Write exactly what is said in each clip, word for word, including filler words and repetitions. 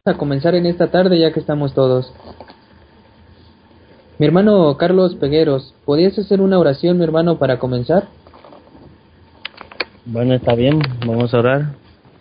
a comenzar en esta tarde ya que estamos todos. Mi hermano Carlos Pegueros, ¿podías hacer una oración, mi hermano, para comenzar? Bueno, está bien, vamos a orar.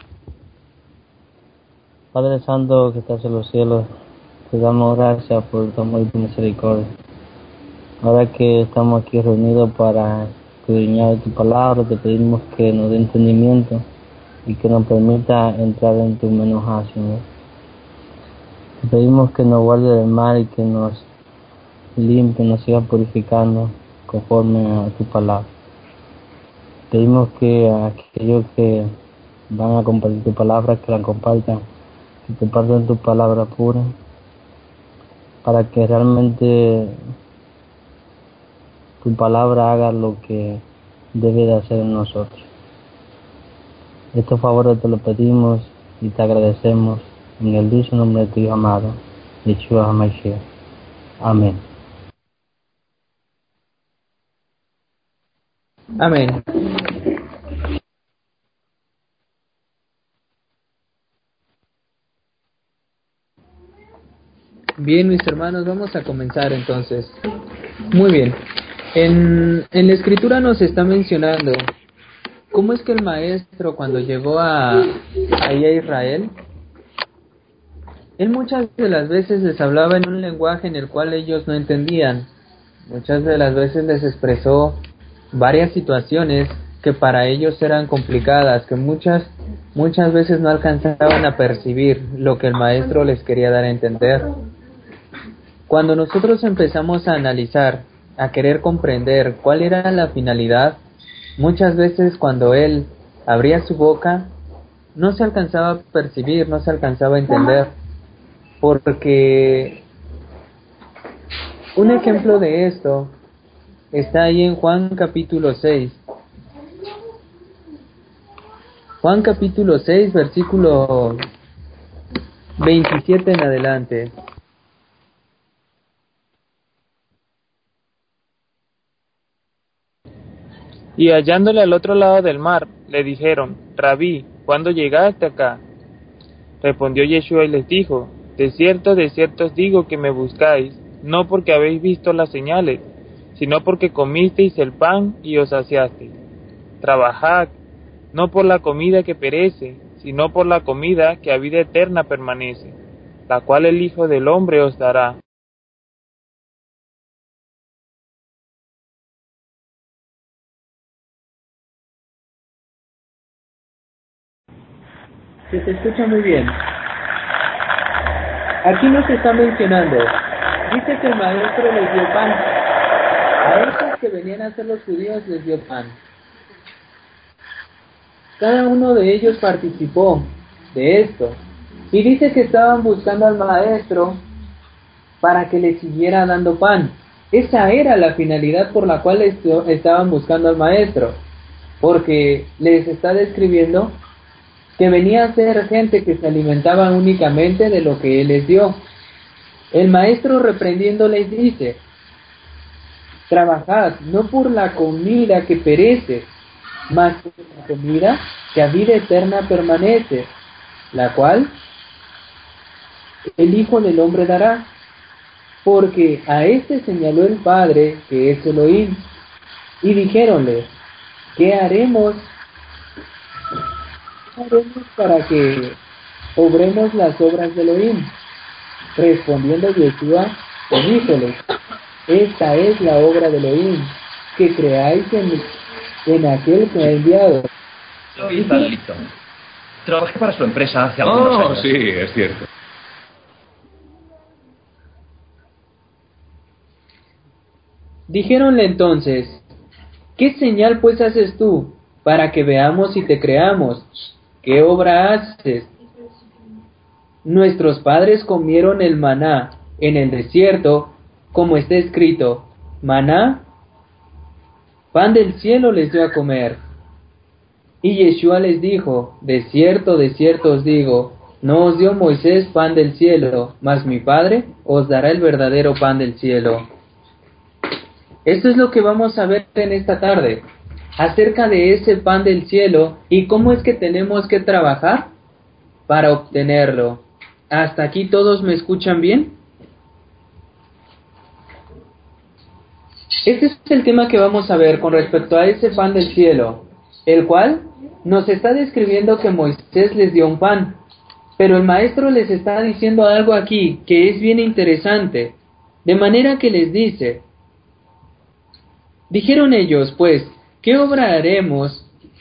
Padre Santo que estás en los cielos, te damos gracias por tu amor y tu misericordia. Ahora que estamos aquí reunidos para escudriñar tu palabra, te pedimos que nos dé entendimiento y que nos permita entrar en tu menujá, Señor. Te pedimos que nos guarde del mal y que nos limpie, nos siga purificando conforme a tu palabra. Pedimos que aquellos que van a compartir tu palabra, que la compartan, que compartan tu palabra pura, para que realmente tu palabra haga lo que debe de hacer en nosotros. Estos favores te lo pedimos y te agradecemos en el dulce nombre de tu Hijo amado, Yeshua HaMashiach. Amén. Amén. Bien, mis hermanos, vamos a comenzar entonces. Muy bien. En, en la escritura nos está mencionando cómo es que el maestro, cuando llegó a, ahí a Israel, él muchas de las veces les hablaba en un lenguaje en el cual ellos no entendían. Muchas de las veces les expresó varias situaciones que para ellos eran complicadas, que muchas muchas veces no alcanzaban a percibir lo que el maestro les quería dar a entender. Cuando nosotros empezamos a analizar, a querer comprender cuál era la finalidad, muchas veces cuando él abría su boca, no se alcanzaba a percibir, no se alcanzaba a entender, porque un ejemplo de esto está ahí en Juan capítulo seis. Juan capítulo seis, versículo veintisiete en adelante. Y hallándole al otro lado del mar, le dijeron: Rabí, ¿cuándo llegaste acá? Respondió Yeshua y les dijo: De cierto, de cierto os digo que me buscáis, no porque habéis visto las señales, sino porque comisteis el pan y os saciasteis. Trabajad, no por la comida que perece, sino por la comida que a vida eterna permanece, la cual el Hijo del Hombre os dará. Se te escucha muy bien. Aquí nos está mencionando, dice que el maestro les dio pan. A esos que venían a ser los judíos les dio pan. Cada uno de ellos participó de esto. Y dice que estaban buscando al maestro para que les siguiera dando pan. Esa era la finalidad por la cual esto, estaban buscando al maestro. Porque les está describiendo que venía a ser gente que se alimentaba únicamente de lo que él les dio. El maestro reprendiendo les dice: trabajad no por la comida que perece, mas por la comida que a vida eterna permanece, la cual el Hijo del Hombre dará, porque a este señaló el Padre, que es Elohim. Y dijéronle: ¿qué haremos? ¿Qué haremos para que obremos las obras de Elohim? Respondiendo Yeshua, díjoles: esta es la obra de Elohim, que creáis en, en aquel que ha enviado. Hoy está listo. Trabajé para su empresa hace algunos Oh, años. sí, es cierto. Dijéronle entonces: ¿qué señal pues haces tú, para que veamos y te creamos? ¿Qué obra haces? Nuestros padres comieron el maná en el desierto, como está escrito: maná, pan del cielo les dio a comer. Y Yeshua les dijo: de cierto, de cierto os digo, no os dio Moisés pan del cielo, mas mi Padre os dará el verdadero pan del cielo. Esto es lo que vamos a ver en esta tarde, acerca de ese pan del cielo y cómo es que tenemos que trabajar para obtenerlo. ¿Hasta aquí todos me escuchan bien? Este es el tema que vamos a ver con respecto a ese pan del cielo, el cual nos está describiendo que Moisés les dio un pan, pero el maestro les está diciendo algo aquí que es bien interesante, de manera que les dice, dijeron ellos, pues, ¿qué obra haremos?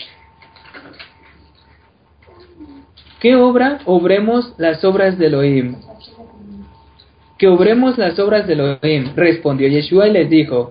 ¿Qué obra? Obremos las obras de Elohim. Que obremos las obras de Elohim, respondió Yeshua y les dijo,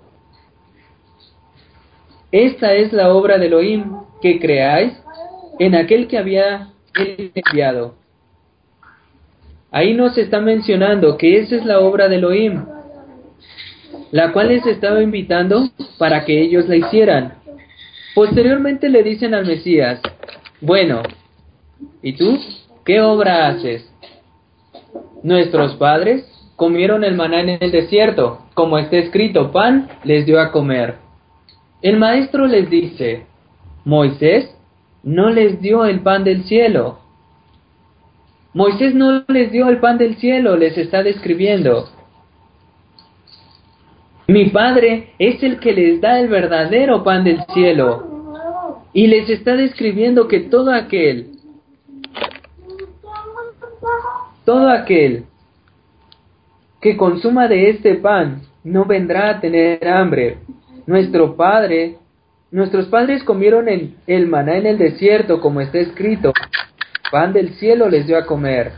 esta es la obra de Elohim, que creáis en aquel que había él enviado. Ahí nos está mencionando que esa es la obra de Elohim, la cual les estaba invitando para que ellos la hicieran. Posteriormente le dicen al Mesías, bueno, ¿y tú qué obra haces? Nuestros padres comieron el maná en el desierto, como está escrito, pan les dio a comer. El maestro les dice, Moisés no les dio el pan del cielo. Moisés no les dio el pan del cielo, les está describiendo. Mi Padre es el que les da el verdadero pan del cielo. Y les está describiendo que todo aquel, todo aquel que consuma de este pan no vendrá a tener hambre. Nuestro Padre, nuestros padres comieron el, el maná en el desierto, como está escrito, pan del cielo les dio a comer.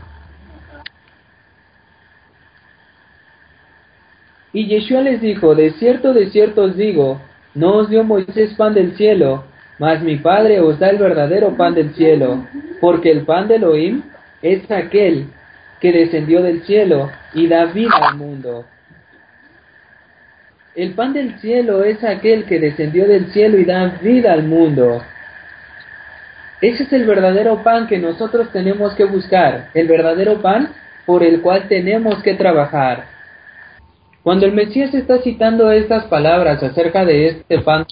Y Yeshua les dijo, de cierto, de cierto os digo, no os dio Moisés pan del cielo, mas mi Padre os da el verdadero pan del cielo, porque el pan de Elohim es aquel que descendió del cielo y da vida al mundo. El pan del cielo es aquel que descendió del cielo y da vida al mundo. Ese es el verdadero pan que nosotros tenemos que buscar, el verdadero pan por el cual tenemos que trabajar. Cuando el Mesías está citando estas palabras acerca de este pan,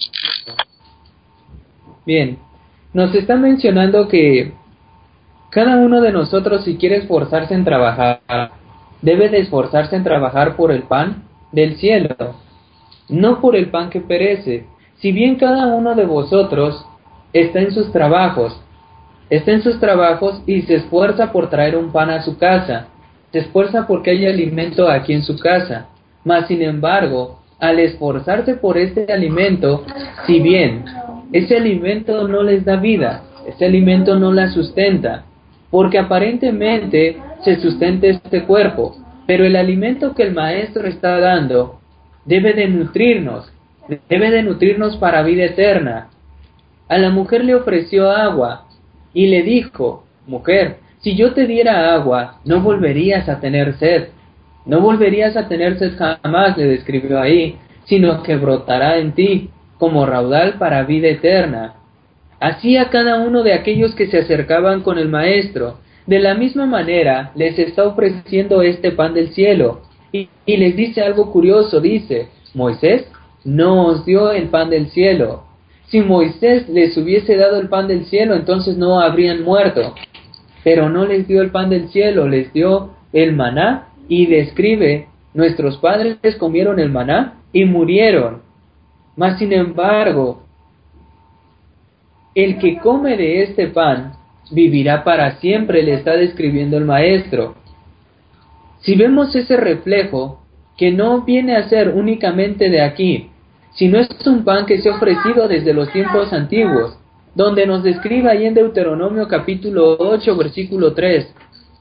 bien, nos está mencionando que cada uno de nosotros, si quiere esforzarse en trabajar, debe de esforzarse en trabajar por el pan del cielo, no por el pan que perece. Si bien cada uno de vosotros está en sus trabajos, está en sus trabajos y se esfuerza por traer un pan a su casa, se esfuerza porque haya alimento aquí en su casa, mas sin embargo, al esforzarse por este alimento, si bien ese alimento no les da vida, ese alimento no la sustenta, porque aparentemente se sustenta este cuerpo, pero el alimento que el Maestro está dando debe de nutrirnos, debe de nutrirnos para vida eterna. A la mujer le ofreció agua y le dijo, mujer, si yo te diera agua, no volverías a tener sed, no volverías a tener sed jamás, le describió ahí, sino que brotará en ti como raudal para vida eterna. Así a cada uno de aquellos que se acercaban con el Maestro, de la misma manera les está ofreciendo este pan del cielo. Y, y les dice algo curioso, dice, Moisés no os dio el pan del cielo. Si Moisés les hubiese dado el pan del cielo, entonces no habrían muerto. Pero no les dio el pan del cielo, les dio el maná y describe, nuestros padres comieron el maná y murieron. Mas sin embargo, el que come de este pan vivirá para siempre, le está describiendo el Maestro. Si vemos ese reflejo, que no viene a ser únicamente de aquí, sino es un pan que se ha ofrecido desde los tiempos antiguos, donde nos describe ahí en Deuteronomio capítulo ocho, versículo tres.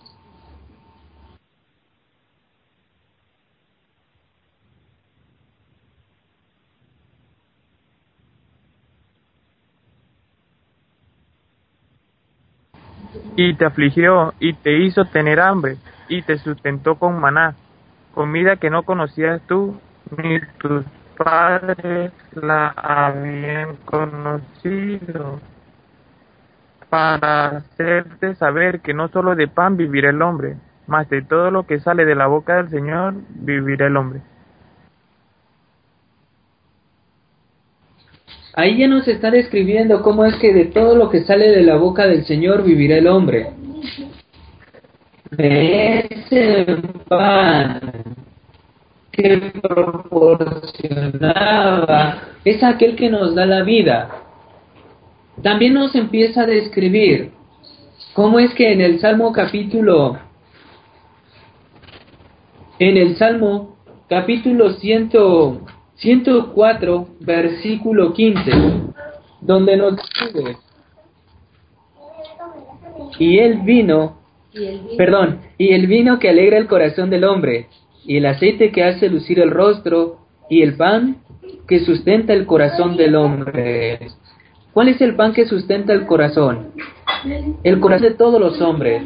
Y te afligió, y te hizo tener hambre, y te sustentó con maná, comida que no conocías tú, ni tus padres la habían conocido, para hacerte saber que no solo de pan vivirá el hombre, mas de todo lo que sale de la boca del Señor vivirá el hombre. Ahí ya nos está describiendo cómo es que de todo lo que sale de la boca del Señor vivirá el hombre. de ese pan que proporcionaba, es aquel que nos da la vida. También nos empieza a describir cómo es que en el Salmo capítulo, en el Salmo capítulo ciento cuatro, versículo quince, donde nos dice, y el vino, perdón, y el vino que alegra el corazón del hombre, y el aceite que hace lucir el rostro, y el pan que sustenta el corazón del hombre. ¿Cuál es el pan que sustenta el corazón? El corazón de todos los hombres.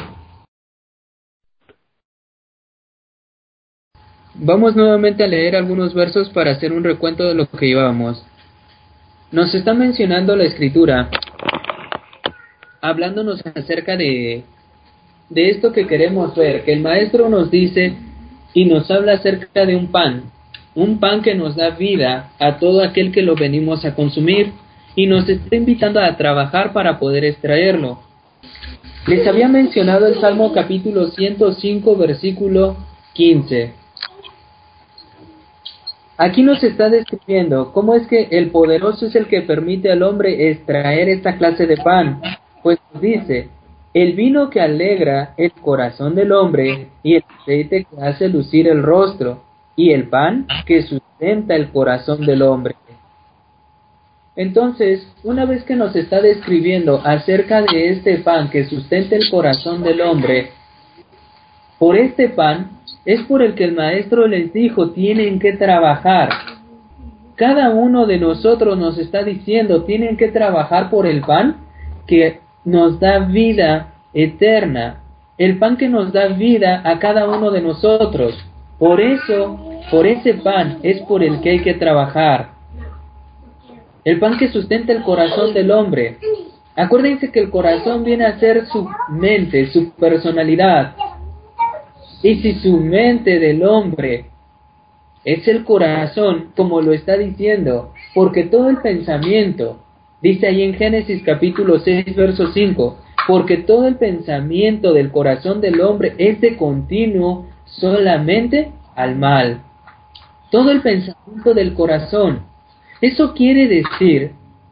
Vamos nuevamente a leer algunos versos para hacer un recuento de lo que llevábamos. Nos está mencionando la Escritura, hablándonos acerca de, de esto que queremos ver, que el Maestro nos dice y nos habla acerca de un pan, un pan que nos da vida a todo aquel que lo venimos a consumir, y nos está invitando a trabajar para poder extraerlo. Les había mencionado el Salmo capítulo ciento cinco, versículo quince. Aquí nos está describiendo cómo es que el poderoso es el que permite al hombre extraer esta clase de pan, pues dice, el vino que alegra el corazón del hombre, y el aceite que hace lucir el rostro, y el pan que sustenta el corazón del hombre. Entonces, una vez que nos está describiendo acerca de este pan que sustenta el corazón del hombre, por este pan es por el que el Maestro les dijo, tienen que trabajar. Cada uno de nosotros nos está diciendo, tienen que trabajar por el pan que nos da vida eterna, el pan que nos da vida a cada uno de nosotros. Por eso, por ese pan es por el que hay que trabajar. El pan que sustenta el corazón del hombre. Acuérdense que el corazón viene a ser su mente, su personalidad. Y si su mente del hombre es el corazón, como lo está diciendo, porque todo el pensamiento, dice ahí en Génesis capítulo seis, verso cinco, porque todo el pensamiento del corazón del hombre es de continuo solamente al mal. Todo el pensamiento del corazón. Eso quiere decir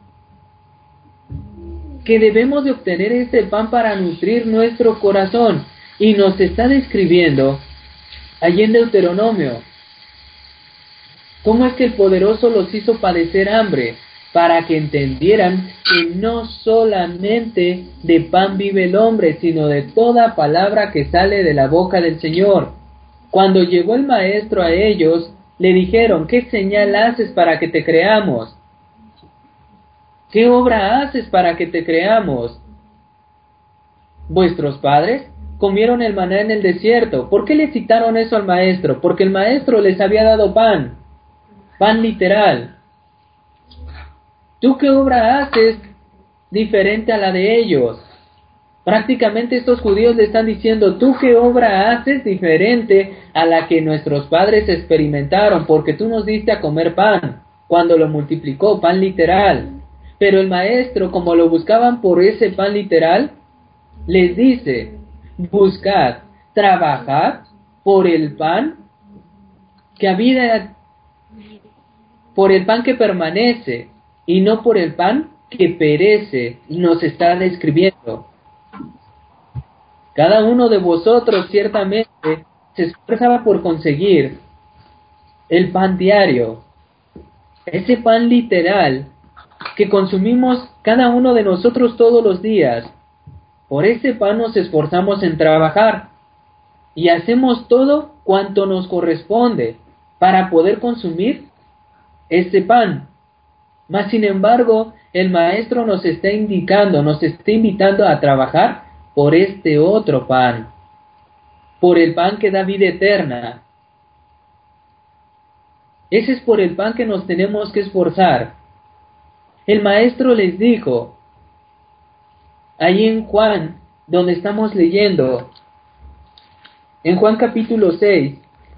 que debemos de obtener este pan para nutrir nuestro corazón. Y nos está describiendo allí en Deuteronomio cómo es que el poderoso los hizo padecer hambre, para que entendieran que no solamente de pan vive el hombre, sino de toda palabra que sale de la boca del Señor. Cuando llegó el Maestro a ellos, le dijeron, ¿qué señal haces para que te creamos? ¿Qué obra haces para que te creamos? ¿Vuestros padres comieron el maná en el desierto? ¿Por qué le citaron eso al Maestro? Porque el Maestro les había dado pan, pan literal. ¿Tú qué obra haces diferente a la de ellos? Prácticamente estos judíos le están diciendo, ¿tú qué obra haces diferente a la que nuestros padres experimentaron? Porque tú nos diste a comer pan, cuando lo multiplicó, pan literal. Pero el Maestro, como lo buscaban por ese pan literal, les dice, buscad, trabajad por el pan que habita, por el pan que permanece, y no por el pan que perece, nos está describiendo. Cada uno de vosotros ciertamente se esforzaba por conseguir el pan diario, ese pan literal que consumimos cada uno de nosotros todos los días. Por ese pan nos esforzamos en trabajar y hacemos todo cuanto nos corresponde para poder consumir ese pan. Mas sin embargo, el Maestro nos está indicando, nos está invitando a trabajar por este otro pan, por el pan que da vida eterna. Ese es por el pan que nos tenemos que esforzar. El Maestro les dijo, ahí en Juan, donde estamos leyendo, en Juan capítulo seis,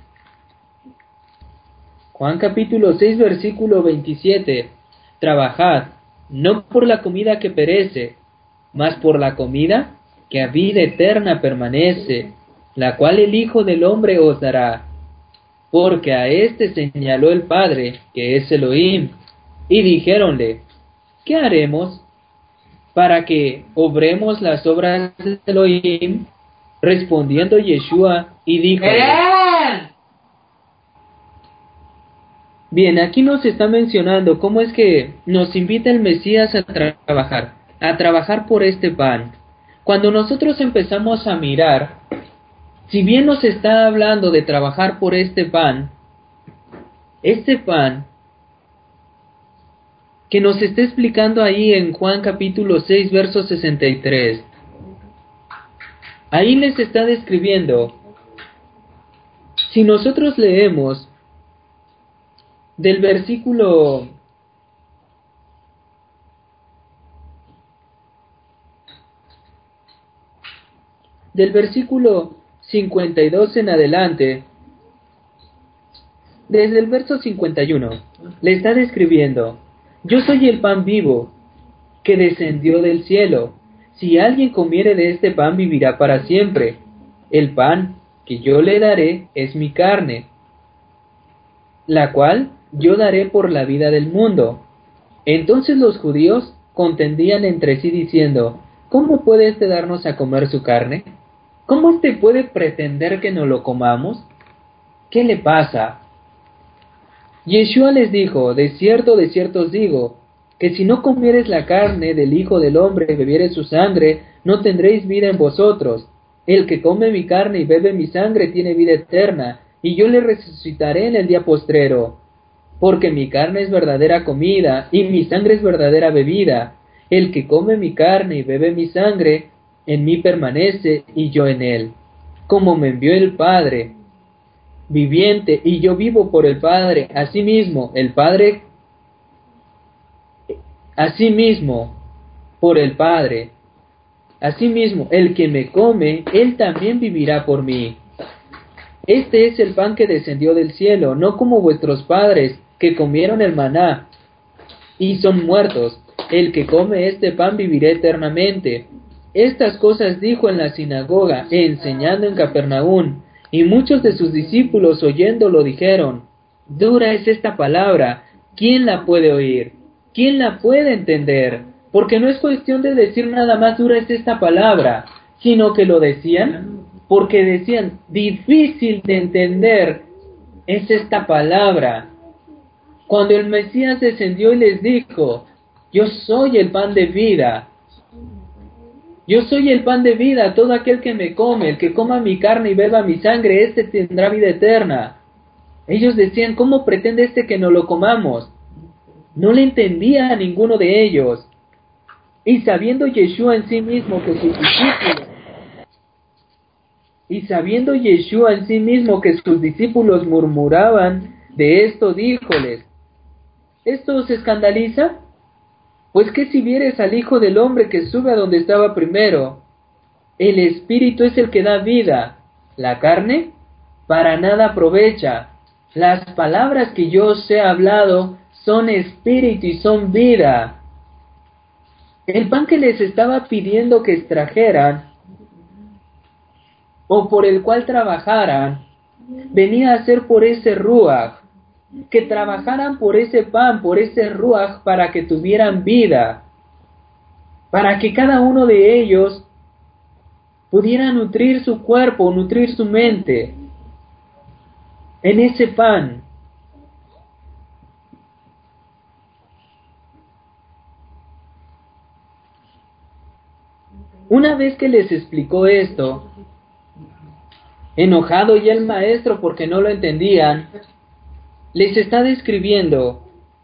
Juan capítulo seis, versículo veintisiete, trabajad, no por la comida que perece, mas por la comida que a vida eterna permanece, la cual el Hijo del Hombre os dará. Porque a éste señaló el Padre, que es Elohim, y dijéronle, ¿qué haremos para que obremos las obras de Elohim? Respondiendo Yeshua, y dijo, bien, aquí nos está mencionando cómo es que nos invita el Mesías a tra- trabajar, a trabajar por este pan. Cuando nosotros empezamos a mirar, si bien nos está hablando de trabajar por este pan, este pan que nos está explicando ahí en Juan capítulo seis, verso sesenta y tres, ahí les está describiendo, si nosotros leemos del versículo del versículo cincuenta y dos en adelante, desde el verso cincuenta y uno, le está describiendo, yo soy el pan vivo que descendió del cielo. Si alguien comiere de este pan vivirá para siempre. El pan que yo le daré es mi carne, la cual yo daré por la vida del mundo. Entonces los judíos contendían entre sí diciendo, ¿cómo puede éste darnos a comer su carne? ¿Cómo éste puede pretender que no lo comamos? ¿Qué le pasa? Yeshua les dijo, de cierto, de cierto os digo, que si no comiereis la carne del Hijo del Hombre y bebiereis su sangre, no tendréis vida en vosotros. El que come mi carne y bebe mi sangre tiene vida eterna, y yo le resucitaré en el día postrero. Porque mi carne es verdadera comida, y mi sangre es verdadera bebida. El que come mi carne y bebe mi sangre, en mí permanece, y yo en él. Como me envió el Padre viviente, y yo vivo por el Padre, asimismo, el Padre, asimismo, por el Padre, asimismo, el que me come, él también vivirá por mí. Este es el pan que descendió del cielo, no como vuestros padres, que comieron el maná, y son muertos. El que come este pan vivirá eternamente. Estas cosas dijo en la sinagoga, enseñando en Capernaum, y muchos de sus discípulos oyéndolo dijeron, dura es esta palabra, ¿quién la puede oír? ¿Quién la puede entender? Porque no es cuestión de decir nada más dura es esta palabra, sino que lo decían porque decían, difícil de entender es esta palabra. Cuando el Mesías descendió y les dijo, yo soy el pan de vida, yo soy el pan de vida, todo aquel que me come, el que coma mi carne y beba mi sangre, este tendrá vida eterna. Ellos decían, ¿cómo pretende este que no lo comamos? No le entendía a ninguno de ellos. Y sabiendo Yeshua en sí mismo que sus discípulos, y sabiendo Yeshua en sí mismo que sus discípulos murmuraban de esto, díjoles, ¿esto os escandaliza? Pues que si vieres al Hijo del Hombre que sube a donde estaba primero, el Espíritu es el que da vida, la carne para nada aprovecha. Las palabras que yo os he hablado son espíritu y son vida. El pan que les estaba pidiendo que extrajeran, o por el cual trabajaran, venía a ser por ese ruaj, que trabajaran por ese pan, por ese ruaj, para que tuvieran vida, para que cada uno de ellos pudiera nutrir su cuerpo, nutrir su mente en ese pan. Una vez que les explicó esto, enojado ya el maestro porque no lo entendían, les está describiendo,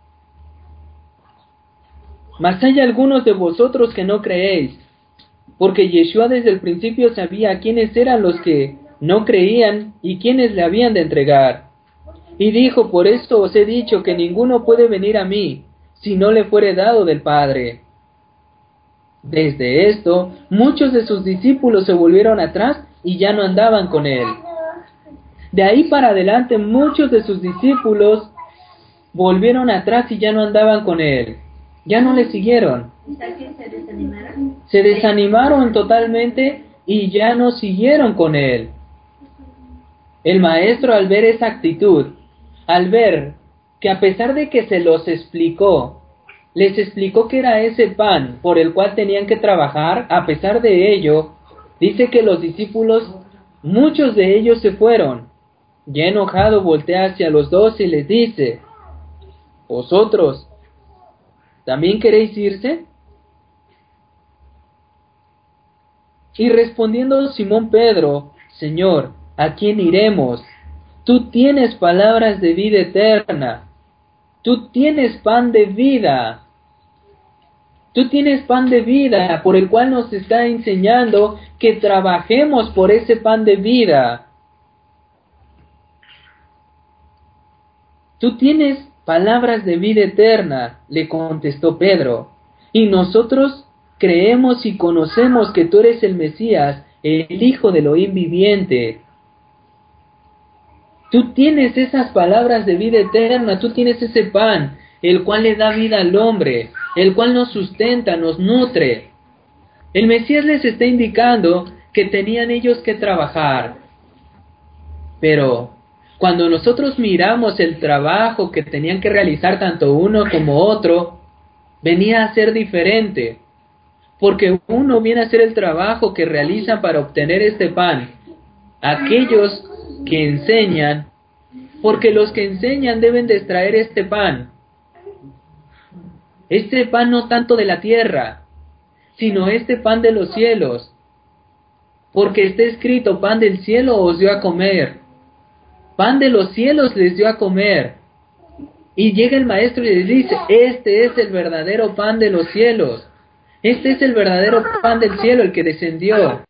mas hay algunos de vosotros que no creéis, porque Yeshua desde el principio sabía quiénes eran los que no creían y quiénes le habían de entregar. Y dijo, por esto os he dicho que ninguno puede venir a mí, si no le fuere dado del Padre. Desde esto, muchos de sus discípulos se volvieron atrás y ya no andaban con él. De ahí para adelante, muchos de sus discípulos volvieron atrás y ya no andaban con él. ya no le siguieron. ¿Se desanimaron? Se desanimaron totalmente y ya no siguieron con él. El maestro, al ver esa actitud, al ver que a pesar de que se los explicó, les explicó que era ese pan por el cual tenían que trabajar, a pesar de ello, dice que los discípulos, muchos de ellos se fueron. Ya enojado voltea hacia los dos y les dice: ¿vosotros también queréis irse? Y respondiendo Simón Pedro: Señor, ¿a quién iremos? Tú tienes palabras de vida eterna. Tú tienes pan de vida. Tú tienes pan de vida por el cual nos está enseñando que trabajemos por ese pan de vida. Tú tienes palabras de vida eterna, le contestó Pedro, y nosotros creemos y conocemos que tú eres el Mesías, el Hijo del Elohim viviente. Tú tienes esas palabras de vida eterna, tú tienes ese pan, el cual le da vida al hombre, el cual nos sustenta, nos nutre. El Mesías les está indicando que tenían ellos que trabajar. Pero cuando nosotros miramos el trabajo que tenían que realizar tanto uno como otro, venía a ser diferente. Porque uno viene a hacer el trabajo que realizan para obtener este pan. Aquellos que enseñan, porque los que enseñan deben de extraer este pan. Este pan no tanto de la tierra, sino este pan de los cielos. Porque está escrito: pan del cielo os dio a comer. Pan de los cielos les dio a comer. Y llega el maestro y les dice: este es el verdadero pan de los cielos. Este es el verdadero pan del cielo, el que descendió.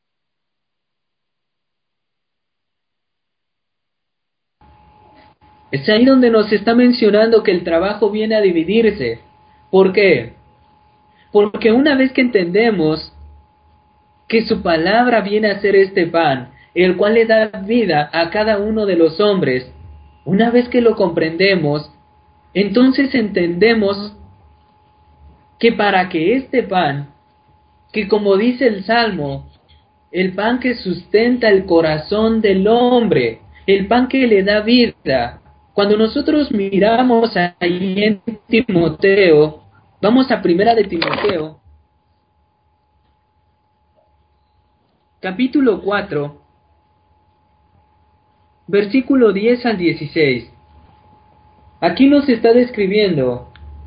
Es ahí donde nos está mencionando que el trabajo viene a dividirse. ¿Por qué? Porque una vez que entendemos que su palabra viene a ser este pan, el cual le da vida a cada uno de los hombres, una vez que lo comprendemos, entonces entendemos que para que este pan, que como dice el Salmo, el pan que sustenta el corazón del hombre, el pan que le da vida, cuando nosotros miramos ahí en Timoteo, vamos a primera de Timoteo, capítulo cuatro, versículo diez al dieciséis. Aquí nos está describiendo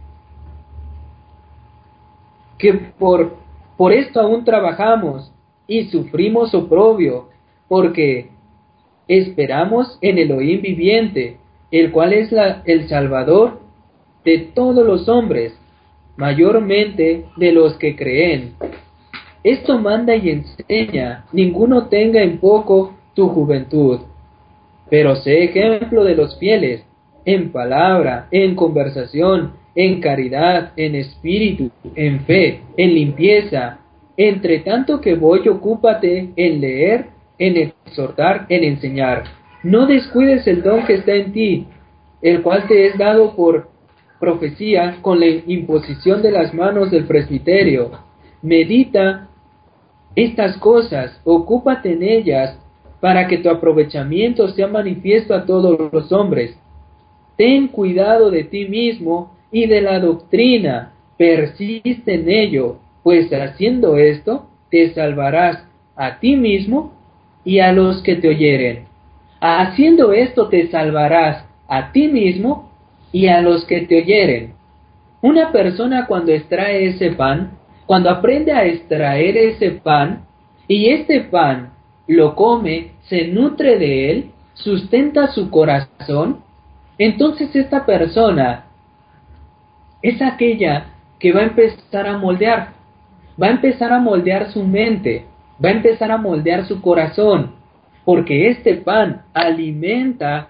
que por, por esto aún trabajamos y sufrimos oprobio, porque esperamos en el Elohim viviente, el cual es la, el Salvador de todos los hombres, mayormente de los que creen. Esto manda y enseña: ninguno tenga en poco tu juventud, pero sé ejemplo de los fieles, en palabra, en conversación, en caridad, en espíritu, en fe, en limpieza. Entre tanto que voy, ocúpate en leer, en exhortar, en enseñar. No descuides el don que está en ti, el cual te es dado por profecía con la imposición de las manos del presbiterio. Medita estas cosas, ocúpate en ellas, para que tu aprovechamiento sea manifiesto a todos los hombres. Ten cuidado de ti mismo y de la doctrina, persiste en ello, pues haciendo esto te salvarás a ti mismo y a los que te oyeren. Haciendo esto te salvarás a ti mismo y a los que te oyeren. Una persona cuando extrae ese pan, cuando aprende a extraer ese pan, y este pan lo come, se nutre de él, sustenta su corazón, entonces esta persona es aquella que va a empezar a moldear, va a empezar a moldear su mente, va a empezar a moldear su corazón, porque este pan alimenta,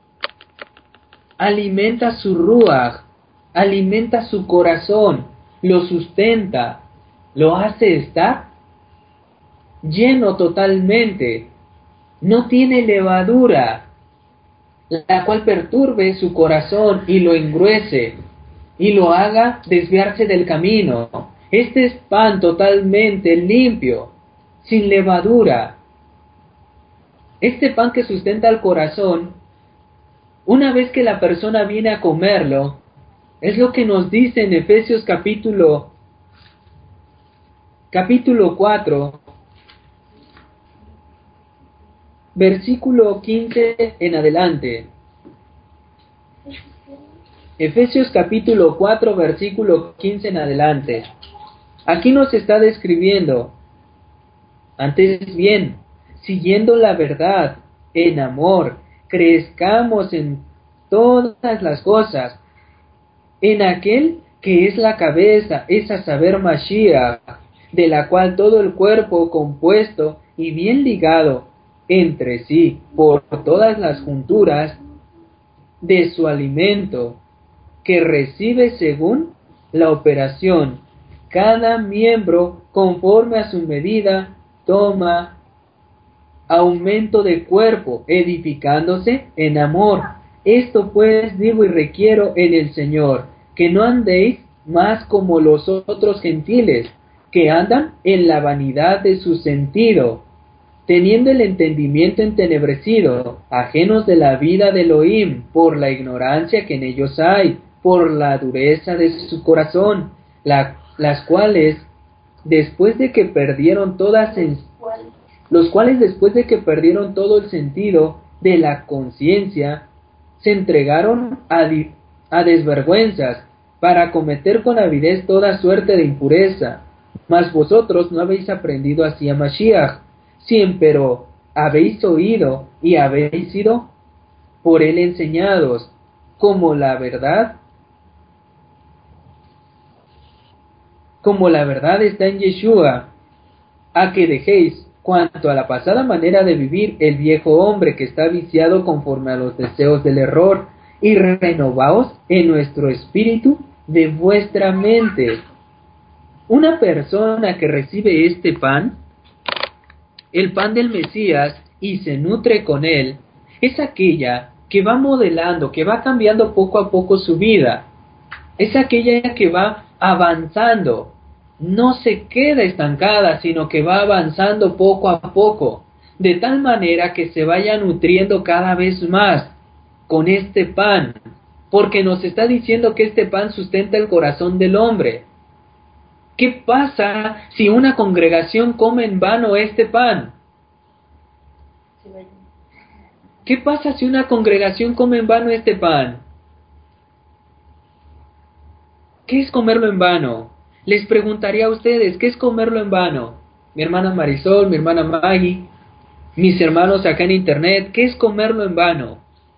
alimenta su ruach, alimenta su corazón, lo sustenta, lo hace estar lleno totalmente, no tiene levadura, la cual perturbe su corazón y lo engruese. y lo haga desviarse del camino. Este es pan totalmente limpio, sin levadura. Este pan que sustenta al corazón, una vez que la persona viene a comerlo, es lo que nos dice en Efesios capítulo, capítulo cuatro, versículo quince en adelante. Efesios capítulo cuatro, versículo quince en adelante. Aquí nos está describiendo, antes bien, siguiendo la verdad, en amor, crezcamos en todas las cosas, en aquel que es la cabeza, es a saber Mashiach, de la cual todo el cuerpo compuesto y bien ligado entre sí por todas las junturas de su alimento, que recibe según la operación, cada miembro conforme a su medida toma aumento de cuerpo, edificándose en amor. Esto pues digo y requiero en el Señor, que no andéis más como los otros gentiles, que andan en la vanidad de su sentido, teniendo el entendimiento entenebrecido, ajenos de la vida de Elohim, por la ignorancia que en ellos hay, por la dureza de su corazón, la, las cuales, después de que perdieron toda sen- los cuales después de que perdieron todo el sentido de la conciencia, se entregaron a, di- a desvergüenzas, para cometer con avidez toda suerte de impureza. Mas vosotros no habéis aprendido así a Mashiach, si empero habéis oído y habéis sido por él enseñados, como la verdad, como la verdad está en Yeshua, a que dejéis, cuanto a la pasada manera de vivir, el viejo hombre que está viciado conforme a los deseos del error, y renovaos en nuestro espíritu de vuestra mente. Una persona que recibe este pan, el pan del Mesías, y se nutre con él, es aquella que va modelando, que va cambiando poco a poco su vida. Es aquella que va avanzando, no se queda estancada, sino que va avanzando poco a poco, de tal manera que se vaya nutriendo cada vez más con este pan, porque nos está diciendo que este pan sustenta el corazón del hombre. ¿Qué pasa si una congregación come en vano este pan? ¿Qué pasa si una congregación come en vano este pan? ¿Qué es comerlo en vano? Les preguntaría a ustedes, ¿qué es comerlo en vano? Mi hermana Marisol, mi hermana Maggie, mis hermanos acá en internet, ¿qué es comerlo en vano?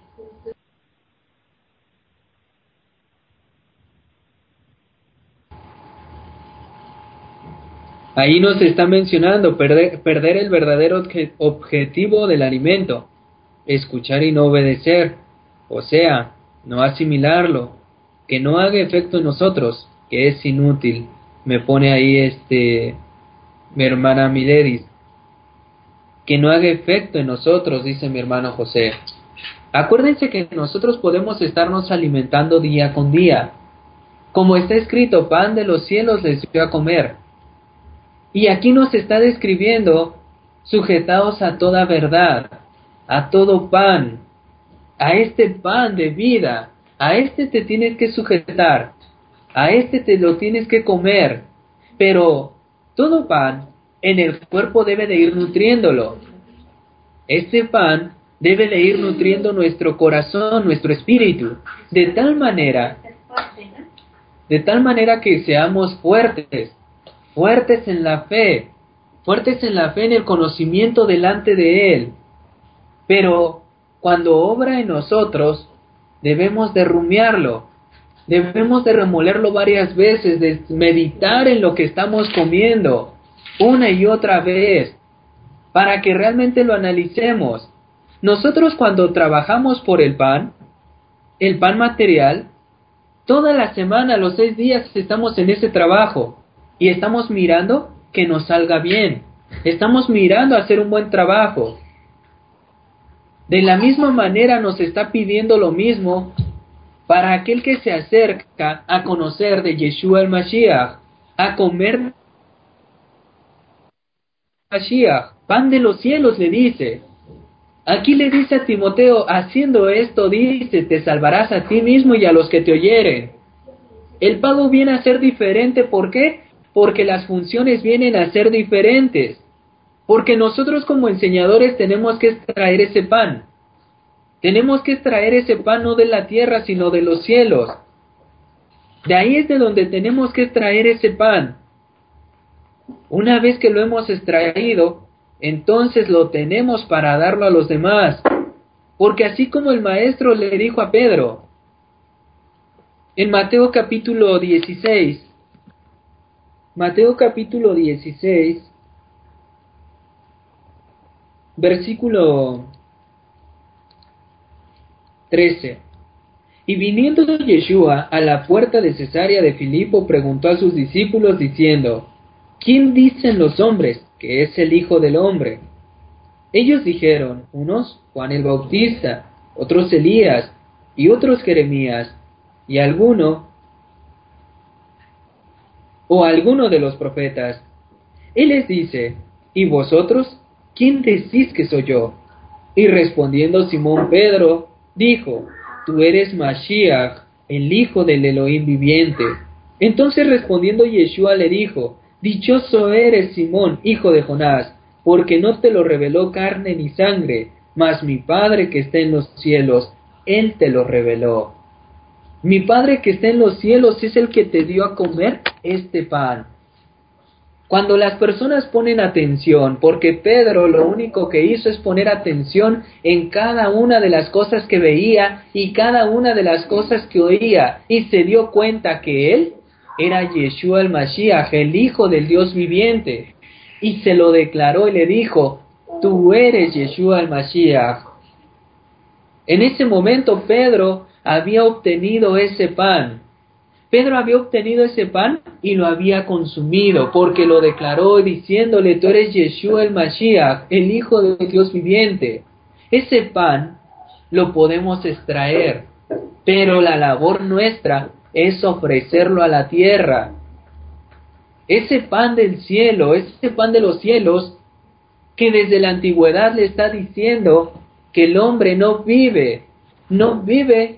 Ahí nos está mencionando perder, perder el verdadero obje, objetivo del alimento, escuchar y no obedecer, o sea, no asimilarlo, que no haga efecto en nosotros, que es inútil. Me pone ahí este mi hermana Miledis, que no haga efecto en nosotros, dice mi hermano José. Acuérdense que nosotros podemos estarnos alimentando día con día, como está escrito, pan de los cielos les dio a comer. Y aquí nos está describiendo, sujetaos a toda verdad, a todo pan, a este pan de vida, a este te tienes que sujetar, a este te lo tienes que comer, pero todo pan en el cuerpo debe de ir nutriéndolo. Este pan debe de ir nutriendo nuestro corazón, nuestro espíritu, de tal manera, de tal manera que seamos fuertes, fuertes en la fe, fuertes en la fe, en el conocimiento delante de Él. Pero cuando obra en nosotros, debemos de rumiarlo, debemos de remolerlo varias veces, de meditar en lo que estamos comiendo, una y otra vez, para que realmente lo analicemos. Nosotros cuando trabajamos por el pan, el pan material, toda la semana, los seis días estamos en ese trabajo y estamos mirando que nos salga bien, estamos mirando hacer un buen trabajo. De la misma manera nos está pidiendo lo mismo para aquel que se acerca a conocer de Yeshua el Mashiach, a comer Mashiach, pan de los cielos, le dice. Aquí le dice a Timoteo, haciendo esto, dice, te salvarás a ti mismo y a los que te oyeren. El pago viene a ser diferente, ¿por qué? Porque las funciones vienen a ser diferentes. Porque nosotros como enseñadores tenemos que extraer ese pan. Tenemos que extraer ese pan no de la tierra, sino de los cielos. De ahí es de donde tenemos que extraer ese pan. Una vez que lo hemos extraído, entonces lo tenemos para darlo a los demás. Porque así como el maestro le dijo a Pedro, en Mateo capítulo dieciséis, Mateo capítulo dieciséis, versículo trece. Y viniendo Yeshua a la puerta de Cesarea de Filipo, preguntó a sus discípulos diciendo, ¿quién dicen los hombres que es el Hijo del Hombre? Ellos dijeron, unos Juan el Bautista, otros Elías, y otros Jeremías, y alguno, o alguno de los profetas. Él les dice, ¿y vosotros? ¿Quién decís que soy yo? Y respondiendo Simón Pedro, dijo, tú eres Mashiach, el Hijo del Elohim viviente. Entonces respondiendo Yeshua le dijo, dichoso eres Simón, hijo de Jonás, porque no te lo reveló carne ni sangre, mas mi Padre que está en los cielos, Él te lo reveló. Mi Padre que está en los cielos es el que te dio a comer este pan. Cuando las personas ponen atención, porque Pedro lo único que hizo es poner atención en cada una de las cosas que veía y cada una de las cosas que oía, y se dio cuenta que él era Yeshua el Mashiach, el Hijo del Dios viviente, y se lo declaró y le dijo, tú eres Yeshua el Mashiach. En ese momento Pedro había obtenido ese pan. Pedro había obtenido ese pan y lo había consumido, porque lo declaró diciéndole, tú eres Yeshua el Mashiach, el Hijo de Dios viviente. Ese pan lo podemos extraer, pero la labor nuestra es ofrecerlo a la tierra. Ese pan del cielo, ese pan de los cielos, que desde la antigüedad le está diciendo que el hombre no vive, no vive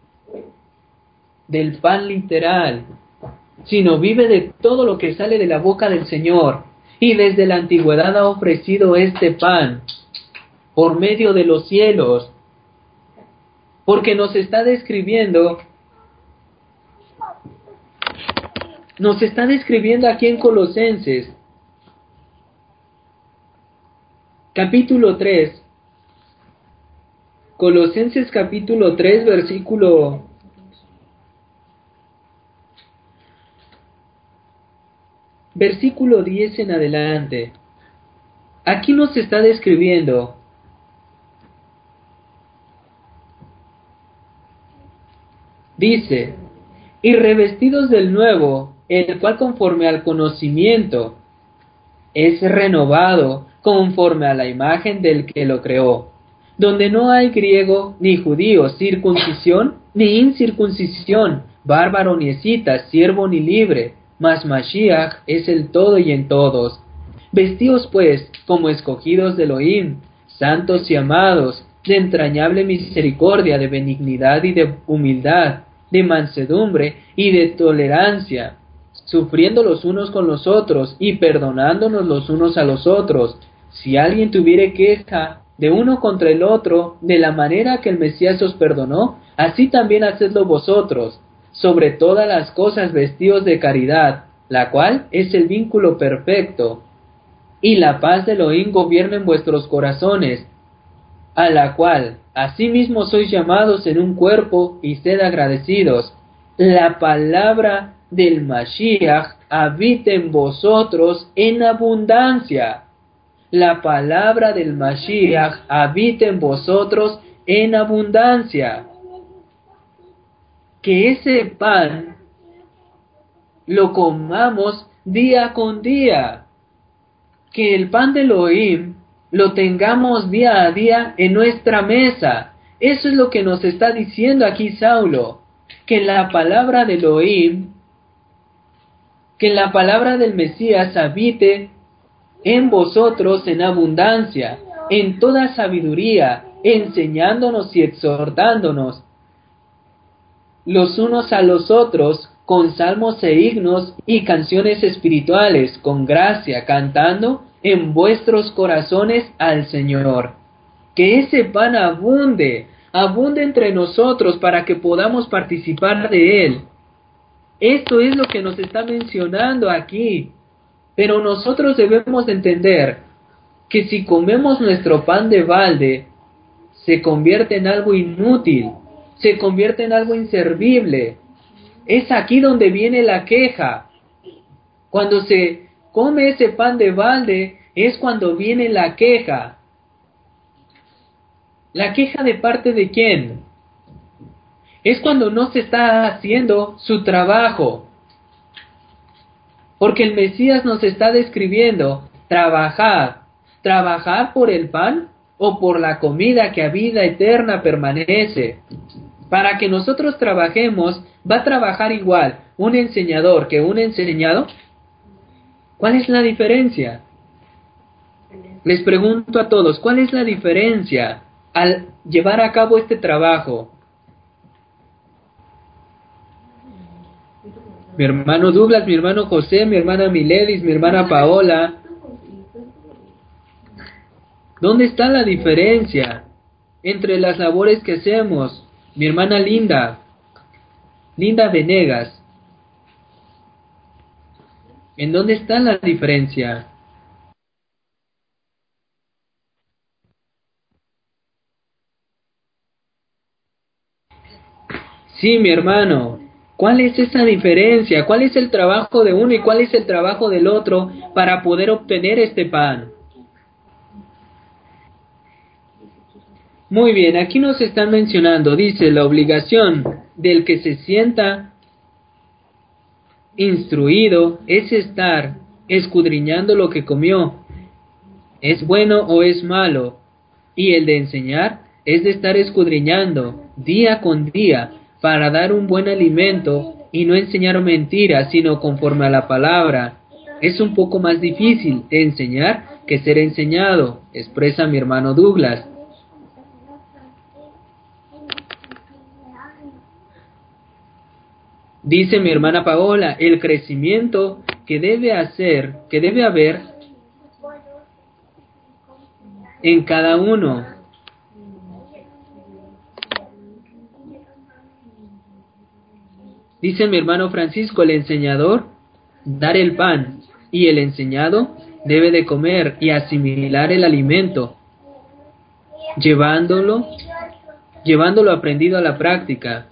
del pan literal, sino vive de todo lo que sale de la boca del Señor. Y desde la antigüedad ha ofrecido este pan por medio de los cielos, porque nos está describiendo, nos está describiendo aquí en Colosenses, capítulo tres, Colosenses capítulo tres, versículo versículo diez en adelante. Aquí nos está describiendo dice, y revestidos del nuevo, el cual conforme al conocimiento es renovado conforme a la imagen del que lo creó, donde no hay griego ni judío, circuncisión ni incircuncisión, bárbaro ni escita, siervo ni libre, mas Mashiach es el todo y en todos. Vestíos pues como escogidos de Elohim, santos y amados, de entrañable misericordia, de benignidad y de humildad, de mansedumbre y de tolerancia, sufriendo los unos con los otros y perdonándonos los unos a los otros. Si alguien tuviere queja de uno contra el otro, de la manera que el Mesías os perdonó, así también hacedlo vosotros. Sobre todas las cosas vestidos de caridad, la cual es el vínculo perfecto, y la paz de Elohim gobierna en vuestros corazones, a la cual asimismo sois llamados en un cuerpo, y sed agradecidos. La palabra del Mashiach habita en vosotros en abundancia. La palabra del Mashiach habita en vosotros en abundancia. Que ese pan lo comamos día con día. Que el pan de Elohim lo tengamos día a día en nuestra mesa. Eso es lo que nos está diciendo aquí Saulo. que la palabra de Elohim, que la palabra del Mesías habite en vosotros en abundancia, en toda sabiduría, enseñándonos y exhortándonos los unos a los otros con salmos e himnos y canciones espirituales, con gracia, cantando en vuestros corazones al Señor. Que ese pan abunde, abunde entre nosotros para que podamos participar de él. Esto es lo que nos está mencionando aquí. Pero nosotros debemos de entender que si comemos nuestro pan de balde, se convierte en algo inútil, se convierte en algo inservible. Es aquí donde viene la queja. Cuando se come ese pan de balde, es cuando viene la queja. ¿La queja de parte de quién? Es cuando no se está haciendo su trabajo. Porque el Mesías nos está describiendo, trabajar, trabajar por el pan o por la comida que a vida eterna permanece. Para que nosotros trabajemos, ¿va a trabajar igual un enseñador que un enseñado? ¿Cuál es la diferencia? Les pregunto a todos, ¿cuál es la diferencia al llevar a cabo este trabajo? Mi hermano Douglas, mi hermano José, mi hermana Miledis, mi hermana Paola. ¿Dónde está la diferencia entre las labores que hacemos? Mi hermana Linda, Linda Venegas. ¿En dónde está la diferencia? Sí, mi hermano. ¿Cuál es esa diferencia? ¿Cuál es el trabajo de uno y cuál es el trabajo del otro para poder obtener este pan? Muy bien, aquí nos están mencionando, dice, la obligación del que se sienta instruido es estar escudriñando lo que comió, es bueno o es malo, y el de enseñar es de estar escudriñando día con día para dar un buen alimento y no enseñar mentiras, sino conforme a la palabra. Es un poco más difícil enseñar que ser enseñado, expresa mi hermano Douglas. Dice mi hermana Paola, el crecimiento que debe hacer, que debe haber en cada uno. Dice mi hermano Francisco, el enseñador, dar el pan, y el enseñado debe de comer y asimilar el alimento, llevándolo, llevándolo aprendido a la práctica.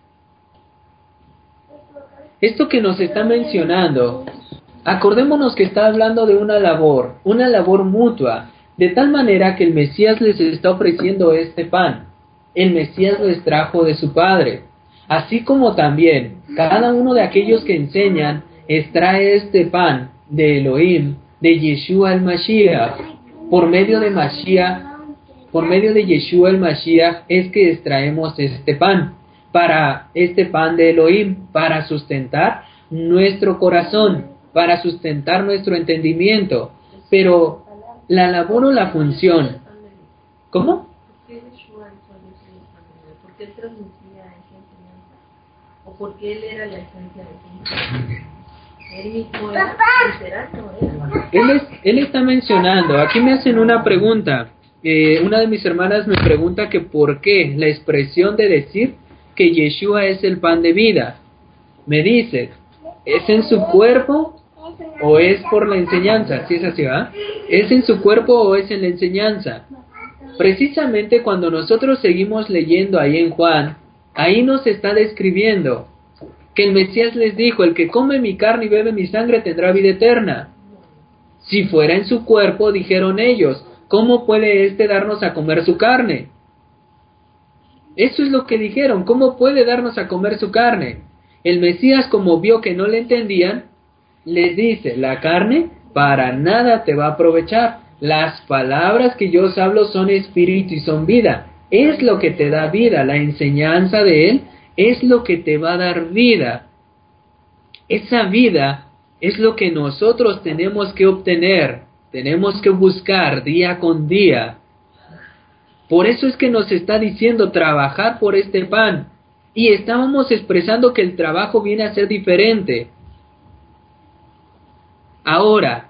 Esto que nos está mencionando, acordémonos que está hablando de una labor, una labor mutua, de tal manera que el Mesías les está ofreciendo este pan. El Mesías les trajo de su Padre. Así como también cada uno de aquellos que enseñan extrae este pan de Elohim, de Yeshua el Mashiach. Por medio de Mashiach, por medio de Yeshua el Mashiach es que extraemos este pan. Para este pan de Elohim, para sustentar nuestro corazón, para sustentar nuestro entendimiento. Pero la labor o la función, ¿cómo? ¿Por qué él transmitía esa enseñanza? ¿O porque él era la esencia de Cristo? Él mismo era literato, ¿eh? Él, es, él está mencionando, aquí me hacen una pregunta. Eh, una de mis hermanas me pregunta que por qué la expresión de decir que Yeshua es el pan de vida. Me dice, ¿es en su cuerpo o es por la enseñanza? ¿Sí es así, va? ¿Es en su cuerpo o es en la enseñanza? Precisamente cuando nosotros seguimos leyendo ahí en Juan, ahí nos está describiendo que el Mesías les dijo, el que come mi carne y bebe mi sangre tendrá vida eterna. Si fuera en su cuerpo, dijeron ellos, ¿cómo puede éste darnos a comer su carne? Eso es lo que dijeron, ¿cómo puede darnos a comer su carne? El Mesías, como vio que no le entendían, les dice, la carne para nada te va a aprovechar. Las palabras que yo os hablo son espíritu y son vida. Es lo que te da vida, la enseñanza de Él es lo que te va a dar vida. Esa vida es lo que nosotros tenemos que obtener, tenemos que buscar día con día. Por eso es que nos está diciendo trabajar por este pan. Y estábamos expresando que el trabajo viene a ser diferente. Ahora,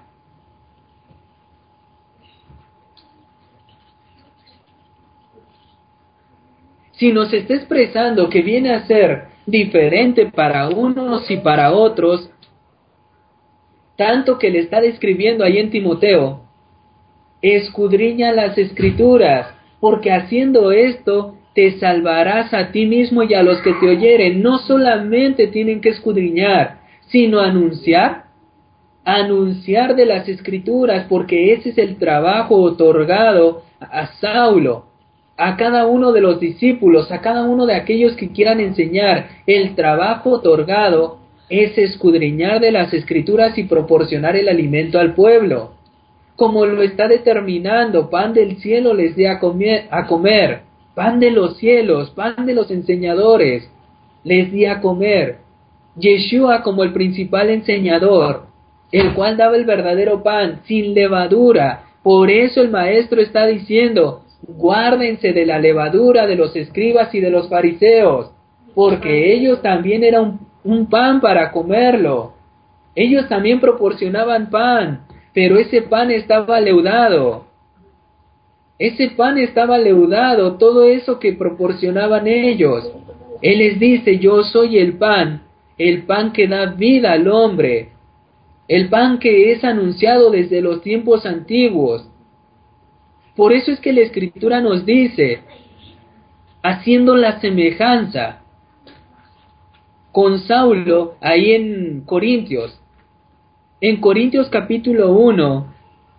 si nos está expresando que viene a ser diferente para unos y para otros, tanto que le está describiendo ahí en Timoteo, escudriña las escrituras, porque haciendo esto te salvarás a ti mismo y a los que te oyeren. No solamente tienen que escudriñar, sino anunciar, anunciar de las escrituras, porque ese es el trabajo otorgado a Saulo, a cada uno de los discípulos, a cada uno de aquellos que quieran enseñar. El trabajo otorgado es escudriñar de las escrituras y proporcionar el alimento al pueblo, como lo está determinando. Pan del cielo les dé a comer, a comer, pan de los cielos, pan de los enseñadores, les di a comer. Yeshua como el principal enseñador, el cual daba el verdadero pan, sin levadura. Por eso el maestro está diciendo, guárdense de la levadura de los escribas y de los fariseos, porque ellos también eran un, un pan para comerlo. Ellos también proporcionaban pan, pero ese pan estaba leudado. Ese pan estaba leudado, todo eso que proporcionaban ellos. Él les dice, yo soy el pan, el pan que da vida al hombre, el pan que es anunciado desde los tiempos antiguos. Por eso es que la Escritura nos dice, haciendo la semejanza con Saulo ahí en Corintios, en Corintios capítulo uno,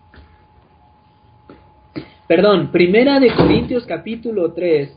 perdón, primera de Corintios capítulo tres,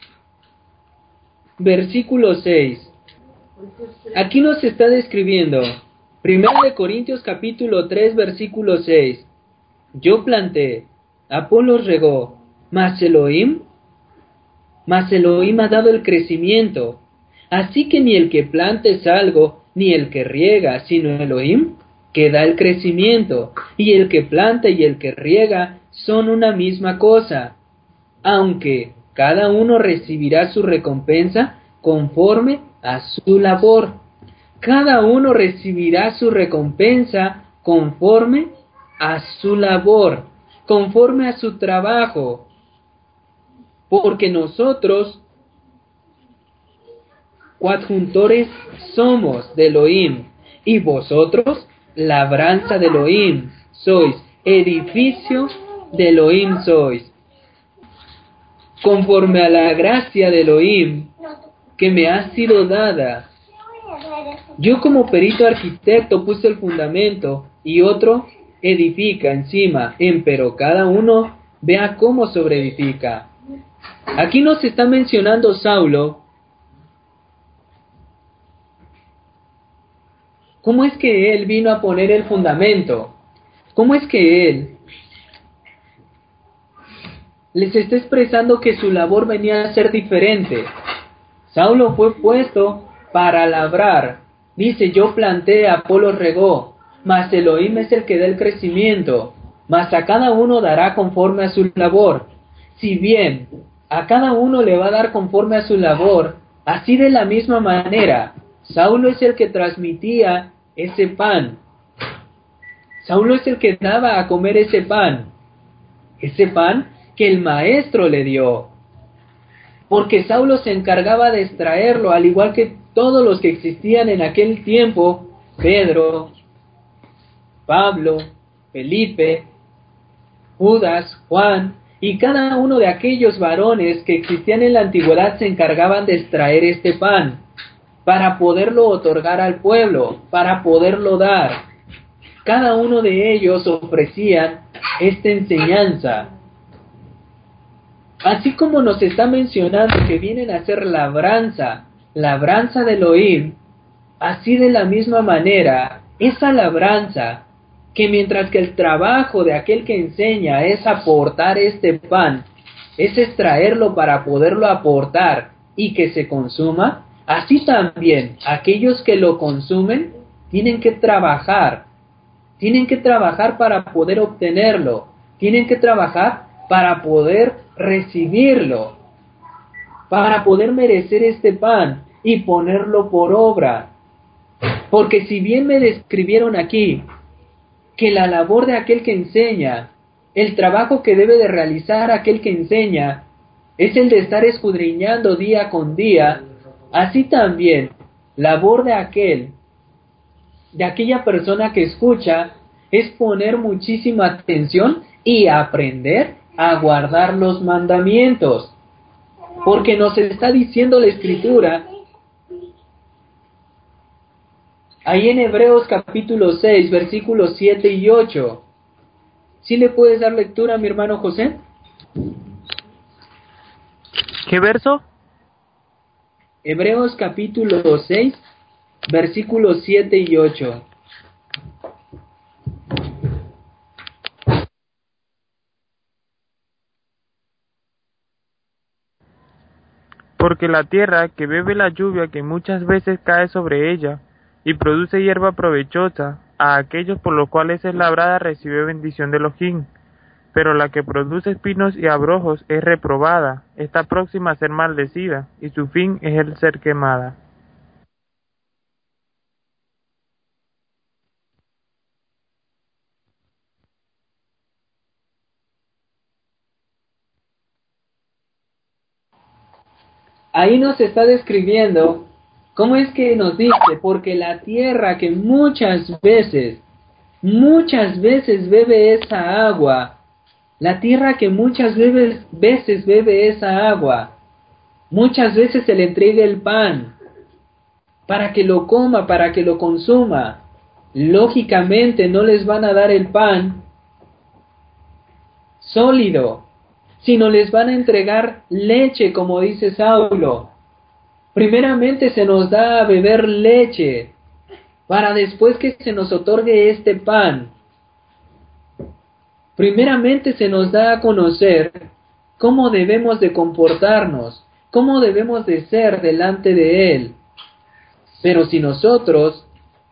versículo seis. Aquí nos está describiendo, primera de Corintios capítulo tres, versículo seis. Yo planté, Apolos regó, mas Elohim, mas Elohim ha dado el crecimiento. Así que ni el que planta es algo, ni el que riega, sino Elohim, que da el crecimiento. Y el que planta y el que riega son una misma cosa, aunque cada uno recibirá su recompensa conforme a su labor. Cada uno recibirá su recompensa conforme a su labor, conforme a su trabajo, porque nosotros coadjuntores somos de Elohim, y vosotros labranza de Elohim sois, edificio de Elohim sois, conforme a la gracia de Elohim que me ha sido dada. Yo como perito arquitecto puse el fundamento, y otro edifica encima, empero cada uno vea cómo sobreedifica. Aquí nos está mencionando Saulo, cómo es que él vino a poner el fundamento, cómo es que él les está expresando que su labor venía a ser diferente. Saulo fue puesto para labrar, dice, yo planté, Apolos regó, mas Elohim es el que da el crecimiento, mas a cada uno dará conforme a su labor. Si bien a cada uno le va a dar conforme a su labor, así de la misma manera, Saulo es el que transmitía ese pan. Saulo es el que daba a comer ese pan, ese pan que el maestro le dio, porque Saulo se encargaba de extraerlo, al igual que todos los que existían en aquel tiempo, Pedro, Pablo, Felipe, Judas, Juan, y cada uno de aquellos varones que existían en la antigüedad se encargaban de extraer este pan, para poderlo otorgar al pueblo, para poderlo dar. Cada uno de ellos ofrecían esta enseñanza. Así como nos está mencionando que vienen a ser labranza, labranza de Elohim, así de la misma manera, esa labranza, que mientras que el trabajo de aquel que enseña es aportar este pan, es extraerlo para poderlo aportar y que se consuma, así también aquellos que lo consumen tienen que trabajar, tienen que trabajar para poder obtenerlo, tienen que trabajar para poder recibirlo, para poder merecer este pan y ponerlo por obra. Porque si bien me describieron aquí que la labor de aquel que enseña, el trabajo que debe de realizar aquel que enseña, es el de estar escudriñando día con día, así también labor de aquel, de aquella persona que escucha, es poner muchísima atención y aprender a guardar los mandamientos. Porque nos está diciendo la Escritura, ahí en Hebreos capítulo seis, versículos siete y ocho. ¿Sí le puedes dar lectura, mi hermano José? ¿Qué verso? Hebreos capítulo seis, versículos siete y ocho. Porque la tierra que bebe la lluvia que muchas veces cae sobre ella, y produce hierba provechosa, a aquellos por los cuales es labrada recibe bendición de Elohim. Pero la que produce espinos y abrojos es reprobada, está próxima a ser maldecida, y su fin es el ser quemada. Ahí nos está describiendo cómo es que nos dice, porque la tierra que muchas veces, muchas veces bebe esa agua, la tierra que muchas veces, veces bebe esa agua, muchas veces se le entrega el pan para que lo coma, para que lo consuma. Lógicamente no les van a dar el pan sólido, sino les van a entregar leche, como dice Saulo. Primeramente se nos da a beber leche, para después que se nos otorgue este pan. Primeramente se nos da a conocer cómo debemos de comportarnos, cómo debemos de ser delante de Él. Pero si nosotros,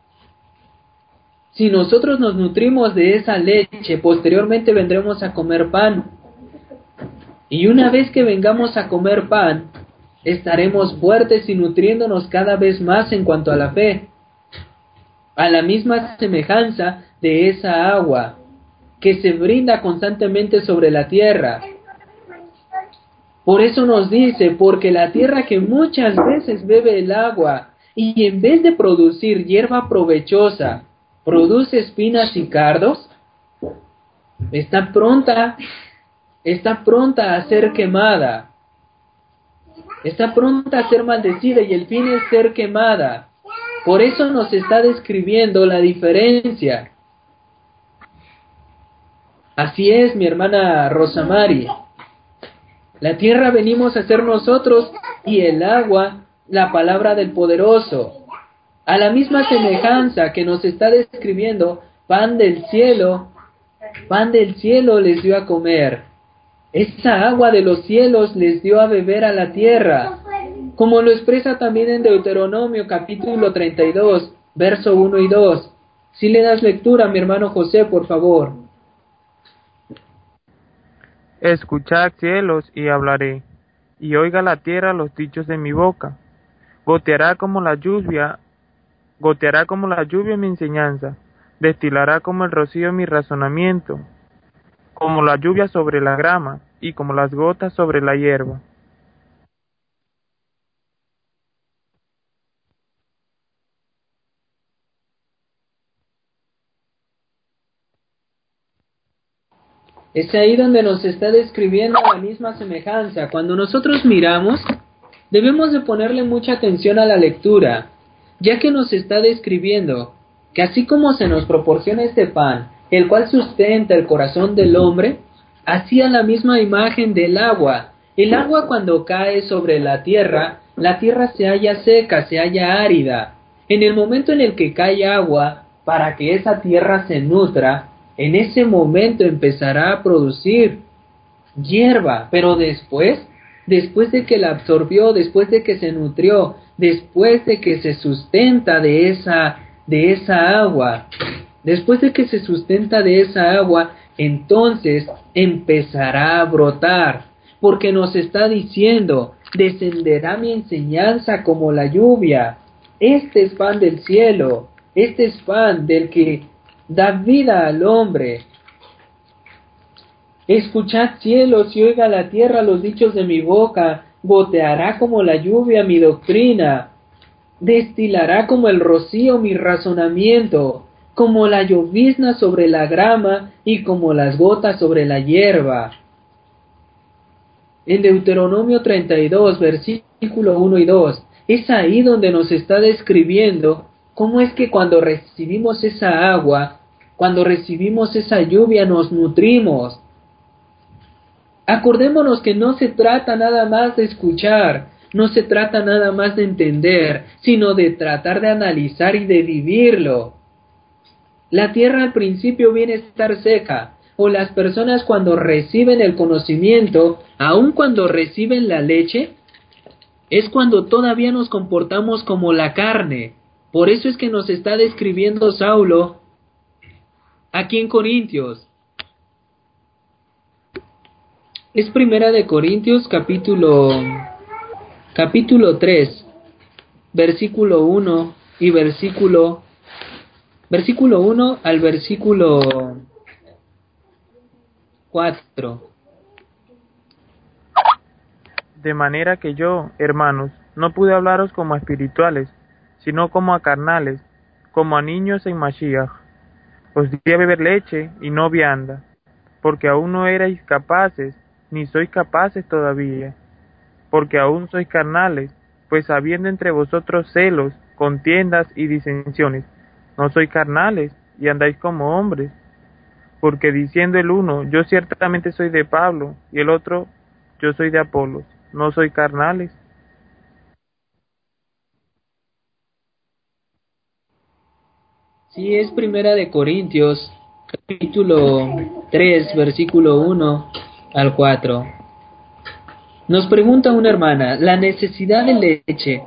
si nosotros nos nutrimos de esa leche, posteriormente vendremos a comer pan. Y una vez que vengamos a comer pan, estaremos fuertes y nutriéndonos cada vez más en cuanto a la fe, a la misma semejanza de esa agua que se brinda constantemente sobre la tierra. Por eso nos dice, porque la tierra que muchas veces bebe el agua y en vez de producir hierba provechosa, produce espinas y cardos, está pronta, está pronta a ser quemada, está pronta a ser maldecida y el fin es ser quemada. Por eso nos está describiendo la diferencia. Así es, mi hermana Rosamari. La tierra venimos a ser nosotros y el agua, la palabra del poderoso. A la misma semejanza que nos está describiendo, pan del cielo, pan del cielo les dio a comer. Esa agua de los cielos les dio a beber a la tierra, como lo expresa también en Deuteronomio capítulo treinta y dos, verso uno y dos. Si le das lectura, mi hermano José, por favor. Escuchad cielos y hablaré, y oiga la tierra los dichos de mi boca. Goteará como la lluvia, goteará como la lluvia mi enseñanza, destilará como el rocío mi razonamiento, como la lluvia sobre la grama, y como las gotas sobre la hierba. Es ahí donde nos está describiendo la misma semejanza. Cuando nosotros miramos, debemos de ponerle mucha atención a la lectura, ya que nos está describiendo que así como se nos proporciona este pan, el cual sustenta el corazón del hombre, así a la misma imagen del agua. El agua cuando cae sobre la tierra, la tierra se halla seca, se halla árida. En el momento en el que cae agua, para que esa tierra se nutra, en ese momento empezará a producir hierba, pero después después de que la absorbió, después de que se nutrió, después de que se sustenta de esa, de esa agua, después de que se sustenta de esa agua, entonces empezará a brotar, porque nos está diciendo, descenderá mi enseñanza como la lluvia. Este es pan del cielo, este es pan del que da vida al hombre. Escuchad cielos y oiga la tierra los dichos de mi boca, goteará como la lluvia mi doctrina, destilará como el rocío mi razonamiento, como la llovizna sobre la grama y como las gotas sobre la hierba. En Deuteronomio treinta y dos, versículo uno y dos, es ahí donde nos está describiendo cómo es que cuando recibimos esa agua, cuando recibimos esa lluvia nos nutrimos. Acordémonos que no se trata nada más de escuchar, no se trata nada más de entender, sino de tratar de analizar y de vivirlo. La tierra al principio viene a estar seca, o las personas cuando reciben el conocimiento, aun cuando reciben la leche, es cuando todavía nos comportamos como la carne. Por eso es que nos está describiendo Saulo aquí en Corintios. Es Primera de Corintios capítulo capítulo tres, versículo uno y versículo versículo uno al versículo cuatro. De manera que yo, hermanos, no pude hablaros como a espirituales, sino como a carnales, como a niños en Mashiach. Os di a beber leche y no vianda, porque aún no erais capaces, ni sois capaces todavía, porque aún sois carnales, pues habiendo entre vosotros celos, contiendas y disensiones, no sois carnales, y andáis como hombres. Porque diciendo el uno, yo ciertamente soy de Pablo, y el otro, yo soy de Apolos, no soy carnales. Sí, es Primera de Corintios, capítulo tres, versículo uno al cuatro. Nos pregunta una hermana, la necesidad de leche,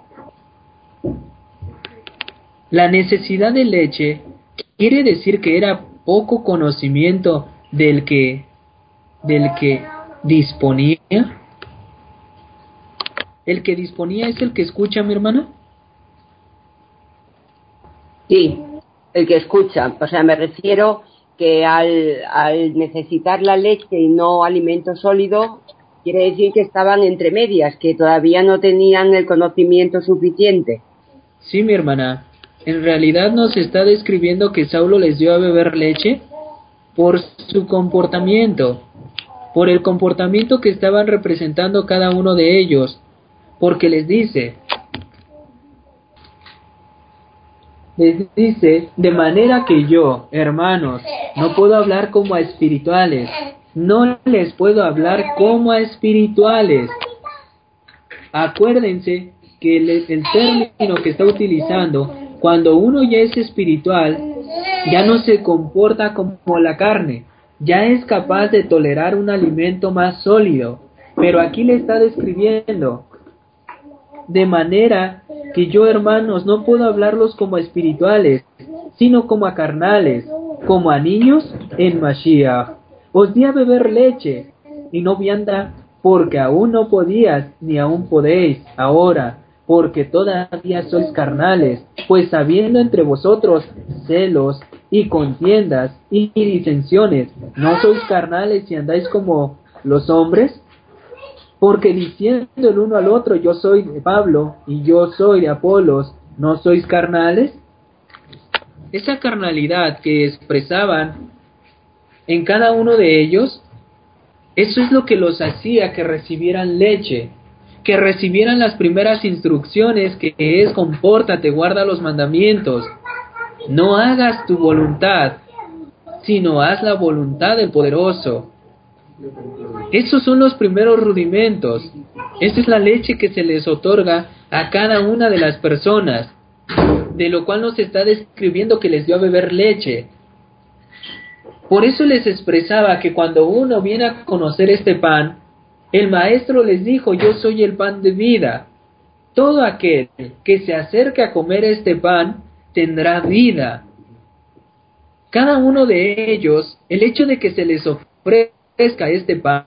la necesidad de leche, ¿quiere decir que era poco conocimiento del que, del que disponía? ¿El que disponía es el que escucha, mi hermana? Sí, el que escucha. O sea, me refiero que al, al necesitar la leche y no alimento sólido, quiere decir que estaban entre medias, que todavía no tenían el conocimiento suficiente. Sí, mi hermana. En realidad nos está describiendo que Saulo les dio a beber leche por su comportamiento, por el comportamiento que estaban representando cada uno de ellos, porque les dice, les dice, de manera que yo, hermanos, no puedo hablar como a espirituales, no les puedo hablar como a espirituales. Acuérdense que el, el término que está utilizando, cuando uno ya es espiritual, ya no se comporta como la carne, ya es capaz de tolerar un alimento más sólido, pero aquí le está describiendo, de manera que yo, hermanos, no puedo hablarlos como a espirituales, sino como a carnales, como a niños en Mashiach. Os di a beber leche y no vianda, porque aún no podías, ni aún podéis ahora, porque todavía sois carnales, pues habiendo entre vosotros celos y contiendas y disensiones, ¿no sois carnales y andáis como los hombres? Porque diciendo el uno al otro, yo soy de Pablo y yo soy de Apolos, ¿no sois carnales? Esa carnalidad que expresaban en cada uno de ellos, eso es lo que los hacía que recibieran leche, que recibieran las primeras instrucciones, que es compórtate, guarda los mandamientos, no hagas tu voluntad, sino haz la voluntad del poderoso. Esos son los primeros rudimentos. Esa es la leche que se les otorga a cada una de las personas, de lo cual nos está describiendo que les dio a beber leche. Por eso les expresaba que cuando uno viene a conocer este pan, El maestro les dijo, yo soy el pan de vida. Todo aquel que se acerque a comer este pan tendrá vida. Cada uno de ellos, el hecho de que se les ofrezca este pan,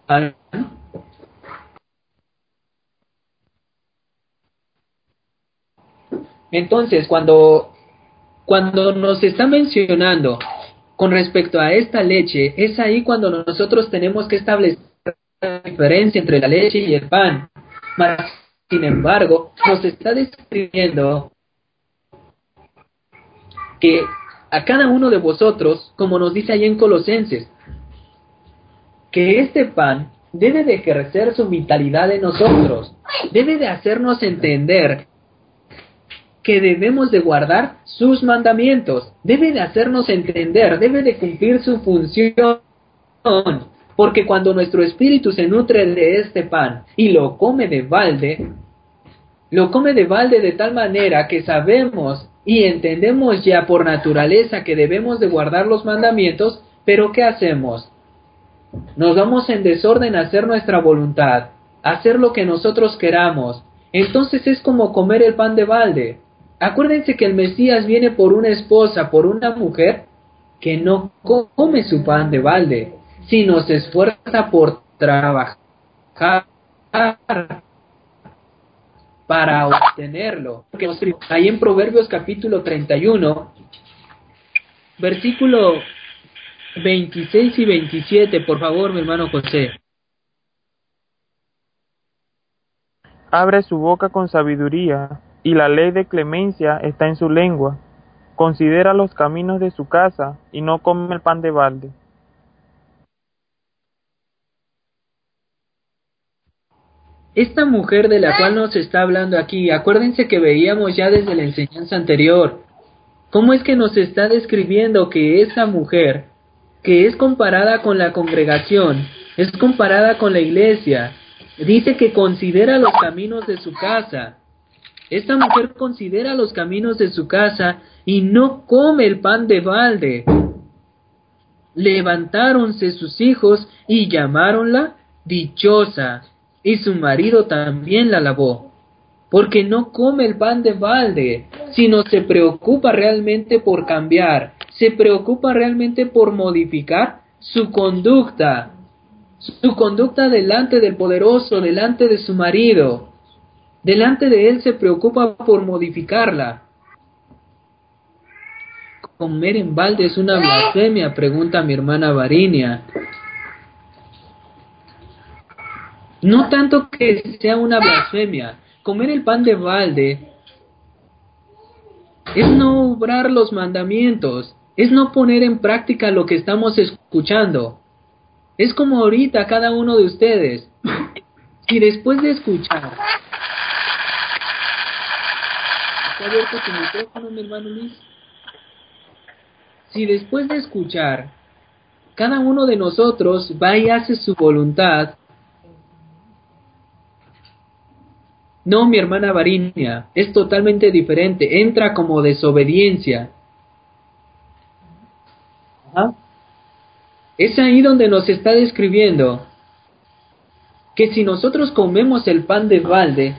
entonces cuando, cuando nos está mencionando con respecto a esta leche, es ahí cuando nosotros tenemos que establecer la diferencia entre la leche y el pan. Mas, sin embargo, nos está describiendo que a cada uno de vosotros, como nos dice ahí en Colosenses, que este pan debe de ejercer su vitalidad en nosotros, debe de hacernos entender que debemos de guardar sus mandamientos, debe de hacernos entender, debe de cumplir su función, porque cuando nuestro espíritu se nutre de este pan y lo come de balde, lo come de balde de tal manera que sabemos y entendemos ya por naturaleza que debemos de guardar los mandamientos, pero ¿qué hacemos? Nos vamos en desorden a hacer nuestra voluntad, a hacer lo que nosotros queramos. Entonces es como comer el pan de balde. Acuérdense que el Mesías viene por una esposa, por una mujer que no come su pan de balde, sino se esfuerza por trabajar para obtenerlo. Porque ahí en Proverbios capítulo treinta y uno, versículo veintiséis y veintisiete, por favor, mi hermano José. Abre su boca con sabiduría, y la ley de clemencia está en su lengua. Considera los caminos de su casa, y no come el pan de balde. Esta mujer de la cual nos está hablando aquí, acuérdense que veíamos ya desde la enseñanza anterior, cómo es que nos está describiendo que esta mujer, que es comparada con la congregación, es comparada con la iglesia, dice que considera los caminos de su casa. Esta mujer considera los caminos de su casa y no come el pan de balde. Levantáronse sus hijos y llamáronla dichosa, y su marido también la alabó, porque no come el pan de balde, sino se preocupa realmente por cambiar, se preocupa realmente por modificar su conducta, su conducta delante del poderoso, delante de su marido. Delante de él se preocupa por modificarla. ¿Comer en balde es una blasfemia?, pregunta mi hermana Varinia. No tanto que sea una blasfemia. Comer el pan de balde es no obrar los mandamientos, es no poner en práctica lo que estamos escuchando. Es como ahorita cada uno de ustedes, si después de escuchar... ¿Está abierto tu micrófono, mi hermano Luis? Si después de escuchar, cada uno de nosotros va y hace su voluntad... No, mi hermana Varinia, es totalmente diferente, entra como desobediencia. Ajá. Es ahí donde nos está describiendo que si nosotros comemos el pan de balde,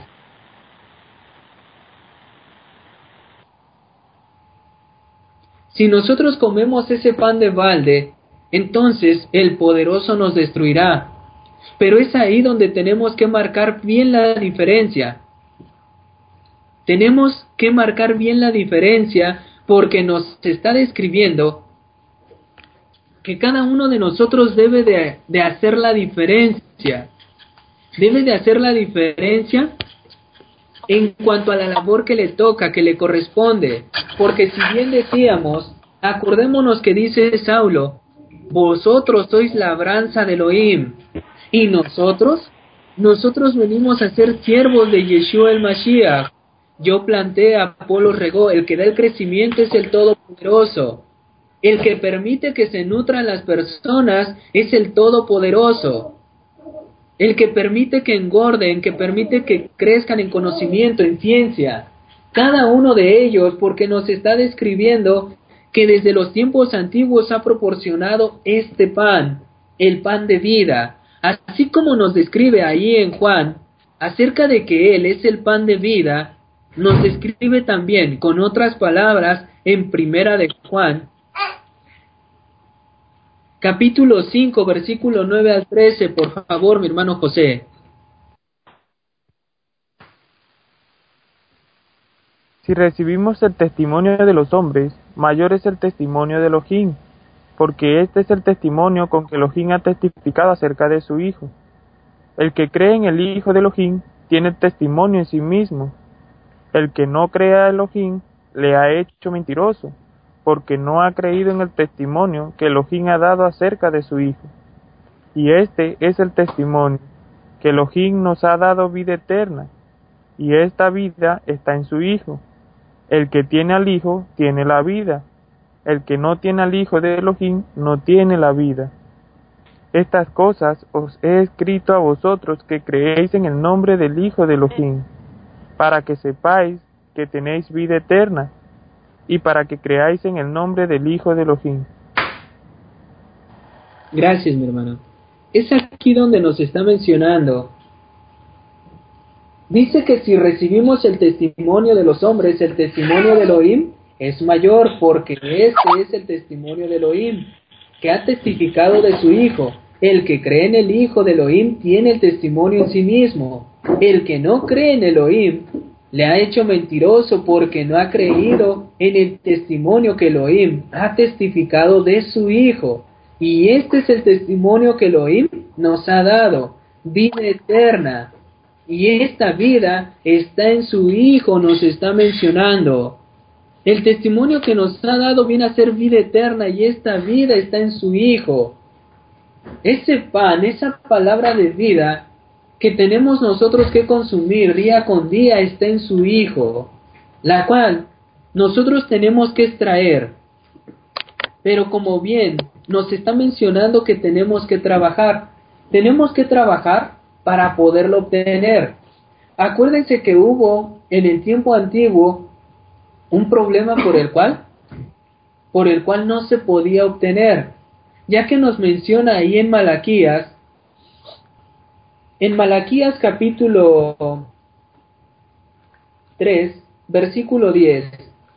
si nosotros comemos ese pan de balde, entonces el poderoso nos destruirá. Pero es ahí donde tenemos que marcar bien la diferencia. Tenemos que marcar bien la diferencia porque nos está describiendo que cada uno de nosotros debe de, de hacer la diferencia. Debe de hacer la diferencia en cuanto a la labor que le toca, que le corresponde. Porque si bien decíamos, acordémonos que dice Saulo, vosotros sois labranza de Elohim, y nosotros, nosotros venimos a ser siervos de Yeshua el Mashiach. Yo planté, Apolo regó, el que da el crecimiento es el Todopoderoso. El que permite que se nutran las personas es el Todopoderoso. El que permite que engorden, que permite que crezcan en conocimiento, en ciencia. Cada uno de ellos, porque nos está describiendo que desde los tiempos antiguos ha proporcionado este pan, el pan de vida. así como nos describe ahí en Juan, acerca de que Él es el pan de vida, nos describe también con otras palabras en Primera de Juan, capítulo cinco, versículo nueve al trece, por favor, mi hermano José. Si recibimos el testimonio de los hombres, mayor es el testimonio de Elohim, porque este es el testimonio con que Elohim ha testificado acerca de su Hijo. El que cree en el Hijo de Elohim tiene testimonio en sí mismo. El que no cree a Elohim le ha hecho mentiroso, porque no ha creído en el testimonio que Elohim ha dado acerca de su Hijo. Y este es el testimonio, que Elohim nos ha dado vida eterna, y esta vida está en su Hijo. El que tiene al Hijo tiene la vida. El que no tiene al Hijo de Elohim no tiene la vida. Estas cosas os he escrito a vosotros que creéis en el nombre del Hijo de Elohim, para que sepáis que tenéis vida eterna, y para que creáis en el nombre del Hijo de Elohim. Gracias, mi hermano. Es aquí donde nos está mencionando. Dice que si recibimos el testimonio de los hombres, el testimonio de Elohim es mayor, porque este es el testimonio de Elohim, que ha testificado de su Hijo. El que cree en el Hijo de Elohim tiene el testimonio en sí mismo. El que no cree en Elohim le ha hecho mentiroso, porque no ha creído en el testimonio que Elohim ha testificado de su Hijo. Y este es el testimonio que Elohim nos ha dado, vida eterna. Y esta vida está en su Hijo, nos está mencionando. El testimonio que nos ha dado viene a ser vida eterna, y esta vida está en su Hijo. Ese pan, esa palabra de vida que tenemos nosotros que consumir día con día está en su Hijo, la cual nosotros tenemos que extraer. Pero como bien nos está mencionando que tenemos que trabajar, tenemos que trabajar para poderlo obtener. Acuérdense que hubo en el tiempo antiguo un problema por el cual, por el cual no se podía obtener, ya que nos menciona ahí en Malaquías, en Malaquías capítulo tres, versículo diez.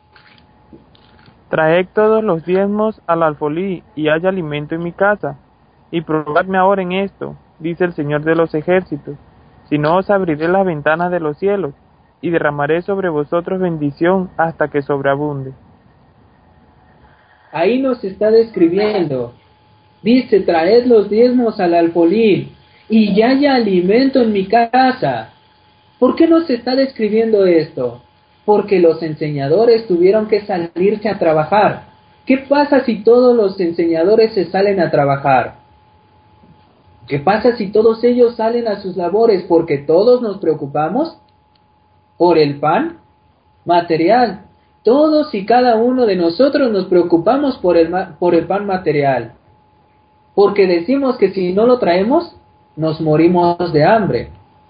Traed todos los diezmos al alfolí, y haya alimento en mi casa, y probadme ahora en esto, dice el Señor de los ejércitos, si no os abriré las ventanas de los cielos, y derramaré sobre vosotros bendición hasta que sobreabunde. Ahí nos está describiendo, dice, traed los diezmos al alfolí, y ya haya alimento en mi casa. ¿Por qué nos está describiendo esto? Porque los enseñadores tuvieron que salirse a trabajar. ¿Qué pasa si todos los enseñadores se salen a trabajar? ¿Qué pasa si todos ellos salen a sus labores? Porque todos nos preocupamos por el pan material. Todos y cada uno de nosotros nos preocupamos por el, por el pan material. Porque decimos que si no lo traemos, nos morimos de hambre.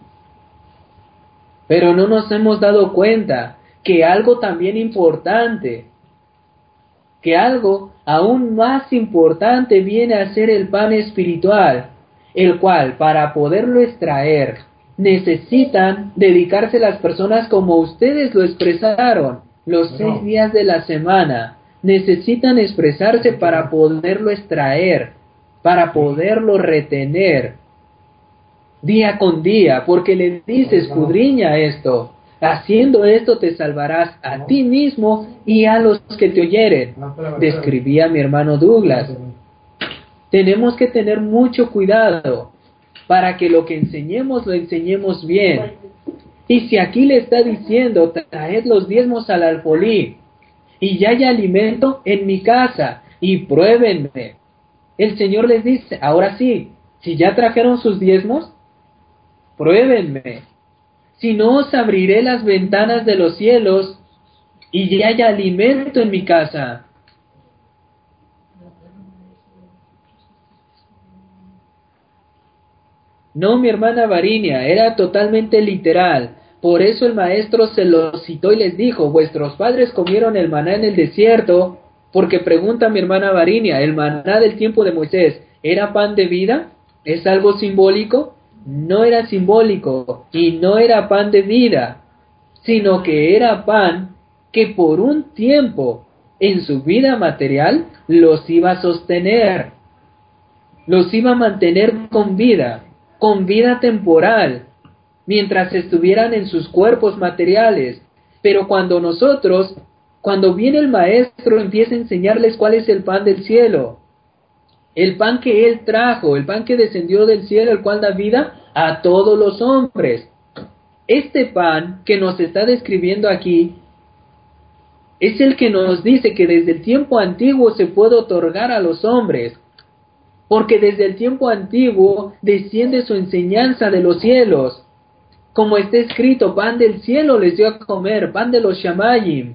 Pero no nos hemos dado cuenta que algo también importante, que algo aún más importante viene a ser el pan espiritual, el cual para poderlo extraer necesitan dedicarse las personas como ustedes lo expresaron, los seis días de la semana, necesitan expresarse para poderlo extraer, para poderlo retener día con día, porque le dices, escudriña esto, haciendo esto te salvarás a ti mismo y a los que te oyeren. Describía mi hermano Douglas. Tenemos que tener mucho cuidado para que lo que enseñemos lo enseñemos bien. Y si aquí le está diciendo, traed los diezmos al alfolí, y ya hay alimento en mi casa, y pruébenme. El Señor les dice, ahora sí, si ya trajeron sus diezmos, pruébenme. Si no, os abriré las ventanas de los cielos, y ya hay alimento en mi casa. No, mi hermana Varinia, era totalmente literal. Por eso el maestro se lo citó y les dijo, vuestros padres comieron el maná en el desierto, porque pregunta mi hermana Varinia, ¿el maná del tiempo de Moisés era pan de vida? ¿Es algo simbólico? No era simbólico y no era pan de vida, sino que era pan que por un tiempo en su vida material los iba a sostener, los iba a mantener con vida, con vida temporal, mientras estuvieran en sus cuerpos materiales. Pero cuando nosotros, cuando viene el Maestro, empieza a enseñarles cuál es el pan del cielo, el pan que Él trajo, el pan que descendió del cielo, el cual da vida a todos los hombres. Este pan que nos está describiendo aquí es el que nos dice que desde el tiempo antiguo se puede otorgar a los hombres, porque desde el tiempo antiguo desciende su enseñanza de los cielos, como está escrito, pan del cielo les dio a comer, pan de los Shamayim.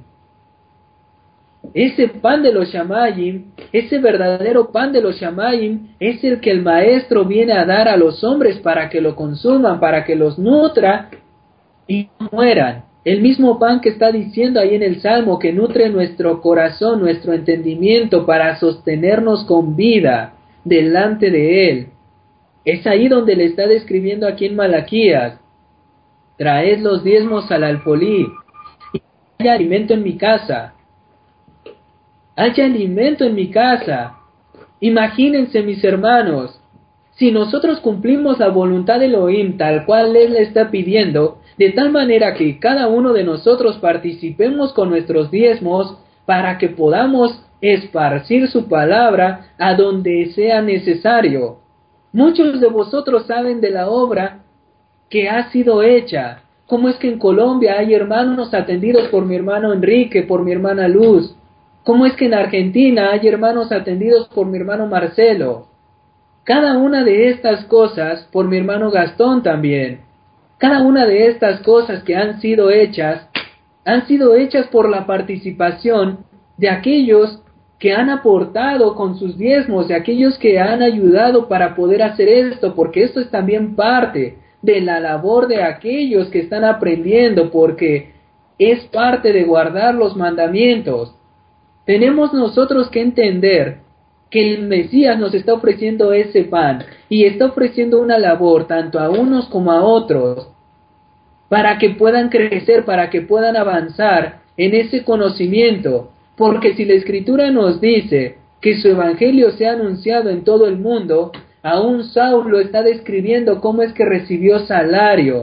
Ese pan de los Shamayim, ese verdadero pan de los Shamayim, es el que el Maestro viene a dar a los hombres para que lo consuman, para que los nutra y no mueran. El mismo pan que está diciendo ahí en el Salmo, que nutre nuestro corazón, nuestro entendimiento, para sostenernos con vida delante de Él. Es ahí donde le está describiendo aquí en Malaquías: traed los diezmos al alfolí, y haya alimento en mi casa. Haya alimento en mi casa. Imagínense, mis hermanos, si nosotros cumplimos la voluntad de Elohim tal cual Él le está pidiendo, de tal manera que cada uno de nosotros participemos con nuestros diezmos para que podamos esparcir su palabra a donde sea necesario. Muchos de vosotros saben de la obra que ha sido hecha. Cómo es que en Colombia hay hermanos atendidos por mi hermano Enrique, por mi hermana Luz. Cómo es que en Argentina hay hermanos atendidos por mi hermano Marcelo. Cada una de estas cosas, por mi hermano Gastón también. Cada una de estas cosas que han sido hechas, han sido hechas por la participación de aquellos que han aportado con sus diezmos, de aquellos que han ayudado para poder hacer esto, porque esto es también parte de la labor de aquellos que están aprendiendo, porque es parte de guardar los mandamientos. Tenemos nosotros que entender que el Mesías nos está ofreciendo ese pan y está ofreciendo una labor tanto a unos como a otros para que puedan crecer, para que puedan avanzar en ese conocimiento, porque si la Escritura nos dice que su evangelio se ha anunciado en todo el mundo, aún Saulo está describiendo cómo es que recibió salario.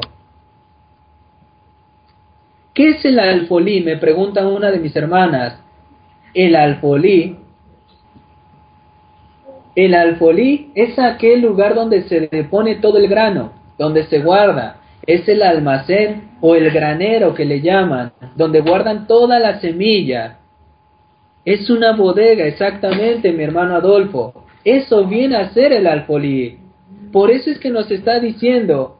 ¿Qué es el alfolí?, me pregunta una de mis hermanas. El alfolí, el alfolí es aquel lugar donde se depone todo el grano, donde se guarda. Es el almacén o el granero que le llaman, donde guardan toda la semilla. Es una bodega, exactamente, mi hermano Adolfo. Eso viene a ser el alfolí. Por eso es que nos está diciendo,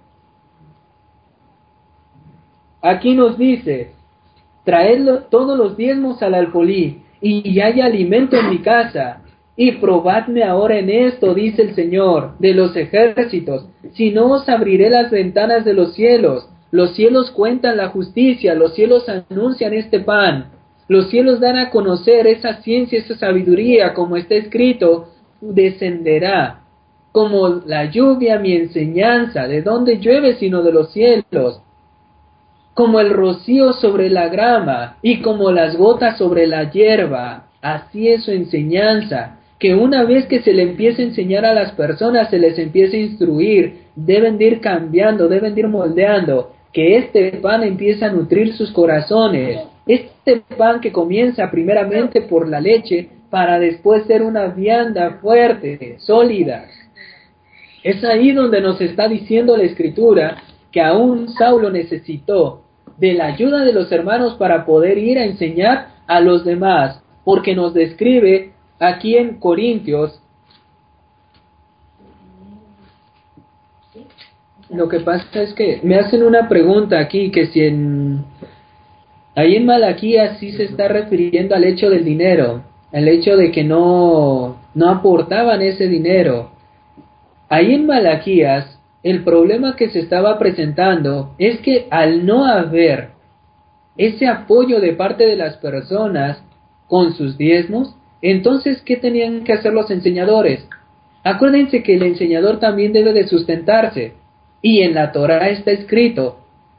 aquí nos dice, traedlo todos los diezmos al alfolí, y haya alimento en mi casa, y probadme ahora en esto, dice el Señor de los ejércitos, si no os abriré las ventanas de los cielos. Los cielos cuentan la justicia, los cielos anuncian este pan, los cielos dan a conocer esa ciencia, esa sabiduría, como está escrito, descenderá como la lluvia mi enseñanza. ¿De dónde llueve sino de los cielos? Como el rocío sobre la grama y como las gotas sobre la hierba, así es su enseñanza, que una vez que se le empieza a enseñar a las personas, se les empieza a instruir, deben de ir cambiando, deben de ir moldeando, que este pan empieza a nutrir sus corazones, este pan que comienza primeramente por la leche, para después ser una vianda fuerte, sólida. Es ahí donde nos está diciendo la Escritura que aún Saulo necesitó de la ayuda de los hermanos para poder ir a enseñar a los demás, porque nos describe aquí en Corintios. Lo que pasa es que me hacen una pregunta aquí, que si en ahí en Malaquías sí se está refiriendo al hecho del dinero, al hecho de que no, no aportaban ese dinero. Ahí en Malaquías, el problema que se estaba presentando es que al no haber ese apoyo de parte de las personas con sus diezmos, entonces, ¿qué tenían que hacer los enseñadores? Acuérdense que el enseñador también debe de sustentarse. Y en la Torá está escrito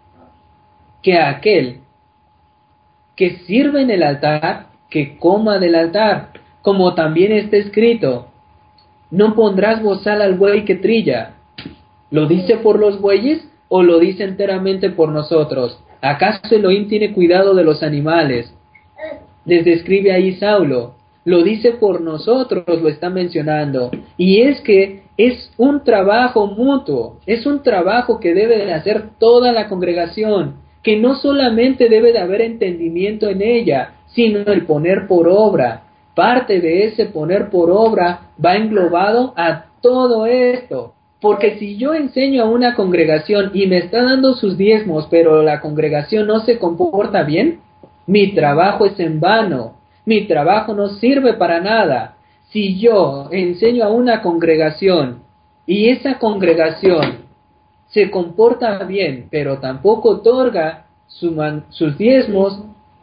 que aquel que sirve en el altar, que coma del altar. Como también está escrito, no pondrás bozal al buey que trilla. ¿Lo dice por los bueyes o lo dice enteramente por nosotros? ¿Acaso Elohim tiene cuidado de los animales? Les describe ahí Saulo. Lo dice por nosotros, lo está mencionando. Y es que es un trabajo mutuo, es un trabajo que debe de hacer toda la congregación, que no solamente debe de haber entendimiento en ella, sino el poner por obra. Parte de ese poner por obra va englobado a todo esto. Porque si yo enseño a una congregación y me está dando sus diezmos, pero la congregación no se comporta bien, mi trabajo es en vano, mi trabajo no sirve para nada. Si yo enseño a una congregación y esa congregación se comporta bien, pero tampoco otorga su man, sus diezmos,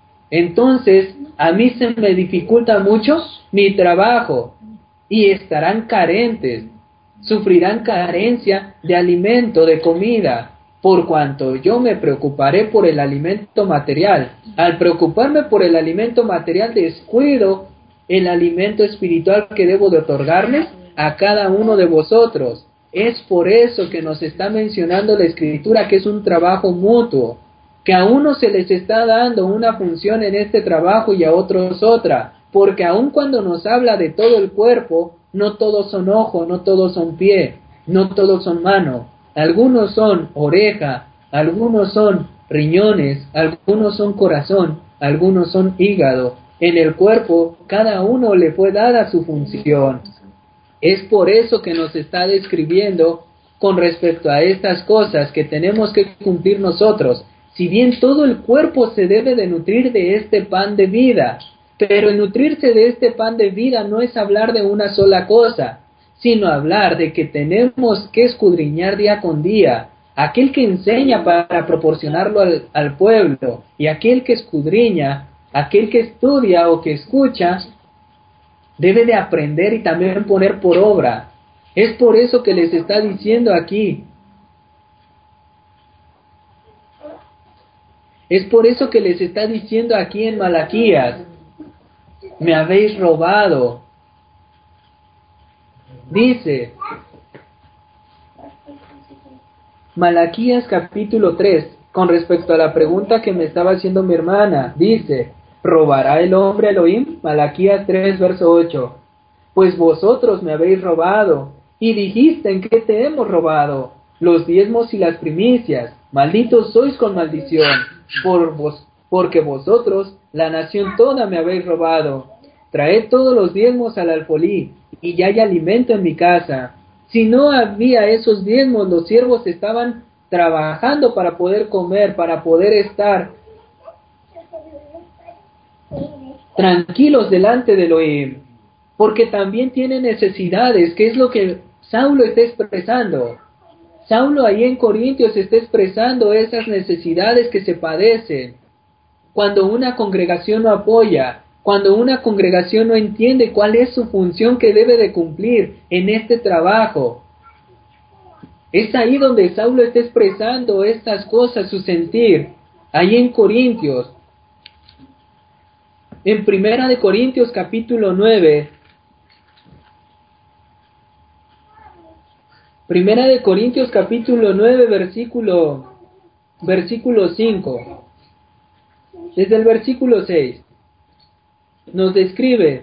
entonces a mí se me dificulta mucho mi trabajo y estarán carentes, sufrirán carencia de alimento, de comida, por cuanto yo me preocuparé por el alimento material. Al preocuparme por el alimento material, descuido el alimento espiritual que debo de otorgarles a cada uno de vosotros. Es por eso que nos está mencionando la Escritura que es un trabajo mutuo, que a unos se les está dando una función en este trabajo y a otros otra, porque aun cuando nos habla de todo el cuerpo, no todos son ojo, no todos son pie, no todos son mano, algunos son oreja, algunos son riñones, algunos son corazón, algunos son hígado. En el cuerpo, cada uno le fue dada su función. Es por eso que nos está describiendo con respecto a estas cosas que tenemos que cumplir nosotros. Si bien todo el cuerpo se debe de nutrir de este pan de vida, pero el nutrirse de este pan de vida no es hablar de una sola cosa, sino hablar de que tenemos que escudriñar día con día. Aquel que enseña para proporcionarlo al, al pueblo, y aquel que escudriña, aquel que estudia o que escucha, debe de aprender y también poner por obra. Es por eso que les está diciendo aquí. Es por eso que les está diciendo aquí en Malaquías, me habéis robado. Dice, Malaquías capítulo tres, con respecto a la pregunta que me estaba haciendo mi hermana, dice, ¿robará el hombre a Elohim? Malaquías tres, verso ocho. Pues vosotros me habéis robado, y dijiste, ¿en qué te hemos robado? Los diezmos y las primicias. Malditos sois con maldición, por vos, porque vosotros, la nación toda, me habéis robado. Traed todos los diezmos al alfolí, y ya hay alimento en mi casa. Si no había esos diezmos, los siervos estaban trabajando para poder comer, para poder estar tranquilos delante de Elohim, porque también tienen necesidades, que es lo que Saulo está expresando. Saulo ahí en Corintios está expresando esas necesidades que se padecen cuando una congregación no apoya, cuando una congregación no entiende cuál es su función que debe de cumplir en este trabajo. Es ahí donde Saulo está expresando estas cosas, su sentir, ahí en Corintios. En Primera de Corintios capítulo nueve, Primera de Corintios capítulo nueve, versículo, versículo cinco, desde el versículo seis, nos describe,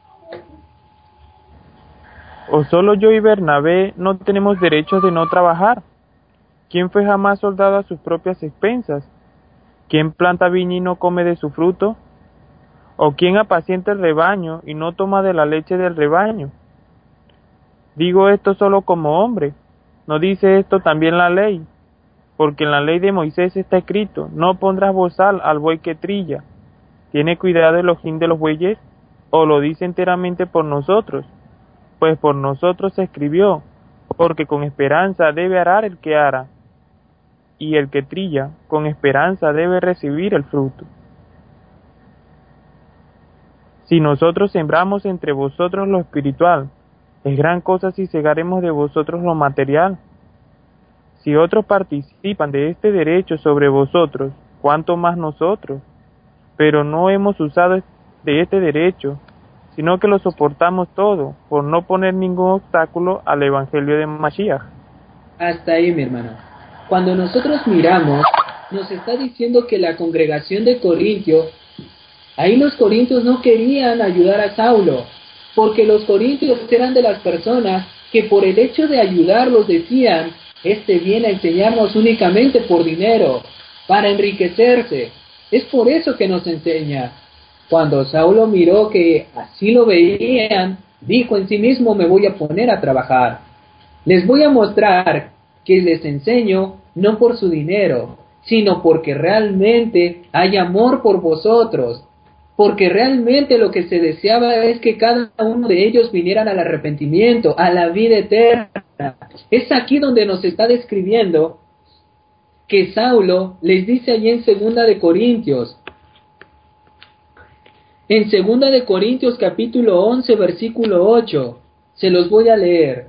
¿o solo yo y Bernabé no tenemos derecho de no trabajar? ¿Quién fue jamás soldado a sus propias expensas? ¿Quién planta viña y no come de su fruto? ¿O quién apacienta el rebaño y no toma de la leche del rebaño? Digo esto solo como hombre, ¿no dice esto también la ley? Porque en la ley de Moisés está escrito, no pondrás bozal al buey que trilla. ¿Tiene cuidado el ojín de los bueyes? ¿O lo dice enteramente por nosotros? Pues por nosotros se escribió, porque con esperanza debe arar el que ara, y el que trilla, con esperanza debe recibir el fruto. Si nosotros sembramos entre vosotros lo espiritual, Es gran cosa si cegaremos de vosotros lo material. Si otros participan de este derecho sobre vosotros, ¿cuánto más nosotros? Pero no hemos usado de este derecho, sino que lo soportamos todo, por no poner ningún obstáculo al Evangelio de Mashiach. Hasta ahí, mi hermano. Cuando nosotros miramos, nos está diciendo que la congregación de Corintio, ahí los corintios no querían ayudar a Saulo, porque los corintios eran de las personas que por el hecho de ayudarlos decían, este viene a enseñarnos únicamente por dinero, para enriquecerse. Es por eso que nos enseña. Cuando Saulo miró que así lo veían, dijo en sí mismo, me voy a poner a trabajar. Les voy a mostrar que les enseño no por su dinero, sino porque realmente hay amor por vosotros, porque realmente lo que se deseaba es que cada uno de ellos vinieran al arrepentimiento, a la vida eterna. Es aquí donde nos está describiendo que Saulo les dice allí en Segunda de Corintios, en Segunda de Corintios capítulo once versículo ocho, se los voy a leer.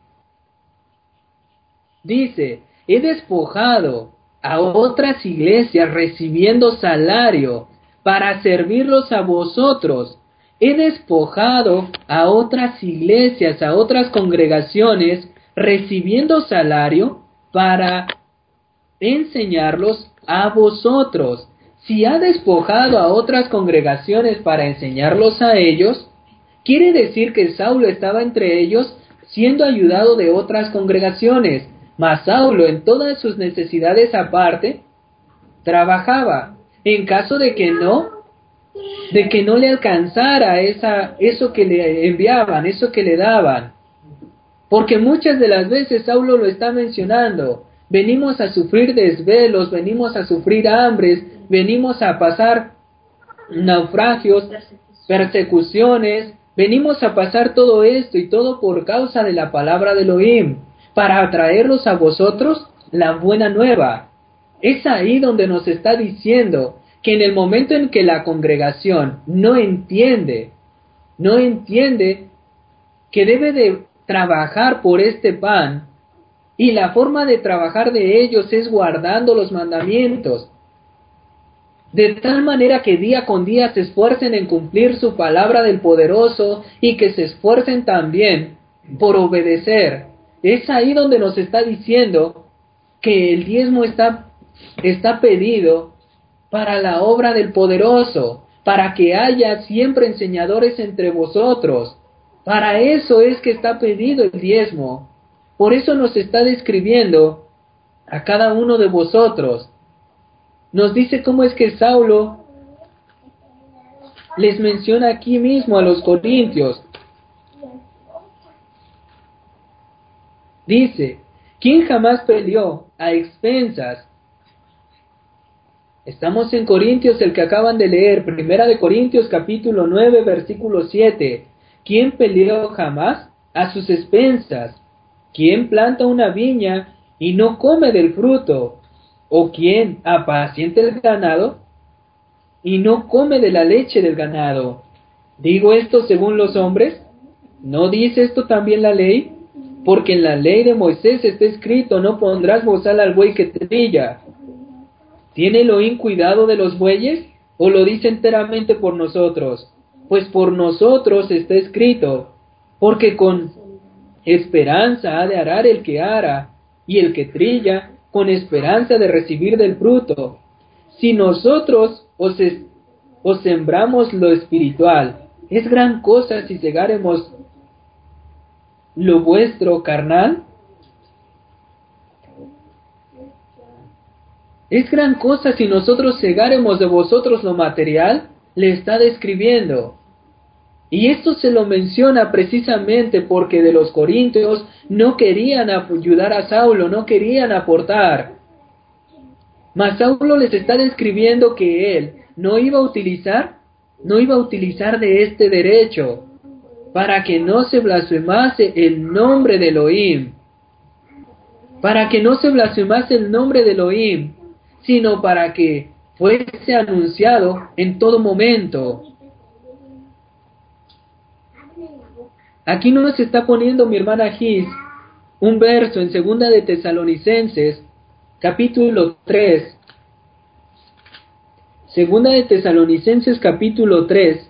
Dice, he despojado a otras iglesias recibiendo salario para servirlos a vosotros. He despojado a otras iglesias, a otras congregaciones, recibiendo salario para enseñarlos a vosotros. Si ha despojado a otras congregaciones para enseñarlos a ellos, quiere decir que Saulo estaba entre ellos siendo ayudado de otras congregaciones, mas Saulo en todas sus necesidades aparte, trabajaba. En caso de que no, de que no le alcanzara esa, eso que le enviaban, eso que le daban. Porque muchas de las veces Saulo lo está mencionando, venimos a sufrir desvelos, venimos a sufrir hambres, venimos a pasar naufragios, persecuciones, venimos a pasar todo esto y todo por causa de la palabra de Elohim, para atraerlos a vosotros la buena nueva. Es ahí donde nos está diciendo que en el momento en que la congregación no entiende, no entiende que debe de trabajar por este pan, y la forma de trabajar de ellos es guardando los mandamientos, de tal manera que día con día se esfuercen en cumplir su palabra del poderoso y que se esfuercen también por obedecer. Es ahí donde nos está diciendo que el diezmo está, está pedido para la obra del poderoso, para que haya siempre enseñadores entre vosotros. Para eso es que está pedido el diezmo. Por eso nos está describiendo a cada uno de vosotros. Nos dice cómo es que Saulo les menciona aquí mismo a los corintios. Dice, ¿quién jamás peleó a expensas? Estamos en Corintios, el que acaban de leer, Primera de Corintios capítulo nueve versículo siete. ¿Quién peleó jamás a sus expensas? ¿Quién planta una viña y no come del fruto? ¿O quién apacienta el ganado y no come de la leche del ganado? ¿Digo esto según los hombres? ¿No dice esto también la ley? Porque en la ley de Moisés está escrito, no pondrás bozal al buey que trilla. ¿Tiene Elohim cuidado de los bueyes? ¿O lo dice enteramente por nosotros? Pues por nosotros está escrito, porque con esperanza ha de arar el que ara, y el que trilla, con esperanza de recibir del fruto. Si nosotros os, es, os sembramos lo espiritual, ¿es gran cosa si cegaremos lo vuestro carnal? ¿Es gran cosa si nosotros cegaremos de vosotros lo material? Le está describiendo. Y esto se lo menciona precisamente porque de los corintios no querían ayudar a Saulo, no querían aportar. Mas Saulo les está describiendo que él no iba a utilizar, no iba a utilizar de este derecho para que no se blasfemase el nombre de Elohim, para que no se blasfemase el nombre de Elohim, sino para que fuese anunciado en todo momento. Aquí nos está poniendo mi hermana Gis un verso en Segunda de Tesalonicenses, capítulo tres. Segunda de Tesalonicenses, capítulo tres,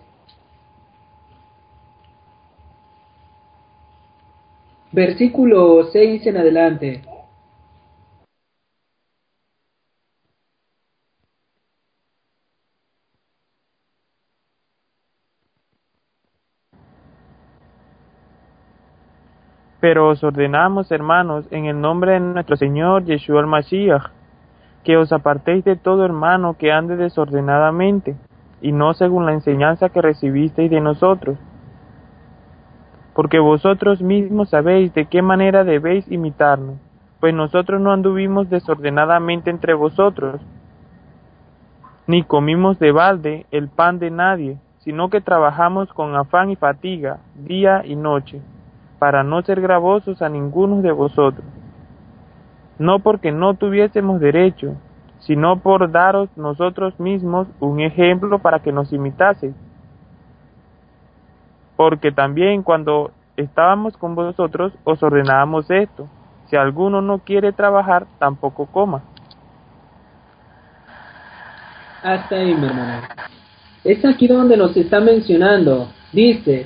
versículo seis en adelante. Pero os ordenamos, hermanos, en el nombre de nuestro Señor Yeshua el Mashiach, que os apartéis de todo hermano que ande desordenadamente, y no según la enseñanza que recibisteis de nosotros. Porque vosotros mismos sabéis de qué manera debéis imitarnos, pues nosotros no anduvimos desordenadamente entre vosotros, ni comimos de balde el pan de nadie, sino que trabajamos con afán y fatiga, día y noche, para no ser gravosos a ninguno de vosotros, no porque no tuviésemos derecho, sino por daros nosotros mismos un ejemplo para que nos imitaseis. Porque también cuando estábamos con vosotros os ordenábamos esto: si alguno no quiere trabajar, tampoco coma. Hasta ahí, mi hermana. Es aquí donde nos está mencionando. Dice,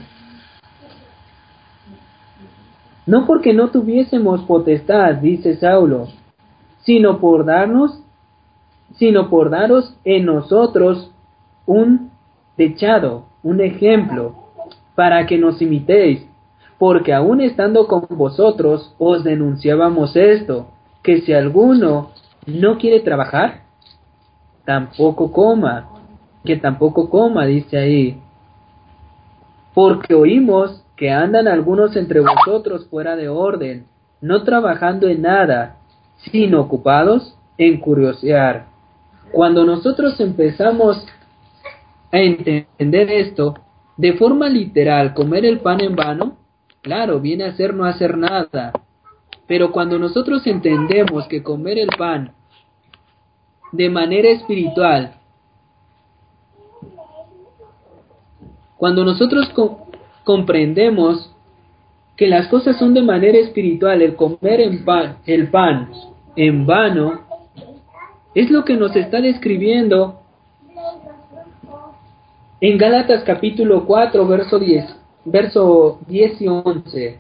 no porque no tuviésemos potestad, dice Saulo, sino por darnos, sino por daros en nosotros un dechado, un ejemplo, para que nos imitéis, porque aún estando con vosotros os denunciábamos esto, que si alguno no quiere trabajar, tampoco coma, que tampoco coma, dice ahí, porque oímos que andan algunos entre vosotros fuera de orden, no trabajando en nada, sino ocupados en curiosear. Cuando nosotros empezamos a entender esto, de forma literal, comer el pan en vano, claro, viene a ser no hacer nada. Pero cuando nosotros entendemos que comer el pan de manera espiritual, cuando nosotros co- comprendemos que las cosas son de manera espiritual, el comer en pan, el pan en vano, es lo que nos está describiendo en Gálatas capítulo cuatro, verso diez, verso diez y once.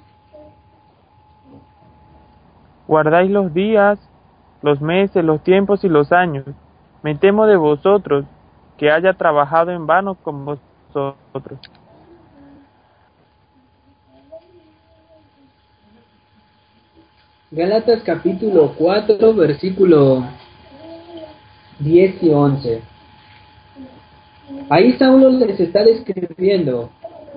Guardáis los días, los meses, los tiempos y los años. Me temo de vosotros, que haya trabajado en vano con vosotros. Gálatas capítulo cuatro, versículo diez y once. Ahí Saulo les está describiendo.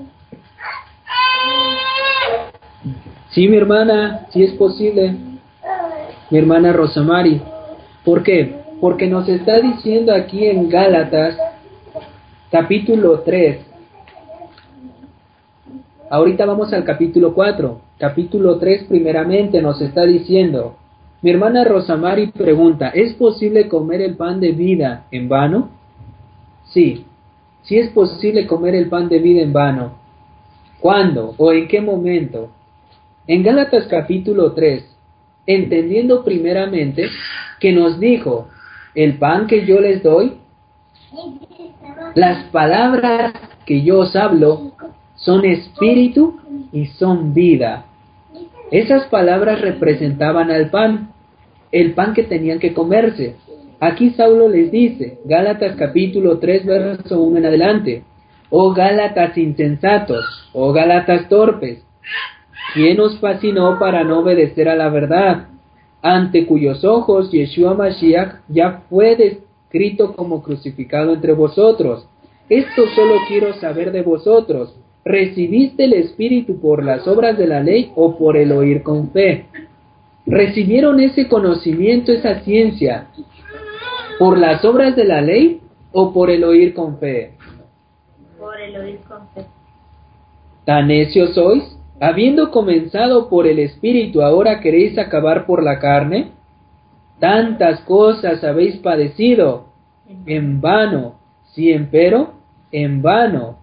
Sí, mi hermana, sí es posible. Mi hermana Rosamari. ¿Por qué? Porque nos está diciendo aquí en Gálatas capítulo tres. Ahorita vamos al capítulo cuatro. Capítulo tres primeramente nos está diciendo. Mi hermana Rosamari pregunta, ¿es posible comer el pan de vida en vano? Sí, sí es posible comer el pan de vida en vano. ¿Cuándo o en qué momento? En Gálatas capítulo tres, entendiendo primeramente que nos dijo, el pan que yo les doy, las palabras que yo os hablo, son espíritu y son vida. Esas palabras representaban al pan, el pan que tenían que comerse. Aquí Saulo les dice, Gálatas capítulo tres, verso uno en adelante, oh Gálatas insensatos, oh Gálatas torpes, ¿quién os fascinó para no obedecer a la verdad? Ante cuyos ojos Yeshua Mashiach ya fue descrito como crucificado entre vosotros. Esto solo quiero saber de vosotros. ¿Recibiste el Espíritu por las obras de la ley o por el oír con fe? ¿Recibieron ese conocimiento, esa ciencia, por las obras de la ley o por el oír con fe? Por el oír con fe. ¿Tan necios sois? Habiendo comenzado por el Espíritu, ¿ahora queréis acabar por la carne? Tantas cosas habéis padecido, en vano, sí, empero, en vano.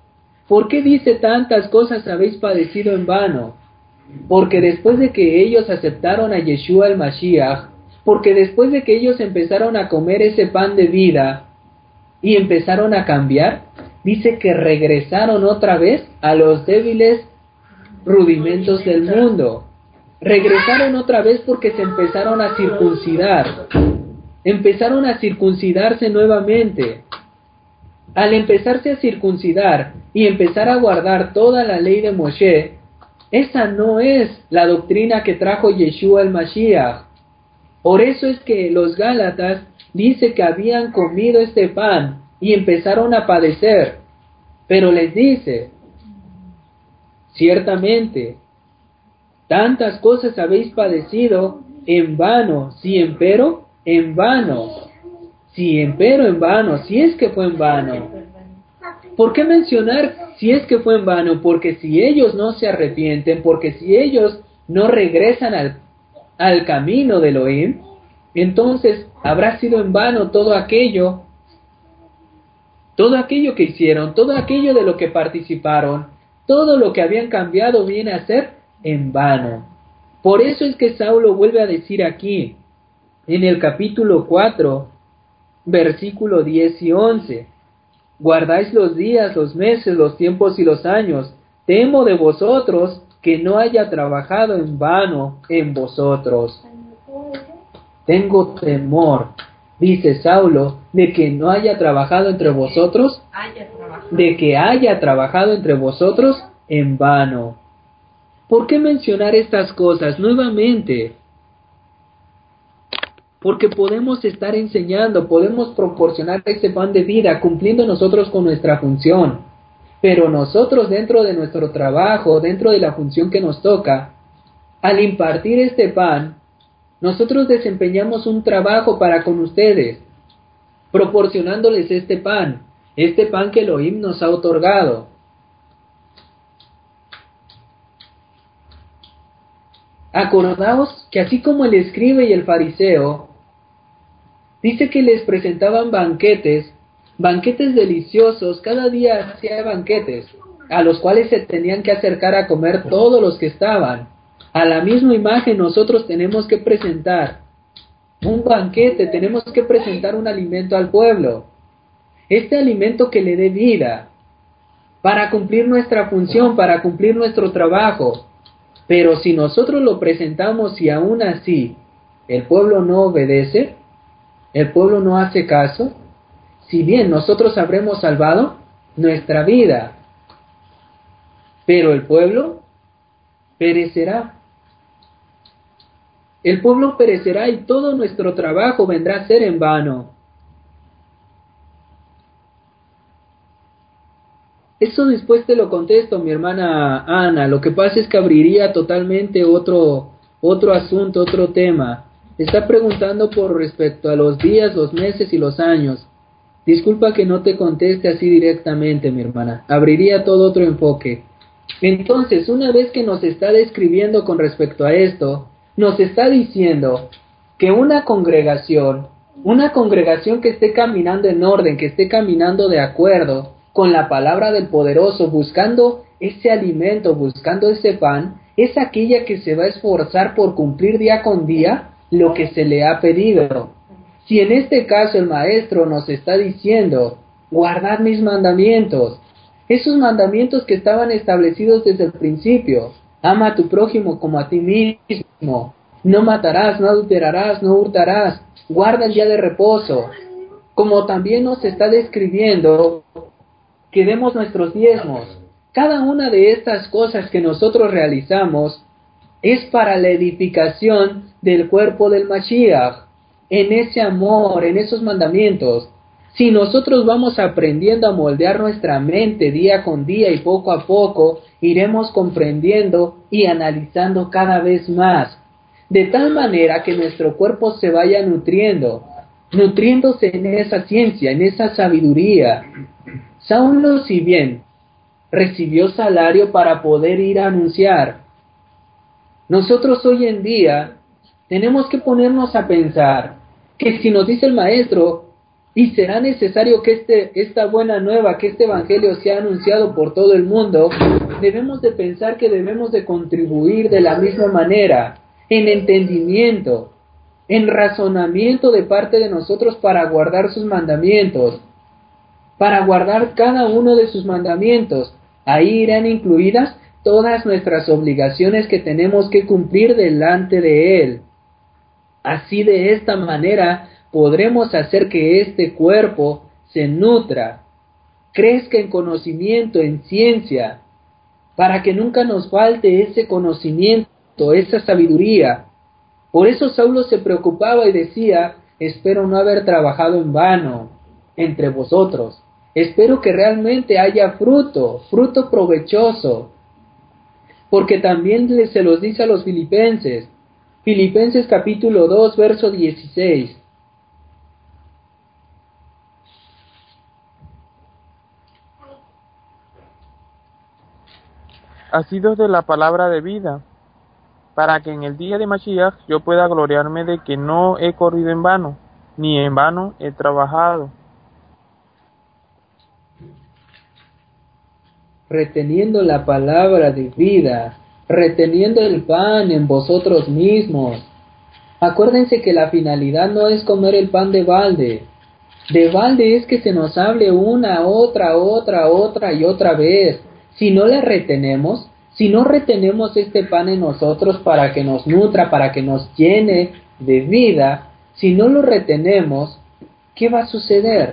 ¿Por qué dice tantas cosas habéis padecido en vano? Porque después de que ellos aceptaron a Yeshua el Mashiach, porque después de que ellos empezaron a comer ese pan de vida y empezaron a cambiar, dice que regresaron otra vez a los débiles rudimentos del mundo. Regresaron otra vez porque se empezaron a circuncidar. Empezaron a circuncidarse nuevamente. Al empezarse a circuncidar y empezar a guardar toda la ley de Moshe, esa no es la doctrina que trajo Yeshua el Mashiach. Por eso es que los Gálatas dice que habían comido este pan y empezaron a padecer. Pero les dice, ciertamente, tantas cosas habéis padecido en vano, si empero, en vano. Si empero en vano, si es que fue en vano. ¿Por qué mencionar si es que fue en vano? Porque si ellos no se arrepienten, porque si ellos no regresan al, al camino de Elohim, entonces habrá sido en vano todo aquello, todo aquello que hicieron, todo aquello de lo que participaron, todo lo que habían cambiado viene a ser en vano. Por eso es que Saulo vuelve a decir aquí, en el capítulo cuatro, versículo diez y once, guardáis los días, los meses, los tiempos y los años, temo de vosotros que no haya trabajado en vano en vosotros. Tengo temor, dice Saulo, de que no haya trabajado entre vosotros, de que haya trabajado entre vosotros en vano. ¿Por qué mencionar estas cosas nuevamente? Porque podemos estar enseñando, podemos proporcionar ese pan de vida, cumpliendo nosotros con nuestra función. Pero nosotros dentro de nuestro trabajo, dentro de la función que nos toca, al impartir este pan, nosotros desempeñamos un trabajo para con ustedes, proporcionándoles este pan, este pan que Elohim nos ha otorgado. Acordaos que así como el escriba y el fariseo, dice que les presentaban banquetes, banquetes deliciosos, cada día hacía banquetes, a los cuales se tenían que acercar a comer todos los que estaban. A la misma imagen nosotros tenemos que presentar un banquete, tenemos que presentar un alimento al pueblo, este alimento que le dé vida, para cumplir nuestra función, para cumplir nuestro trabajo. Pero si nosotros lo presentamos y aún así el pueblo no obedece, el pueblo no hace caso, si bien nosotros habremos salvado nuestra vida, pero el pueblo perecerá. El pueblo perecerá y todo nuestro trabajo vendrá a ser en vano. Eso después te lo contesto, mi hermana Ana. Lo que pasa es que abriría totalmente otro, otro asunto, otro tema. Está preguntando por respecto a los días, los meses y los años. Disculpa que no te conteste así directamente, mi hermana. Abriría todo otro enfoque. Entonces, una vez que nos está describiendo con respecto a esto, nos está diciendo que una congregación, una congregación que esté caminando en orden, que esté caminando de acuerdo con la palabra del Poderoso, buscando ese alimento, buscando ese pan, es aquella que se va a esforzar por cumplir día con día lo que se le ha pedido. Si en este caso el Maestro nos está diciendo, guardad mis mandamientos, esos mandamientos que estaban establecidos desde el principio, ama a tu prójimo como a ti mismo, no matarás, no adulterarás, no hurtarás, guarda el día de reposo, como también nos está describiendo que demos nuestros diezmos. Cada una de estas cosas que nosotros realizamos es para la edificación del cuerpo del Mashiach, en ese amor, en esos mandamientos. Si nosotros vamos aprendiendo a moldear nuestra mente día con día y poco a poco, iremos comprendiendo y analizando cada vez más, de tal manera que nuestro cuerpo se vaya nutriendo, nutriéndose en esa ciencia, en esa sabiduría. Saulo, si bien recibió salario para poder ir a anunciar, nosotros hoy en día tenemos que ponernos a pensar que si nos dice el Maestro, y será necesario que este, esta buena nueva, que este evangelio sea anunciado por todo el mundo, debemos de pensar que debemos de contribuir de la misma manera, en entendimiento, en razonamiento de parte de nosotros para guardar sus mandamientos, para guardar cada uno de sus mandamientos. Ahí irán incluidas todas nuestras obligaciones que tenemos que cumplir delante de Él. Así, de esta manera podremos hacer que este cuerpo se nutra, crezca en conocimiento, en ciencia, para que nunca nos falte ese conocimiento, esa sabiduría. Por eso Saulo se preocupaba y decía: espero no haber trabajado en vano entre vosotros. Espero que realmente haya fruto, fruto provechoso. Porque también se los dice a los filipenses, Filipenses capítulo dos, verso dieciséis. Asidos de la palabra de vida, para que en el día de Mashiach yo pueda gloriarme de que no he corrido en vano, ni en vano he trabajado. Reteniendo la palabra de vida, reteniendo el pan en vosotros mismos. Acuérdense que la finalidad no es comer el pan de balde. De balde es que se nos hable una, otra, otra, otra y otra vez. Si no la retenemos, si no retenemos este pan en nosotros para que nos nutra, para que nos llene de vida, si no lo retenemos, ¿qué va a suceder?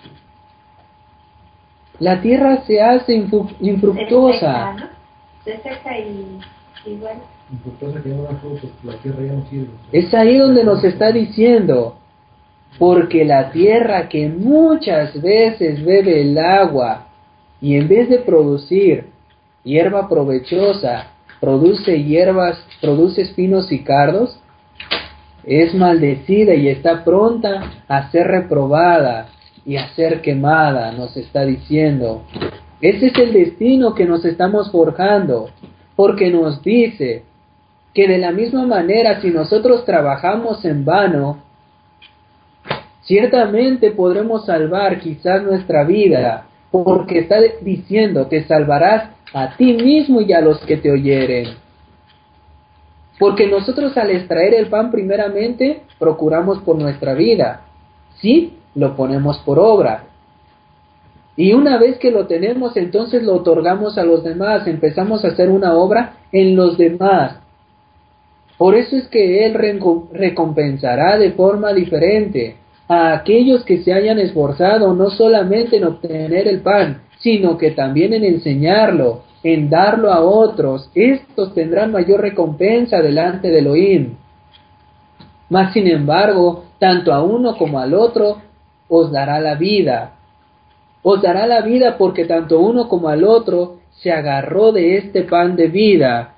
La tierra se hace infru- infructuosa. Se seca, ¿no? Se seca y igual. Infructuosa que no da frutos, la tierra ya no sirve. Es ahí donde nos está diciendo, porque la tierra que muchas veces bebe el agua y en vez de producir hierba provechosa, produce hierbas, produce espinos y cardos, es maldecida y está pronta a ser reprobada y a ser quemada, nos está diciendo. Ese es el destino que nos estamos forjando, porque nos dice que de la misma manera, si nosotros trabajamos en vano, ciertamente podremos salvar quizás nuestra vida, porque está diciendo: te salvarás a ti mismo y a los que te oyeren. Porque nosotros, al extraer el pan primeramente, procuramos por nuestra vida, sí, lo ponemos por obra. Y una vez que lo tenemos, entonces lo otorgamos a los demás, empezamos a hacer una obra en los demás. Por eso es que Él recompensará de forma diferente a aquellos que se hayan esforzado no solamente en obtener el pan, sino que también en enseñarlo, en darlo a otros. Estos tendrán mayor recompensa delante de Elohim. Mas sin embargo, tanto a uno como al otro os dará la vida. Os dará la vida porque tanto uno como al otro se agarró de este pan de vida.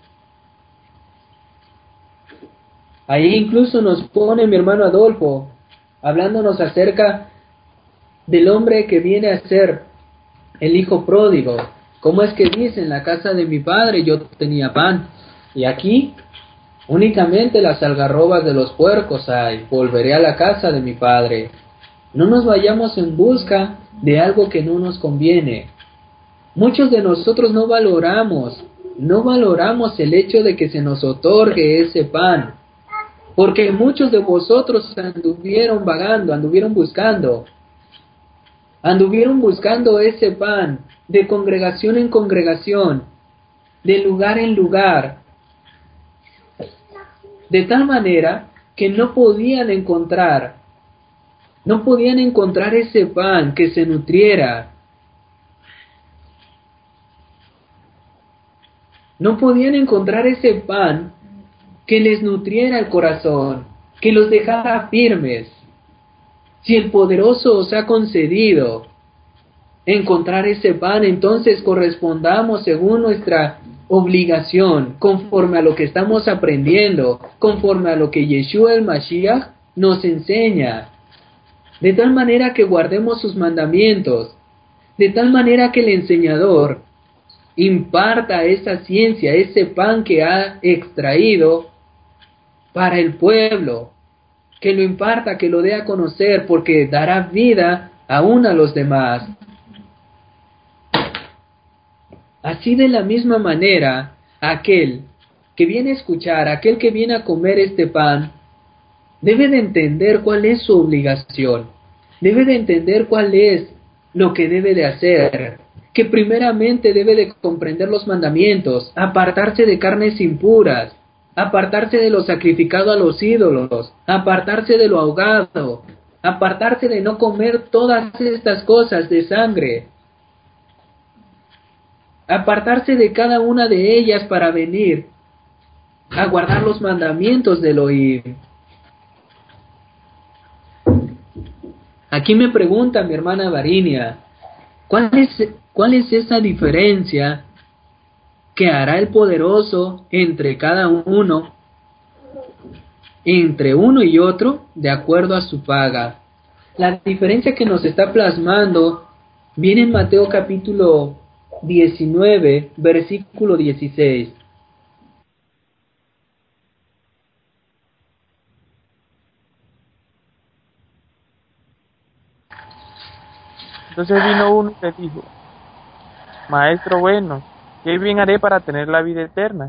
Ahí incluso nos pone mi hermano Adolfo, hablándonos acerca del hombre que viene a ser el hijo pródigo. ¿Cómo es que dice? En la casa de mi padre yo tenía pan, y aquí únicamente las algarrobas de los puercos hay. Volveré a la casa de mi padre. No nos vayamos en busca de algo que no nos conviene. Muchos de nosotros no valoramos, no valoramos el hecho de que se nos otorgue ese pan. Porque muchos de vosotros anduvieron vagando, anduvieron buscando, anduvieron buscando ese pan de congregación en congregación, de lugar en lugar, de tal manera que no podían encontrar, no podían encontrar ese pan que se nutriera. No podían encontrar ese pan que les nutriera el corazón, que los dejara firmes. Si el poderoso os ha concedido encontrar ese pan, entonces correspondamos según nuestra obligación, conforme a lo que estamos aprendiendo, conforme a lo que Yeshua el Mashiach nos enseña, de tal manera que guardemos sus mandamientos, de tal manera que el enseñador imparta esa ciencia, ese pan que ha extraído para el pueblo, que lo imparta, que lo dé a conocer, porque dará vida aún a los demás. Así de la misma manera, aquel que viene a escuchar, aquel que viene a comer este pan, debe de entender cuál es su obligación, debe de entender cuál es lo que debe de hacer, que primeramente debe de comprender los mandamientos, apartarse de carnes impuras, apartarse de lo sacrificado a los ídolos, apartarse de lo ahogado, apartarse de no comer todas estas cosas de sangre, apartarse de cada una de ellas para venir a guardar los mandamientos del Elohim. Aquí me pregunta mi hermana Varinia, ¿cuál es, cuál es esa diferencia que hará el poderoso entre cada uno, entre uno y otro, de acuerdo a su paga? La diferencia que nos está plasmando viene en Mateo capítulo diecinueve, versículo dieciséis. Entonces vino uno y le dijo: Maestro bueno, ¿qué bien haré para tener la vida eterna?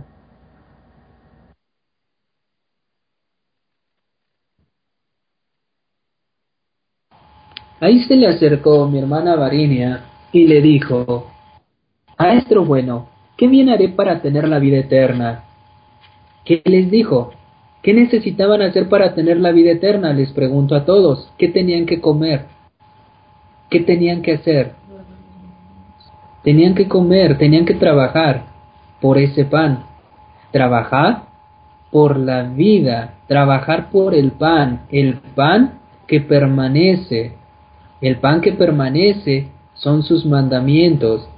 Ahí se le acercó mi hermana Varinia y le dijo: Maestro bueno, ¿qué bien haré para tener la vida eterna? ¿Qué les dijo? ¿Qué necesitaban hacer para tener la vida eterna? Les pregunto a todos. ¿Qué tenían que comer? ¿Qué tenían que hacer? Tenían que comer, tenían que trabajar por ese pan. Trabajar por la vida, trabajar por el pan, el pan que permanece. El pan que permanece son sus mandamientos.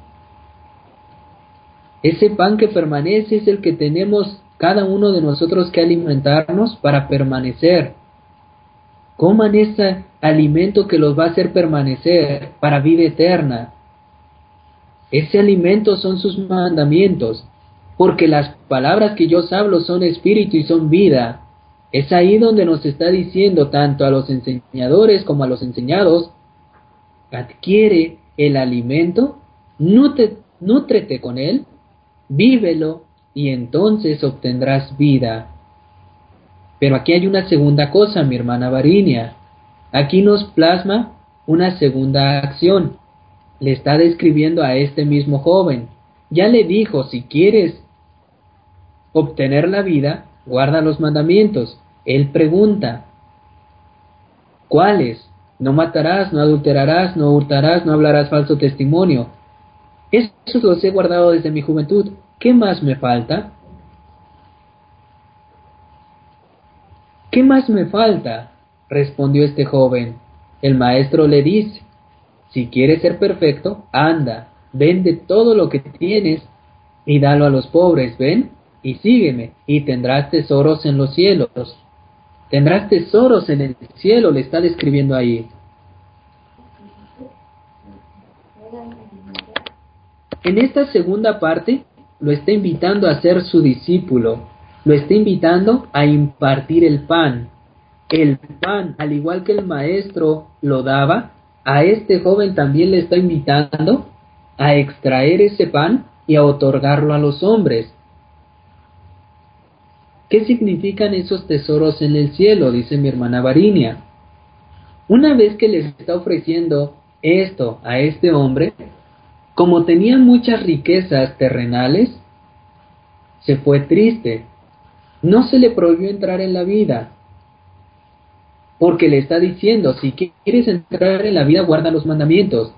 Ese pan que permanece es el que tenemos cada uno de nosotros que alimentarnos para permanecer. Coman ese alimento que los va a hacer permanecer para vida eterna. Ese alimento son sus mandamientos, porque las palabras que yo os hablo son espíritu y son vida. Es ahí donde nos está diciendo tanto a los enseñadores como a los enseñados: adquiere el alimento, nútrete, nútrete con él, vívelo y entonces obtendrás vida. Pero aquí hay una segunda cosa, mi hermana Varinia. Aquí nos plasma una segunda acción. Le está describiendo a este mismo joven. Ya le dijo: si quieres obtener la vida, guarda los mandamientos. Él pregunta: ¿cuáles? No matarás, no adulterarás, no hurtarás, no hablarás falso testimonio. Esos los he guardado desde mi juventud. ¿Qué más me falta? ¿Qué más me falta?, respondió este joven. El maestro le dice: si quieres ser perfecto, anda, vende todo lo que tienes y dalo a los pobres, ven, y sígueme, y tendrás tesoros en los cielos. Tendrás tesoros en el cielo, le está describiendo ahí. En esta segunda parte, lo está invitando a ser su discípulo, lo está invitando a impartir el pan. El pan, al igual que el maestro lo daba, a este joven también le está invitando a extraer ese pan y a otorgarlo a los hombres. ¿Qué significan esos tesoros en el cielo?, dice mi hermana Varinia. Una vez que les está ofreciendo esto a este hombre, como tenía muchas riquezas terrenales, se fue triste. No se le prohibió entrar en la vida, porque le está diciendo: si quieres entrar en la vida, guarda los mandamientos.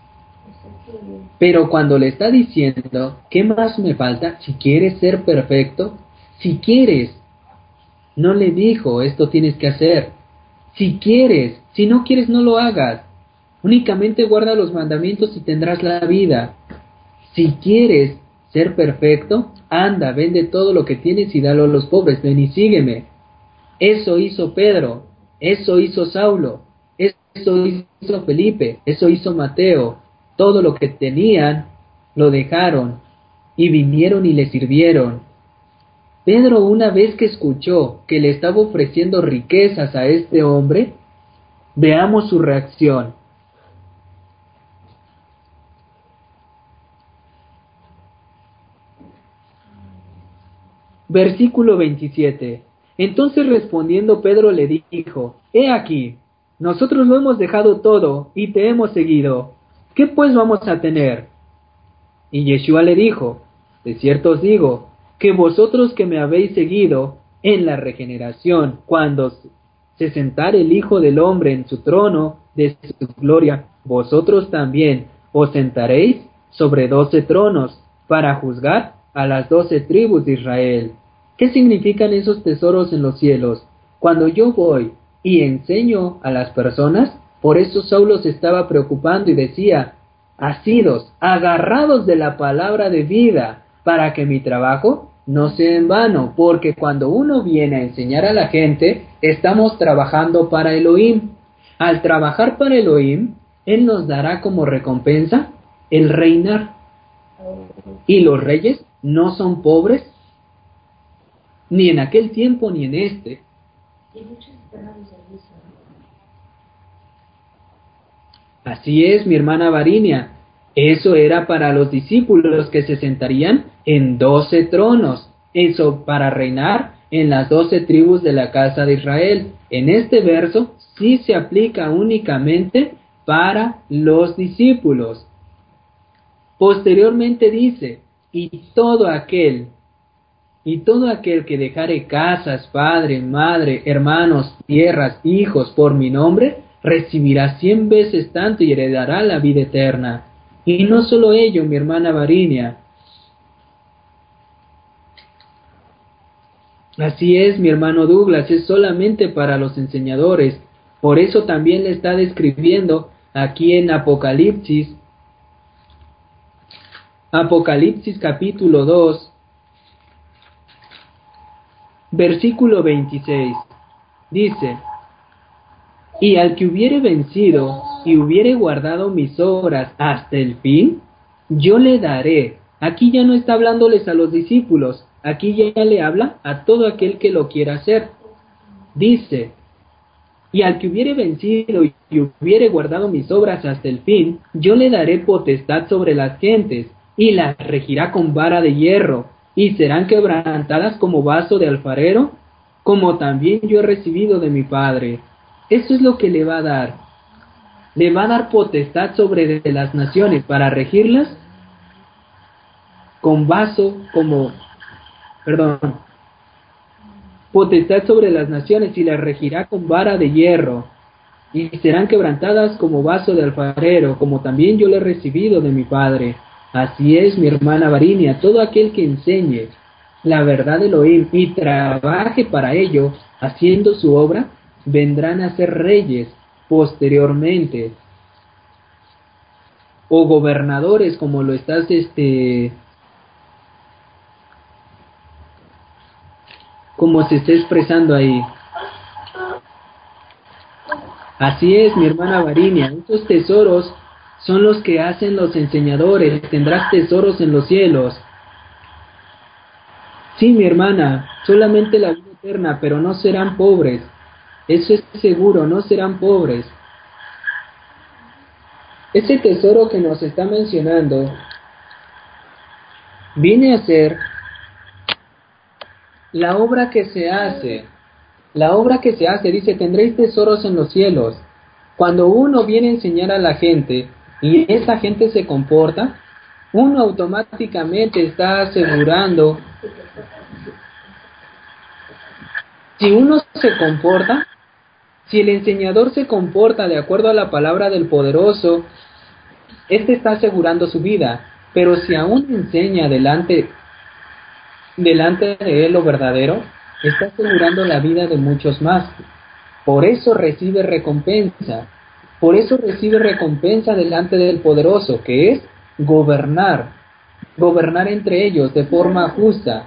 Pero cuando le está diciendo: ¿qué más me falta? Si quieres ser perfecto, si quieres, no le dijo: esto tienes que hacer. Si quieres, si no quieres, no lo hagas. Únicamente guarda los mandamientos y tendrás la vida. Si quieres ser perfecto, anda, vende todo lo que tienes y dalo a los pobres, ven y sígueme. Eso hizo Pedro, eso hizo Saulo, eso hizo Felipe, eso hizo Mateo. Todo lo que tenían lo dejaron y vinieron y le sirvieron. Pedro, una vez que escuchó que le estaba ofreciendo riquezas a este hombre, veamos su reacción. Versículo veintisiete. Entonces respondiendo Pedro le dijo: He aquí, nosotros lo hemos dejado todo y te hemos seguido. ¿Qué pues vamos a tener? Y Yeshua le dijo: De cierto os digo, que vosotros que me habéis seguido, en la regeneración, cuando se sentare el Hijo del Hombre en su trono de su gloria, vosotros también os sentaréis sobre doce tronos, para juzgar a las doce tribus de Israel. ¿Qué significan esos tesoros en los cielos? Cuando yo voy y enseño a las personas, por eso Saulo se estaba preocupando y decía: asidos, agarrados de la palabra de vida, para que mi trabajo no sea en vano, porque cuando uno viene a enseñar a la gente, estamos trabajando para Elohim. Al trabajar para Elohim, Él nos dará como recompensa el reinar. Y los reyes no son pobres, ni en aquel tiempo ni en este. Así es, mi hermana Varinia. Eso era para los discípulos que se sentarían en doce tronos. Eso para reinar en las doce tribus de la casa de Israel. En este verso sí se aplica únicamente para los discípulos. Posteriormente dice: y todo aquel, y todo aquel que dejare casas, padre, madre, hermanos, tierras, hijos, por mi nombre, recibirá cien veces tanto y heredará la vida eterna. Y no solo ello, mi hermana Varinia. Así es, mi hermano Douglas, es solamente para los enseñadores. Por eso también le está describiendo aquí en Apocalipsis, Apocalipsis capítulo dos, versículo veintiséis. Dice: y al que hubiere vencido y hubiere guardado mis obras hasta el fin, yo le daré. Aquí ya no está hablándoles a los discípulos, aquí ya le habla a todo aquel que lo quiera hacer. Dice: y al que hubiere vencido y hubiere guardado mis obras hasta el fin, yo le daré potestad sobre las gentes, y las regirá con vara de hierro, y serán quebrantadas como vaso de alfarero, como también yo he recibido de mi Padre. Eso es lo que le va a dar. Le va a dar potestad sobre de las naciones para regirlas con vaso como, perdón, potestad sobre las naciones y las regirá con vara de hierro, y serán quebrantadas como vaso de alfarero, como también yo le he recibido de mi Padre. Así es, mi hermana Varinia, todo aquel que enseñe la verdad de Elohim y trabaje para ello, haciendo su obra, vendrán a ser reyes posteriormente, o gobernadores, como lo estás este como se está expresando ahí. Así es, mi hermana Varinia, estos tesoros son los que hacen los enseñadores. Tendrás tesoros en los cielos. Sí, mi hermana, solamente la vida eterna, pero no serán pobres. Eso es seguro, no serán pobres. Ese tesoro que nos está mencionando viene a ser la obra que se hace. La obra que se hace, dice: tendréis tesoros en los cielos. Cuando uno viene a enseñar a la gente y esa gente se comporta, uno automáticamente está asegurando. Si uno se comporta, si el enseñador se comporta de acuerdo a la palabra del poderoso, este está asegurando su vida. Pero si aún enseña delante, delante de él lo verdadero, está asegurando la vida de muchos más. Por eso recibe recompensa. Por eso recibe recompensa delante del poderoso, que es gobernar. Gobernar entre ellos de forma justa.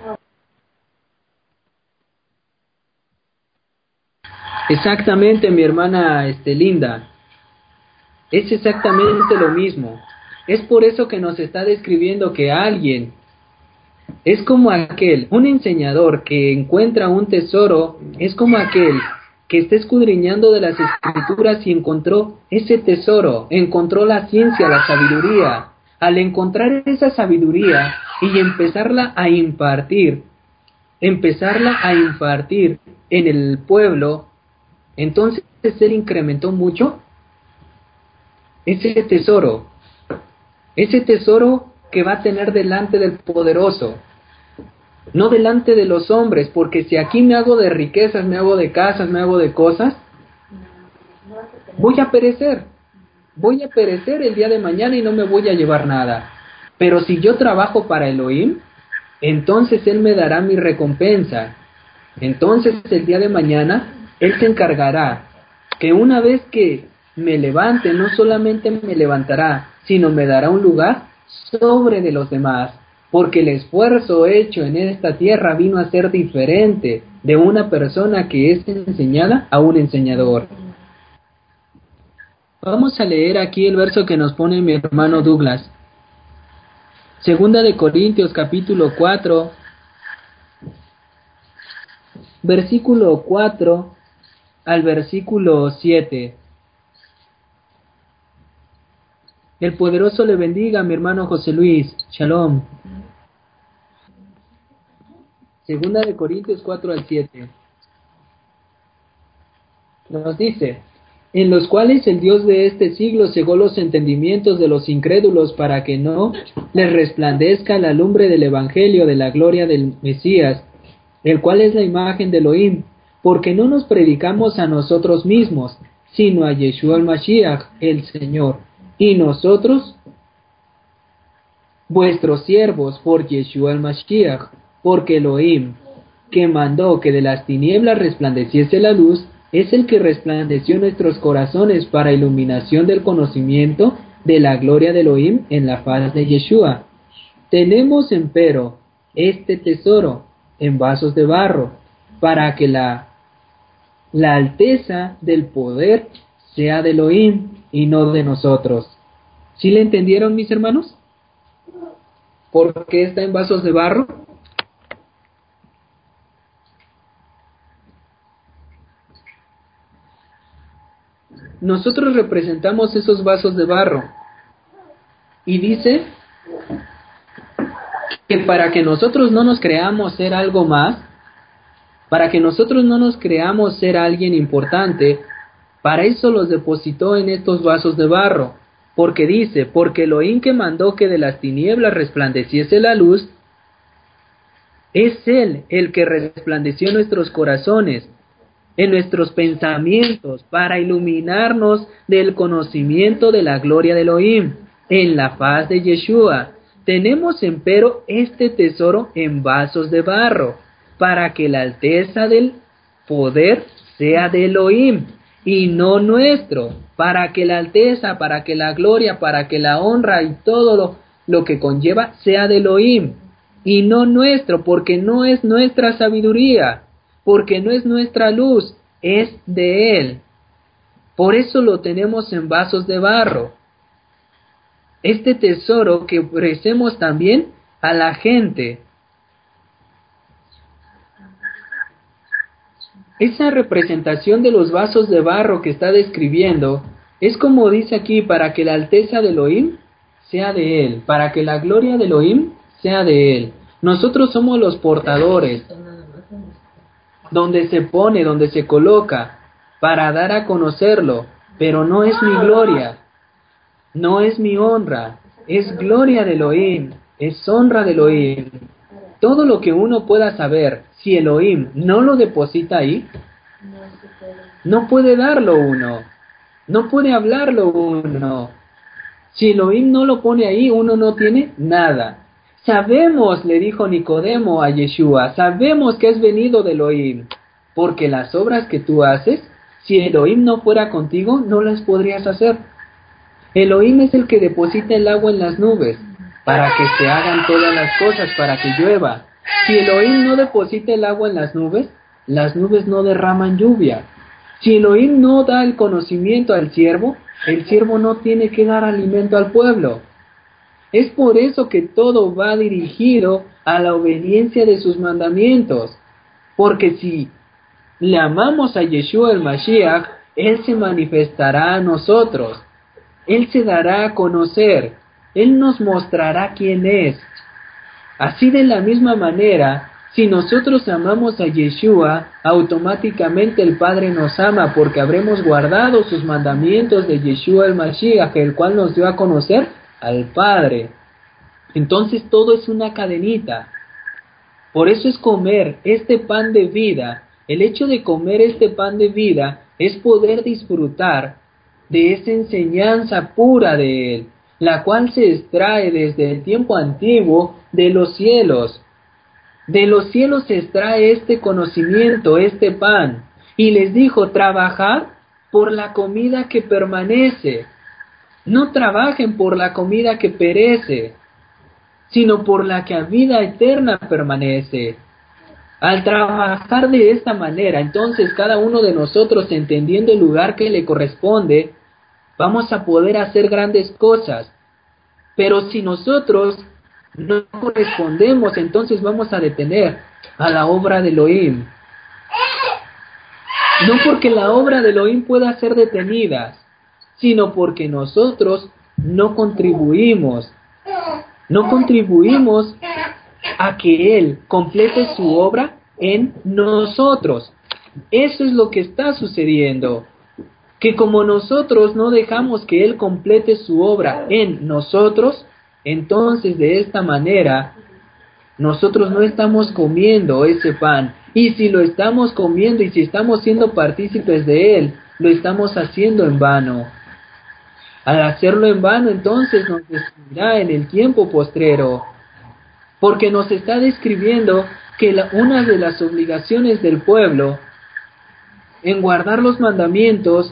Exactamente, mi hermana este, Linda. Es exactamente lo mismo. Es por eso que nos está describiendo que alguien Es como aquel, un enseñador que encuentra un tesoro, es como aquel que está escudriñando de las escrituras y encontró ese tesoro, encontró la ciencia, la sabiduría. Al encontrar esa sabiduría y empezarla a impartir, empezarla a impartir en el pueblo, entonces él incrementó mucho ese tesoro, ese tesoro que va a tener delante del poderoso, no delante de los hombres, porque si aquí me hago de riquezas, me hago de casas, me hago de cosas, voy a perecer, voy a perecer el día de mañana y no me voy a llevar nada. Pero si yo trabajo para Elohim, entonces Él me dará mi recompensa. Entonces el día de mañana Él se encargará que una vez que me levante, no solamente me levantará, sino me dará un lugar sobre de los demás, porque el esfuerzo hecho en esta tierra vino a ser diferente de una persona que es enseñada a un enseñador. Vamos a leer aquí el verso que nos pone mi hermano Douglas. Segunda de Corintios capítulo cuatro, versículo cuatro al versículo siete. El poderoso le bendiga, mi hermano José Luis. Shalom. Segunda de Corintios cuatro al siete. Nos dice: en los cuales el Dios de este siglo cegó los entendimientos de los incrédulos para que no les resplandezca la lumbre del evangelio de la gloria del Mesías, el cual es la imagen de Elohim, porque no nos predicamos a nosotros mismos, sino a Yeshua el Mashiach, el Señor, y nosotros, vuestros siervos por Yeshua el Mashiach, porque Elohim, que mandó que de las tinieblas resplandeciese la luz, es el que resplandeció nuestros corazones para iluminación del conocimiento de la gloria de Elohim en la faz de Yeshua. Tenemos empero este tesoro en vasos de barro, para que la, la alteza del poder sea de Elohim y no de nosotros. ¿Sí le entendieron, mis hermanos? ¿Por qué está en vasos de barro? Nosotros representamos esos vasos de barro. Y dice que para que nosotros no nos creamos ser algo más, para que nosotros no nos creamos ser alguien importante, para eso los depositó en estos vasos de barro. Porque dice, porque Elohim que mandó que de las tinieblas resplandeciese la luz, es Él el que resplandeció en nuestros corazones, en nuestros pensamientos, para iluminarnos del conocimiento de la gloria de Elohim, en la faz de Yeshua. Tenemos empero este tesoro en vasos de barro, para que la alteza del poder sea de Elohim, y no nuestro, para que la alteza, para que la gloria, para que la honra y todo lo, lo que conlleva sea de Elohim, y no nuestro, porque no es nuestra sabiduría, porque no es nuestra luz, es de Él. Por eso lo tenemos en vasos de barro. Este tesoro que ofrecemos también a la gente. Esa representación de los vasos de barro que está describiendo es como dice aquí, para que la alteza de Elohim sea de Él, para que la gloria de Elohim sea de Él. Nosotros somos los portadores, donde se pone, donde se coloca, para dar a conocerlo, pero no es mi gloria, no es mi honra, es gloria de Elohim, es honra de Elohim. Todo lo que uno pueda saber, si Elohim no lo deposita ahí, no puede darlo uno, no puede hablarlo uno. Si Elohim no lo pone ahí, uno no tiene nada. Sabemos, le dijo Nicodemo a Yeshua, sabemos que has venido de Elohim, porque las obras que tú haces, si Elohim no fuera contigo, no las podrías hacer. Elohim es el que deposita el agua en las nubes, para que se hagan todas las cosas, para que llueva. Si Elohim no deposita el agua en las nubes, las nubes no derraman lluvia. Si Elohim no da el conocimiento al siervo, el siervo no tiene que dar alimento al pueblo. Es por eso que todo va dirigido a la obediencia de sus mandamientos. Porque si le amamos a Yeshua el Mashiach, Él se manifestará a nosotros. Él se dará a conocer. Él nos mostrará quién es. Así de la misma manera, si nosotros amamos a Yeshua, automáticamente el Padre nos ama porque habremos guardado sus mandamientos de Yeshua el Mashiach, el cual nos dio a conocer al Padre. Entonces todo es una cadenita. Por eso es comer este pan de vida. El hecho de comer este pan de vida es poder disfrutar de esa enseñanza pura de Él, la cual se extrae desde el tiempo antiguo de los cielos. De los cielos se extrae este conocimiento, este pan. Y les dijo, trabajad por la comida que permanece. No trabajen por la comida que perece, sino por la que a vida eterna permanece. Al trabajar de esta manera, entonces cada uno de nosotros, entendiendo el lugar que le corresponde, vamos a poder hacer grandes cosas. Pero si nosotros no correspondemos, entonces vamos a detener a la obra de Elohim. No porque la obra de Elohim pueda ser detenida, sino porque nosotros no contribuimos. No contribuimos a que Él complete su obra en nosotros. Eso es lo que está sucediendo. Que como nosotros no dejamos que Él complete su obra en nosotros, entonces de esta manera nosotros no estamos comiendo ese pan. Y si lo estamos comiendo y si estamos siendo partícipes de Él, lo estamos haciendo en vano. Al hacerlo en vano, entonces nos destruirá en el tiempo postrero. Porque nos está describiendo que la, una de las obligaciones del pueblo en guardar los mandamientos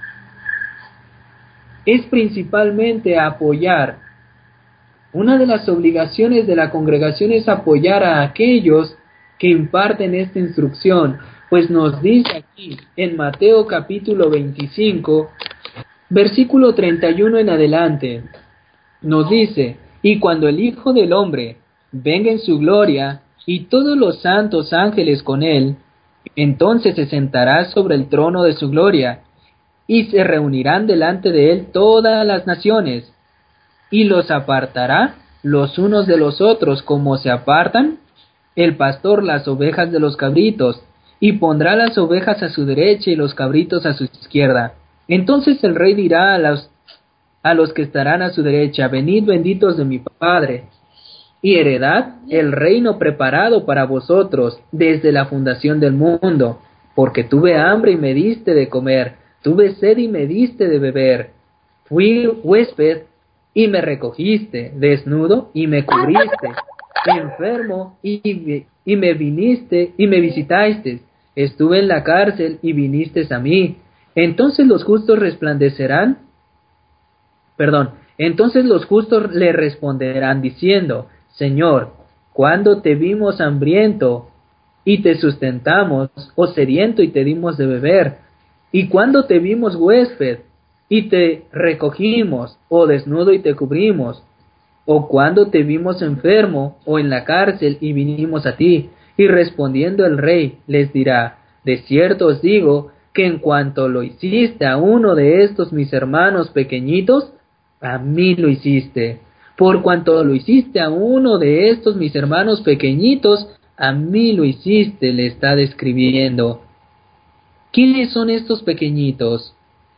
es principalmente apoyar. Una de las obligaciones de la congregación es apoyar a aquellos que imparten esta instrucción, pues nos dice aquí en Mateo capítulo veinticinco, versículo treinta y uno en adelante, nos dice, y cuando el Hijo del Hombre venga en su gloria, y todos los santos ángeles con él, entonces se sentará sobre el trono de su gloria, y se reunirán delante de él todas las naciones, y los apartará los unos de los otros, como se apartan el pastor las ovejas de los cabritos, y pondrá las ovejas a su derecha y los cabritos a su izquierda. Entonces el rey dirá a los, a los que estarán a su derecha, venid benditos de mi Padre, y heredad el reino preparado para vosotros desde la fundación del mundo, porque tuve hambre y me diste de comer, tuve sed y me diste de beber, fui huésped y me recogiste, desnudo y me cubriste, enfermo y, y me viniste y me visitaste, estuve en la cárcel y viniste a mí. Entonces los justos resplandecerán, perdón, entonces los justos le responderán diciendo, Señor, ¿cuándo te vimos hambriento y te sustentamos, o sediento y te dimos de beber? ¿Y cuándo te vimos huésped y te recogimos, o desnudo y te cubrimos? ¿O cuándo te vimos enfermo o en la cárcel y vinimos a ti? Y respondiendo el rey les dirá, de cierto os digo que en cuanto lo hiciste a uno de estos mis hermanos pequeñitos, a mí lo hiciste. Por cuanto lo hiciste a uno de estos mis hermanos pequeñitos, a mí lo hiciste, le está describiendo. ¿Quiénes son estos pequeñitos?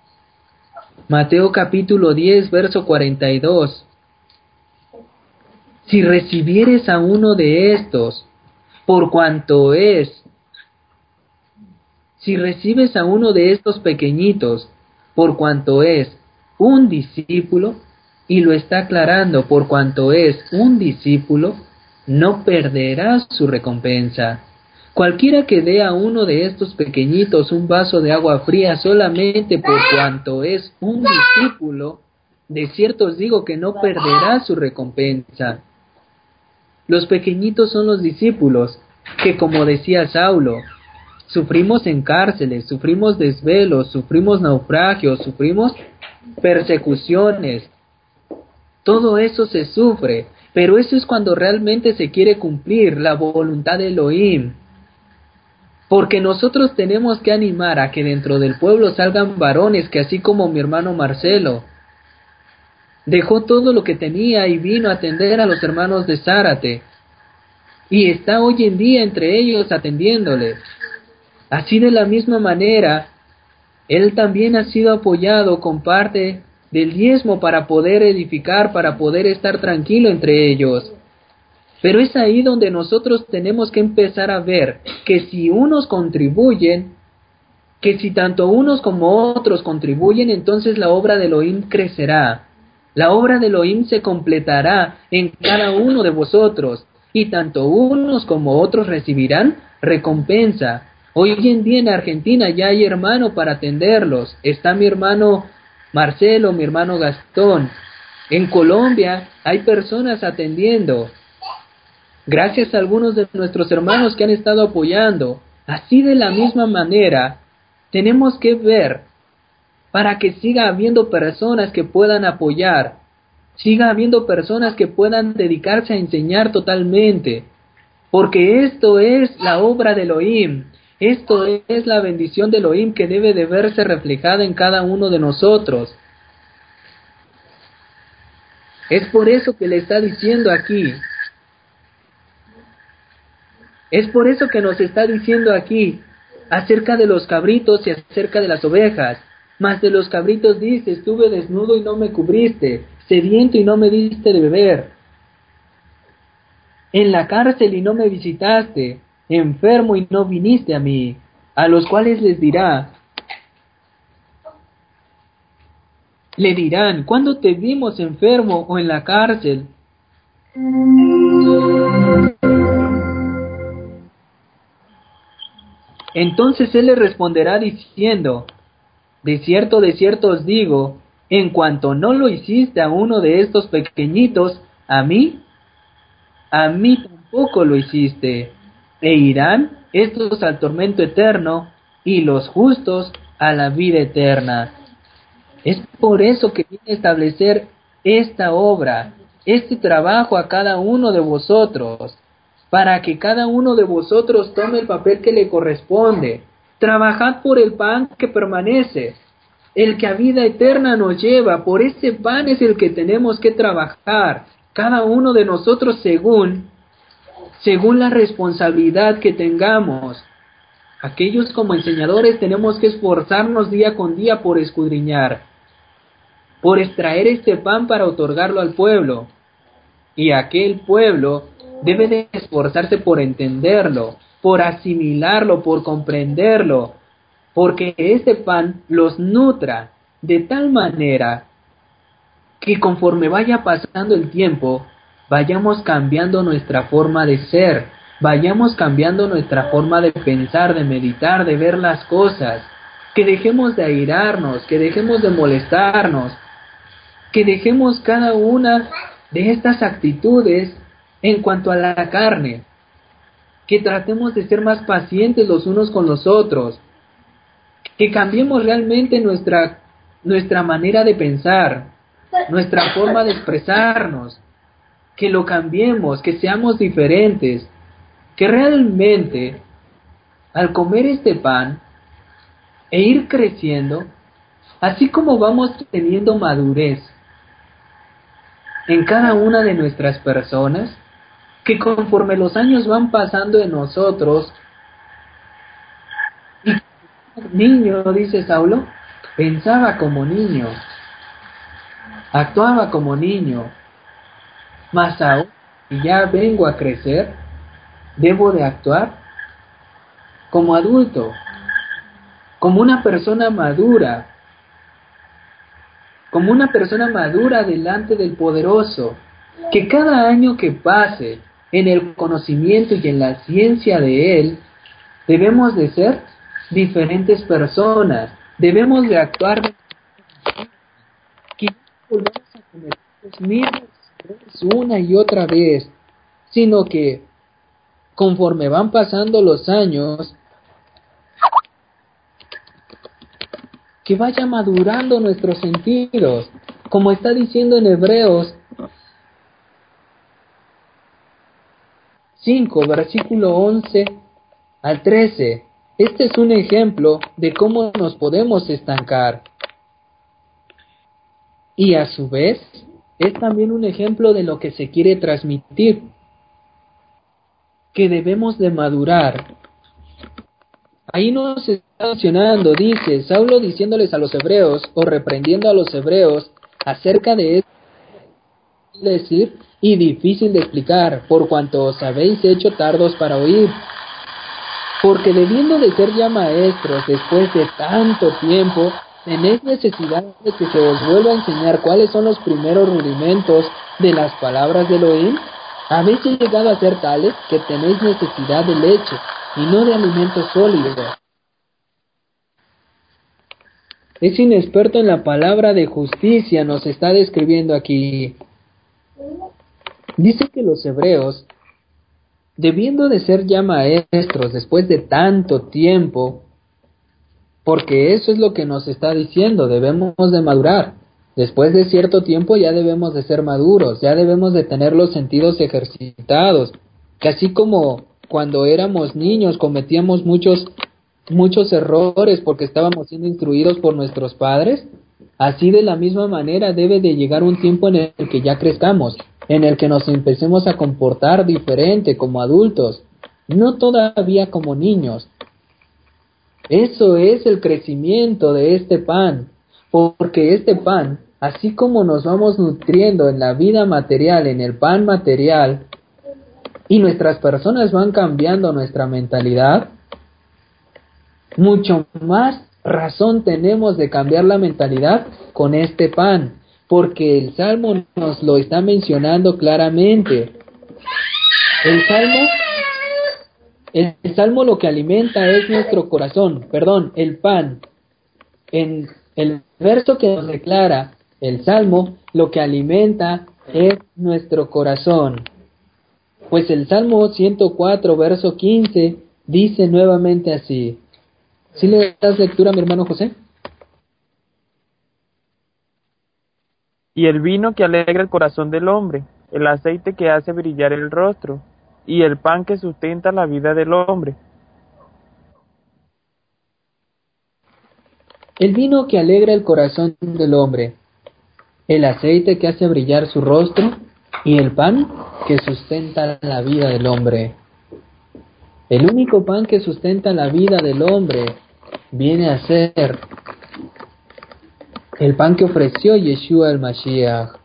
Mateo capítulo diez, verso cuarenta y dos. Si recibieres a uno de estos, por cuanto es, si recibes a uno de estos pequeñitos, por cuanto es un discípulo, y lo está aclarando, por cuanto es un discípulo, no perderás su recompensa. Cualquiera que dé a uno de estos pequeñitos un vaso de agua fría solamente por cuanto es un discípulo, de cierto os digo que no perderá su recompensa. Los pequeñitos son los discípulos, que como decía Saulo, sufrimos en cárceles, sufrimos desvelos, sufrimos naufragios, sufrimos persecuciones, todo eso se sufre, pero eso es cuando realmente se quiere cumplir la voluntad de Elohim. Porque nosotros tenemos que animar a que dentro del pueblo salgan varones que, así como mi hermano Marcelo, dejó todo lo que tenía y vino a atender a los hermanos de Zárate, y está hoy en día entre ellos atendiéndoles. Así, de la misma manera, él también ha sido apoyado con parte del diezmo para poder edificar, para poder estar tranquilo entre ellos. Pero es ahí donde nosotros tenemos que empezar a ver que si unos contribuyen, que si tanto unos como otros contribuyen, entonces la obra de Elohim crecerá. La obra de Elohim se completará en cada uno de vosotros, y tanto unos como otros recibirán recompensa. Hoy en día en Argentina ya hay hermano para atenderlos. Está mi hermano Marcelo, mi hermano Gastón. En Colombia hay personas atendiendo, gracias a algunos de nuestros hermanos que han estado apoyando. Así, de la misma manera, tenemos que ver para que siga habiendo personas que puedan apoyar, siga habiendo personas que puedan dedicarse a enseñar totalmente, porque esto es la obra de Elohim, esto es la bendición de Elohim que debe de verse reflejada en cada uno de nosotros. Es por eso que le está diciendo aquí, es por eso que nos está diciendo aquí acerca de los cabritos y acerca de las ovejas. Mas de los cabritos dice: estuve desnudo y no me cubriste, sediento y no me diste de beber, en la cárcel y no me visitaste, enfermo y no viniste a mí. A los cuales les dirá, le dirán: ¿cuándo te vimos enfermo o en la cárcel? Entonces él le responderá diciendo: de cierto, de cierto os digo, en cuanto no lo hiciste a uno de estos pequeñitos, a mí, a mí tampoco lo hiciste. E irán estos al tormento eterno, y los justos a la vida eterna. Es por eso que viene a establecer esta obra, este trabajo a cada uno de vosotros, para que cada uno de vosotros tome el papel que le corresponde. Trabajad por el pan que permanece, el que a vida eterna nos lleva. Por ese pan es el que tenemos que trabajar, cada uno de nosotros según, según la responsabilidad que tengamos. Aquellos como enseñadores tenemos que esforzarnos día con día por escudriñar, por extraer este pan para otorgarlo al pueblo. Y aquel pueblo debe de esforzarse por entenderlo, por asimilarlo, por comprenderlo, porque este pan los nutra de tal manera que conforme vaya pasando el tiempo, vayamos cambiando nuestra forma de ser, vayamos cambiando nuestra forma de pensar, de meditar, de ver las cosas, que dejemos de airarnos, que dejemos de molestarnos, que dejemos cada una de estas actitudes en cuanto a la carne, que tratemos de ser más pacientes los unos con los otros, que cambiemos realmente nuestra, nuestra manera de pensar, nuestra forma de expresarnos, que lo cambiemos, que seamos diferentes, que realmente al comer este pan e ir creciendo, así como vamos teniendo madurez en cada una de nuestras personas, que conforme los años van pasando en nosotros, y niño, dice Saulo, pensaba como niño, actuaba como niño, mas ahora que ya vengo a crecer, debo de actuar como adulto, como una persona madura, como una persona madura delante del Poderoso, que cada año que pase en el conocimiento y en la ciencia de Él, debemos de ser diferentes personas, debemos de actuar de que no volvamos a cometer los mismos errores una y otra vez, sino que conforme van pasando los años, que vaya madurando nuestros sentidos, como está diciendo en Hebreos cinco, versículo once al trece. Este es un ejemplo de cómo nos podemos estancar. Y a su vez, es también un ejemplo de lo que se quiere transmitir, que debemos de madurar. Ahí nos está mencionando, dice, Saulo diciéndoles a los hebreos, o reprendiendo a los hebreos, acerca de esto, decir, y difícil de explicar, por cuanto os habéis hecho tardos para oír. Porque debiendo de ser ya maestros después de tanto tiempo, tenéis necesidad de que se os vuelva a enseñar cuáles son los primeros rudimentos de las palabras del Elohim. Habéis llegado a ser tales que tenéis necesidad de leche y no de alimento sólido. Es inexperto en la palabra de justicia, nos está describiendo aquí. Dice que los hebreos, debiendo de ser ya maestros después de tanto tiempo, porque eso es lo que nos está diciendo, debemos de madurar. Después de cierto tiempo ya debemos de ser maduros, ya debemos de tener los sentidos ejercitados, que así como cuando éramos niños cometíamos muchos, muchos errores porque estábamos siendo instruidos por nuestros padres, así de la misma manera debe de llegar un tiempo en el que ya crezcamos, en el que nos empecemos a comportar diferente como adultos, no todavía como niños. Eso es el crecimiento de este pan, porque este pan, así como nos vamos nutriendo en la vida material, en el pan material, y nuestras personas van cambiando nuestra mentalidad, mucho más razón tenemos de cambiar la mentalidad con este pan, porque el Salmo nos lo está mencionando claramente. El Salmo, el, el Salmo lo que alimenta es nuestro corazón, perdón, el pan. En el verso que nos declara el Salmo, lo que alimenta es nuestro corazón. Pues el Salmo ciento cuatro, verso quince, dice nuevamente así. ¿Sí le das lectura a mi hermano José? Y el vino que alegra el corazón del hombre, el aceite que hace brillar el rostro, y el pan que sustenta la vida del hombre. El vino que alegra el corazón del hombre, el aceite que hace brillar su rostro, y el pan que sustenta la vida del hombre. El único pan que sustenta la vida del hombre viene a ser el pan que ofreció Yeshua el Mashiach.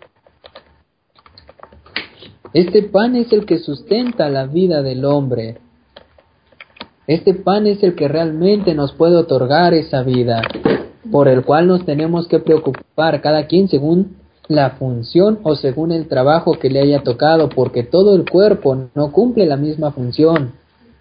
Este pan es el que sustenta la vida del hombre. Este pan es el que realmente nos puede otorgar esa vida, por el cual nos tenemos que preocupar cada quien según la función o según el trabajo que le haya tocado, porque todo el cuerpo no cumple la misma función.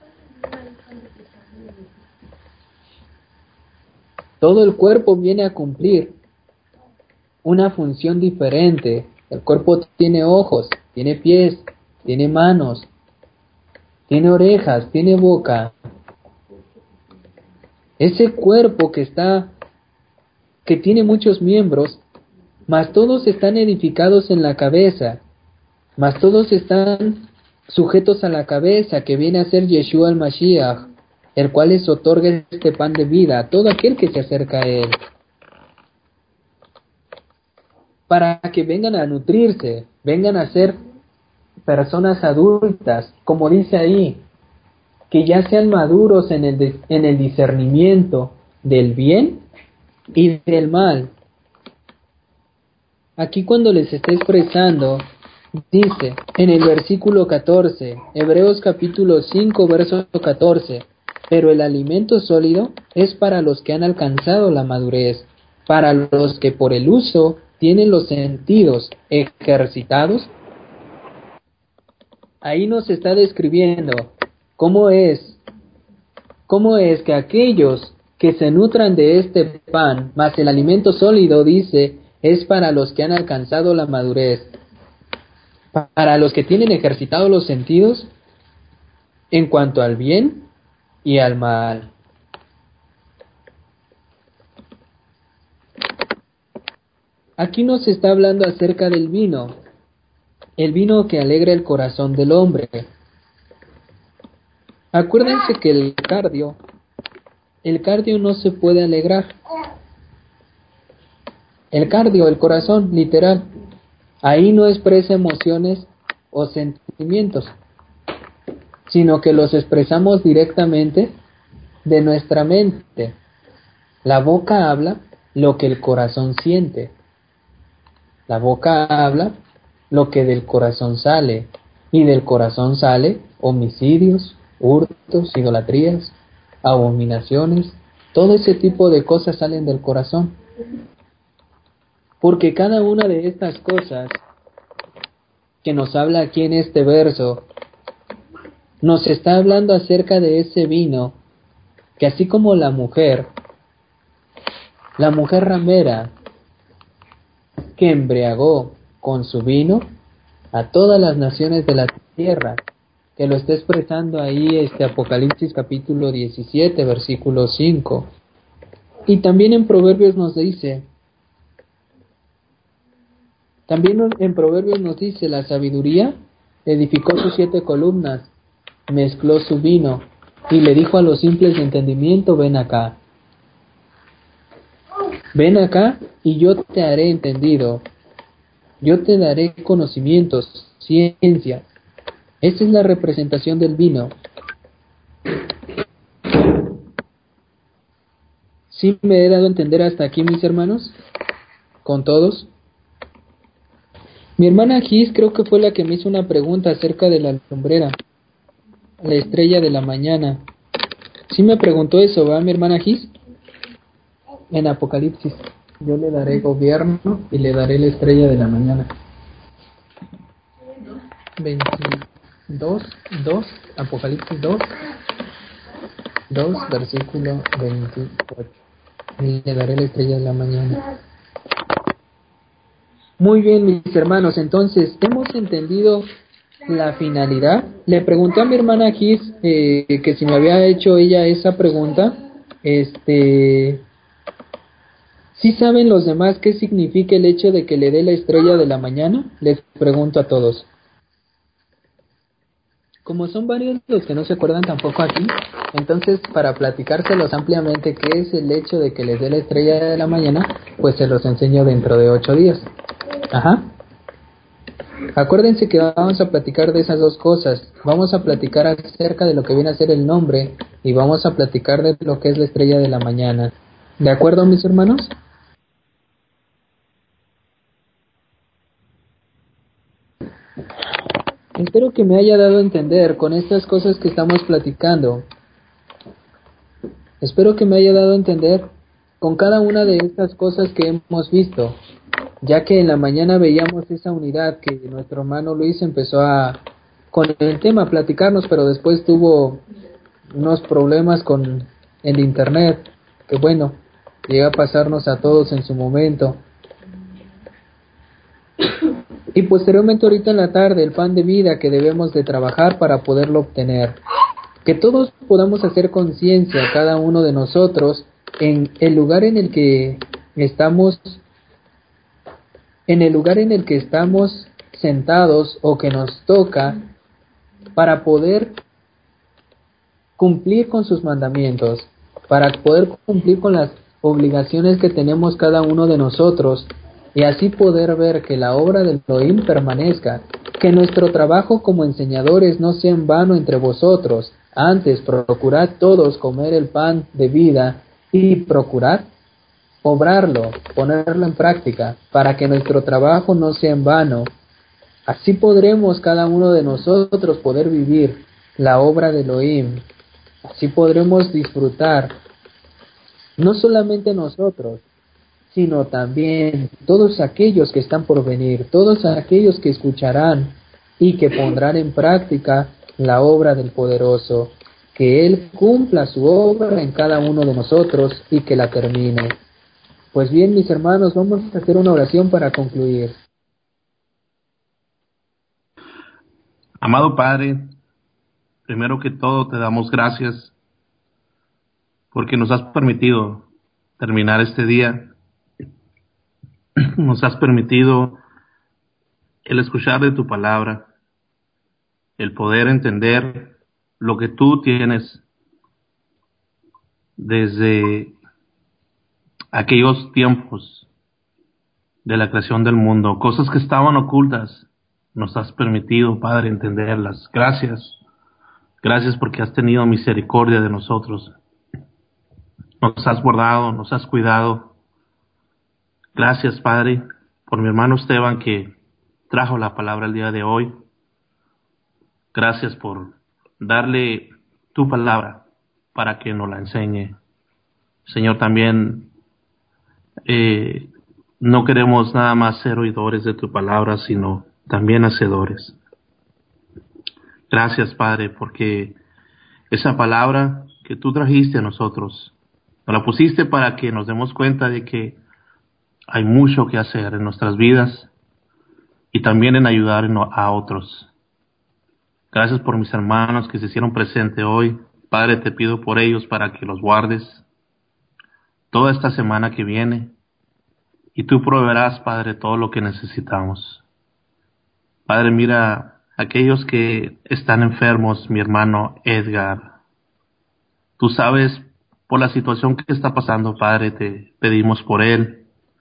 Todo el cuerpo viene a cumplir una función diferente. El cuerpo tiene ojos, tiene pies, tiene manos, tiene orejas, tiene boca. Ese cuerpo que está, que tiene muchos miembros, mas todos están edificados en la cabeza, mas todos están sujetos a la cabeza, que viene a ser Yeshua el Mashiach, el cual les otorga este pan de vida a todo aquel que se acerca a él, para que vengan a nutrirse, vengan a ser personas adultas, como dice ahí, que ya sean maduros en el, de, en el discernimiento del bien y del mal. Aquí cuando les está expresando, dice en el versículo catorce, Hebreos capítulo cinco, verso catorce, pero el alimento sólido es para los que han alcanzado la madurez, para los que por el uso tienen los sentidos ejercitados. Ahí nos está describiendo cómo es, cómo es que aquellos que se nutran de este pan, más el alimento sólido, dice, es para los que han alcanzado la madurez, para los que tienen ejercitados los sentidos en cuanto al bien y al mal. Aquí nos está hablando acerca del vino, el vino que alegra el corazón del hombre. Acuérdense que el cardio, el cardio no se puede alegrar. El cardio, el corazón, literal, ahí no expresa emociones o sentimientos, sino que los expresamos directamente de nuestra mente. La boca habla lo que el corazón siente. La boca habla lo que del corazón sale, y del corazón sale homicidios, hurtos, idolatrías, abominaciones, todo ese tipo de cosas salen del corazón. Porque cada una de estas cosas que nos habla aquí en este verso, nos está hablando acerca de ese vino, que así como la mujer, la mujer ramera, que embriagó con su vino a todas las naciones de la tierra, que lo está expresando ahí este Apocalipsis capítulo diecisiete, versículo cinco. Y también en Proverbios nos dice, también en Proverbios nos dice, la sabiduría edificó sus siete columnas, mezcló su vino, y le dijo a los simples de entendimiento, ven acá. Ven acá y yo te haré entendido. Yo te daré conocimientos, ciencia. Esa es la representación del vino. ¿Sí me he dado a entender hasta aquí, mis hermanos? ¿Con todos? Mi hermana Gis creo que fue la que me hizo una pregunta acerca de la lumbrera, la estrella de la mañana. ¿Sí me preguntó eso, va, mi hermana Gis? En Apocalipsis. Yo le daré gobierno y le daré la estrella de la mañana. veintidós, dos, Apocalipsis dos, dos, versículo veintiocho. Y le daré la estrella de la mañana. Muy bien, mis hermanos, entonces, ¿hemos entendido la finalidad? Le pregunté a mi hermana Gis eh, que si me había hecho ella esa pregunta, este... ¿sí saben los demás qué significa el hecho de que le dé la estrella de la mañana? Les pregunto a todos. Como son varios los que no se acuerdan tampoco aquí, entonces para platicárselos ampliamente qué es el hecho de que les dé la estrella de la mañana, pues se los enseño dentro de ocho días. Ajá. Acuérdense que vamos a platicar de esas dos cosas. Vamos a platicar acerca de lo que viene a ser el nombre y vamos a platicar de lo que es la estrella de la mañana. ¿De acuerdo, mis hermanos? Espero que me haya dado a entender con estas cosas que estamos platicando. Espero que me haya dado a entender con cada una de estas cosas que hemos visto, ya que en la mañana veíamos esa unidad que nuestro hermano Luis empezó a con el tema a platicarnos, pero después tuvo unos problemas con el internet, que bueno, llega a pasarnos a todos en su momento. Y posteriormente ahorita en la tarde, el pan de vida que debemos de trabajar para poderlo obtener. Que todos podamos hacer conciencia, cada uno de nosotros, en el lugar en el que estamos, en el lugar en el que estamos sentados o que nos toca, para poder cumplir con sus mandamientos, para poder cumplir con las obligaciones que tenemos cada uno de nosotros, y así poder ver que la obra del Elohim permanezca, que nuestro trabajo como enseñadores no sea en vano entre vosotros. Antes, procurad todos comer el pan de vida y procurad obrarlo, ponerlo en práctica, para que nuestro trabajo no sea en vano. Así podremos cada uno de nosotros poder vivir la obra de Elohim. Así podremos disfrutar, no solamente nosotros, sino también todos aquellos que están por venir, todos aquellos que escucharán y que pondrán en práctica la obra del Poderoso, que Él cumpla su obra en cada uno de nosotros y que la termine. Pues bien, mis hermanos, vamos a hacer una oración para concluir. Amado Padre, primero que todo te damos gracias porque nos has permitido terminar este día. Nos has permitido el escuchar de tu palabra, el poder entender lo que tú tienes desde aquellos tiempos de la creación del mundo, cosas que estaban ocultas, nos has permitido, Padre, entenderlas. Gracias, gracias porque has tenido misericordia de nosotros, nos has guardado, nos has cuidado. Gracias, Padre, por mi hermano Esteban que trajo la palabra el día de hoy. Gracias por darle tu palabra para que nos la enseñe. Señor, también eh, no queremos nada más ser oidores de tu palabra, sino también hacedores. Gracias, Padre, porque esa palabra que tú trajiste a nosotros, nos la pusiste para que nos demos cuenta de que hay mucho que hacer en nuestras vidas y también en ayudar a otros. Gracias por mis hermanos que se hicieron presentes hoy. Padre, te pido por ellos para que los guardes toda esta semana que viene y tú proveerás, Padre, todo lo que necesitamos. Padre, mira aquellos que están enfermos, mi hermano Edgar. Tú sabes por la situación que está pasando, Padre, te pedimos por él,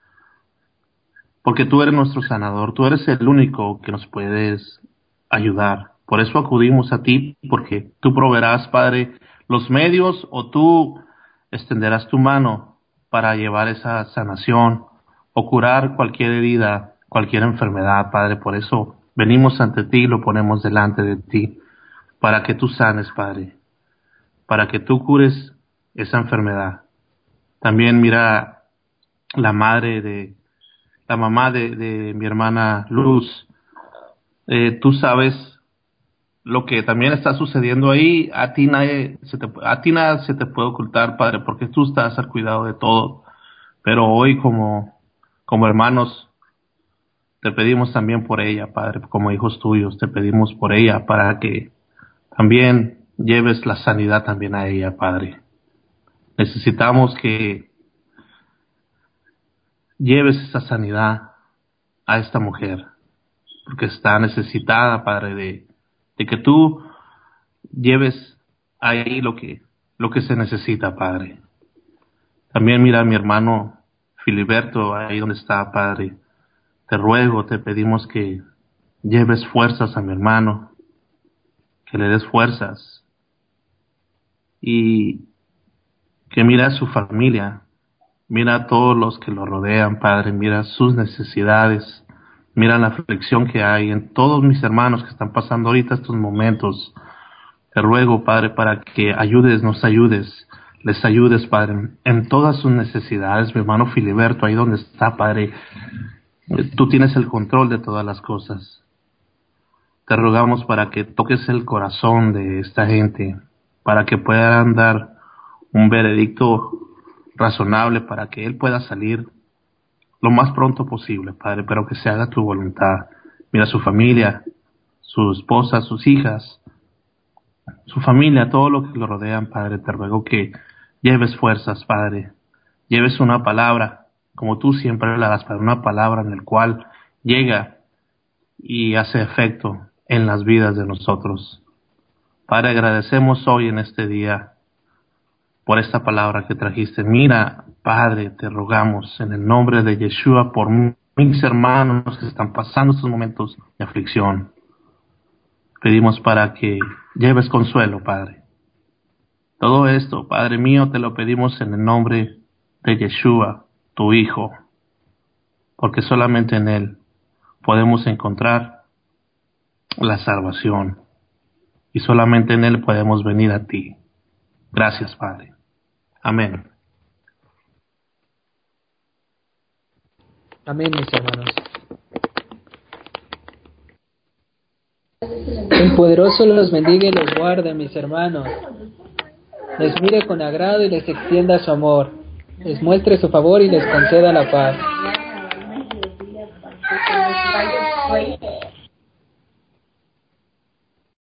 porque tú eres nuestro sanador, tú eres el único que nos puedes ayudar. Por eso acudimos a ti, porque tú proveerás, Padre, los medios o tú extenderás tu mano para llevar esa sanación o curar cualquier herida, cualquier enfermedad, Padre. Por eso venimos ante ti y lo ponemos delante de ti, para que tú sanes, Padre, para que tú cures esa enfermedad. También mira la madre de, la mamá de, de mi hermana Luz. Eh, tú sabes lo que también está sucediendo ahí. A ti nadie se te, a ti nada se te puede ocultar, Padre, porque tú estás al cuidado de todo. Pero hoy como, como hermanos te pedimos también por ella, Padre, como hijos tuyos, te pedimos por ella para que también lleves la sanidad también a ella, Padre. Necesitamos que lleves esa sanidad a esta mujer, porque está necesitada, Padre, de, de que tú lleves ahí lo que, lo que se necesita, Padre. También mira a mi hermano Filiberto, ahí donde está, Padre. Te ruego, te pedimos que lleves fuerzas a mi hermano, que le des fuerzas y que mira a su familia, mira a todos los que lo rodean, Padre, mira sus necesidades, mira la aflicción que hay en todos mis hermanos que están pasando ahorita estos momentos. Te ruego, Padre, para que ayudes, nos ayudes, les ayudes, Padre, en todas sus necesidades. Mi hermano Filiberto, ahí donde está, Padre, tú tienes el control de todas las cosas. Te rogamos para que toques el corazón de esta gente, para que puedan dar un veredicto razonable, para que él pueda salir lo más pronto posible, Padre, pero que se haga tu voluntad. Mira su familia, su esposa, sus hijas, su familia, todo lo que lo rodean, Padre. Te ruego que lleves fuerzas, Padre, lleves una palabra, como tú siempre la das, para una palabra en la cual llega y hace efecto en las vidas de nosotros. Padre, agradecemos hoy en este día por esta palabra que trajiste. Mira, Padre, te rogamos en el nombre de Yeshua por mis hermanos que están pasando estos momentos de aflicción. Pedimos para que lleves consuelo, Padre. Todo esto, Padre mío, te lo pedimos en el nombre de Yeshua, tu Hijo, porque solamente en Él podemos encontrar la salvación y solamente en Él podemos venir a ti. Gracias, Padre. Amén. Amén, mis hermanos. El poderoso los bendiga y los guarde, mis hermanos. Les mire con agrado y les extienda su amor. Les muestre su favor y les conceda la paz.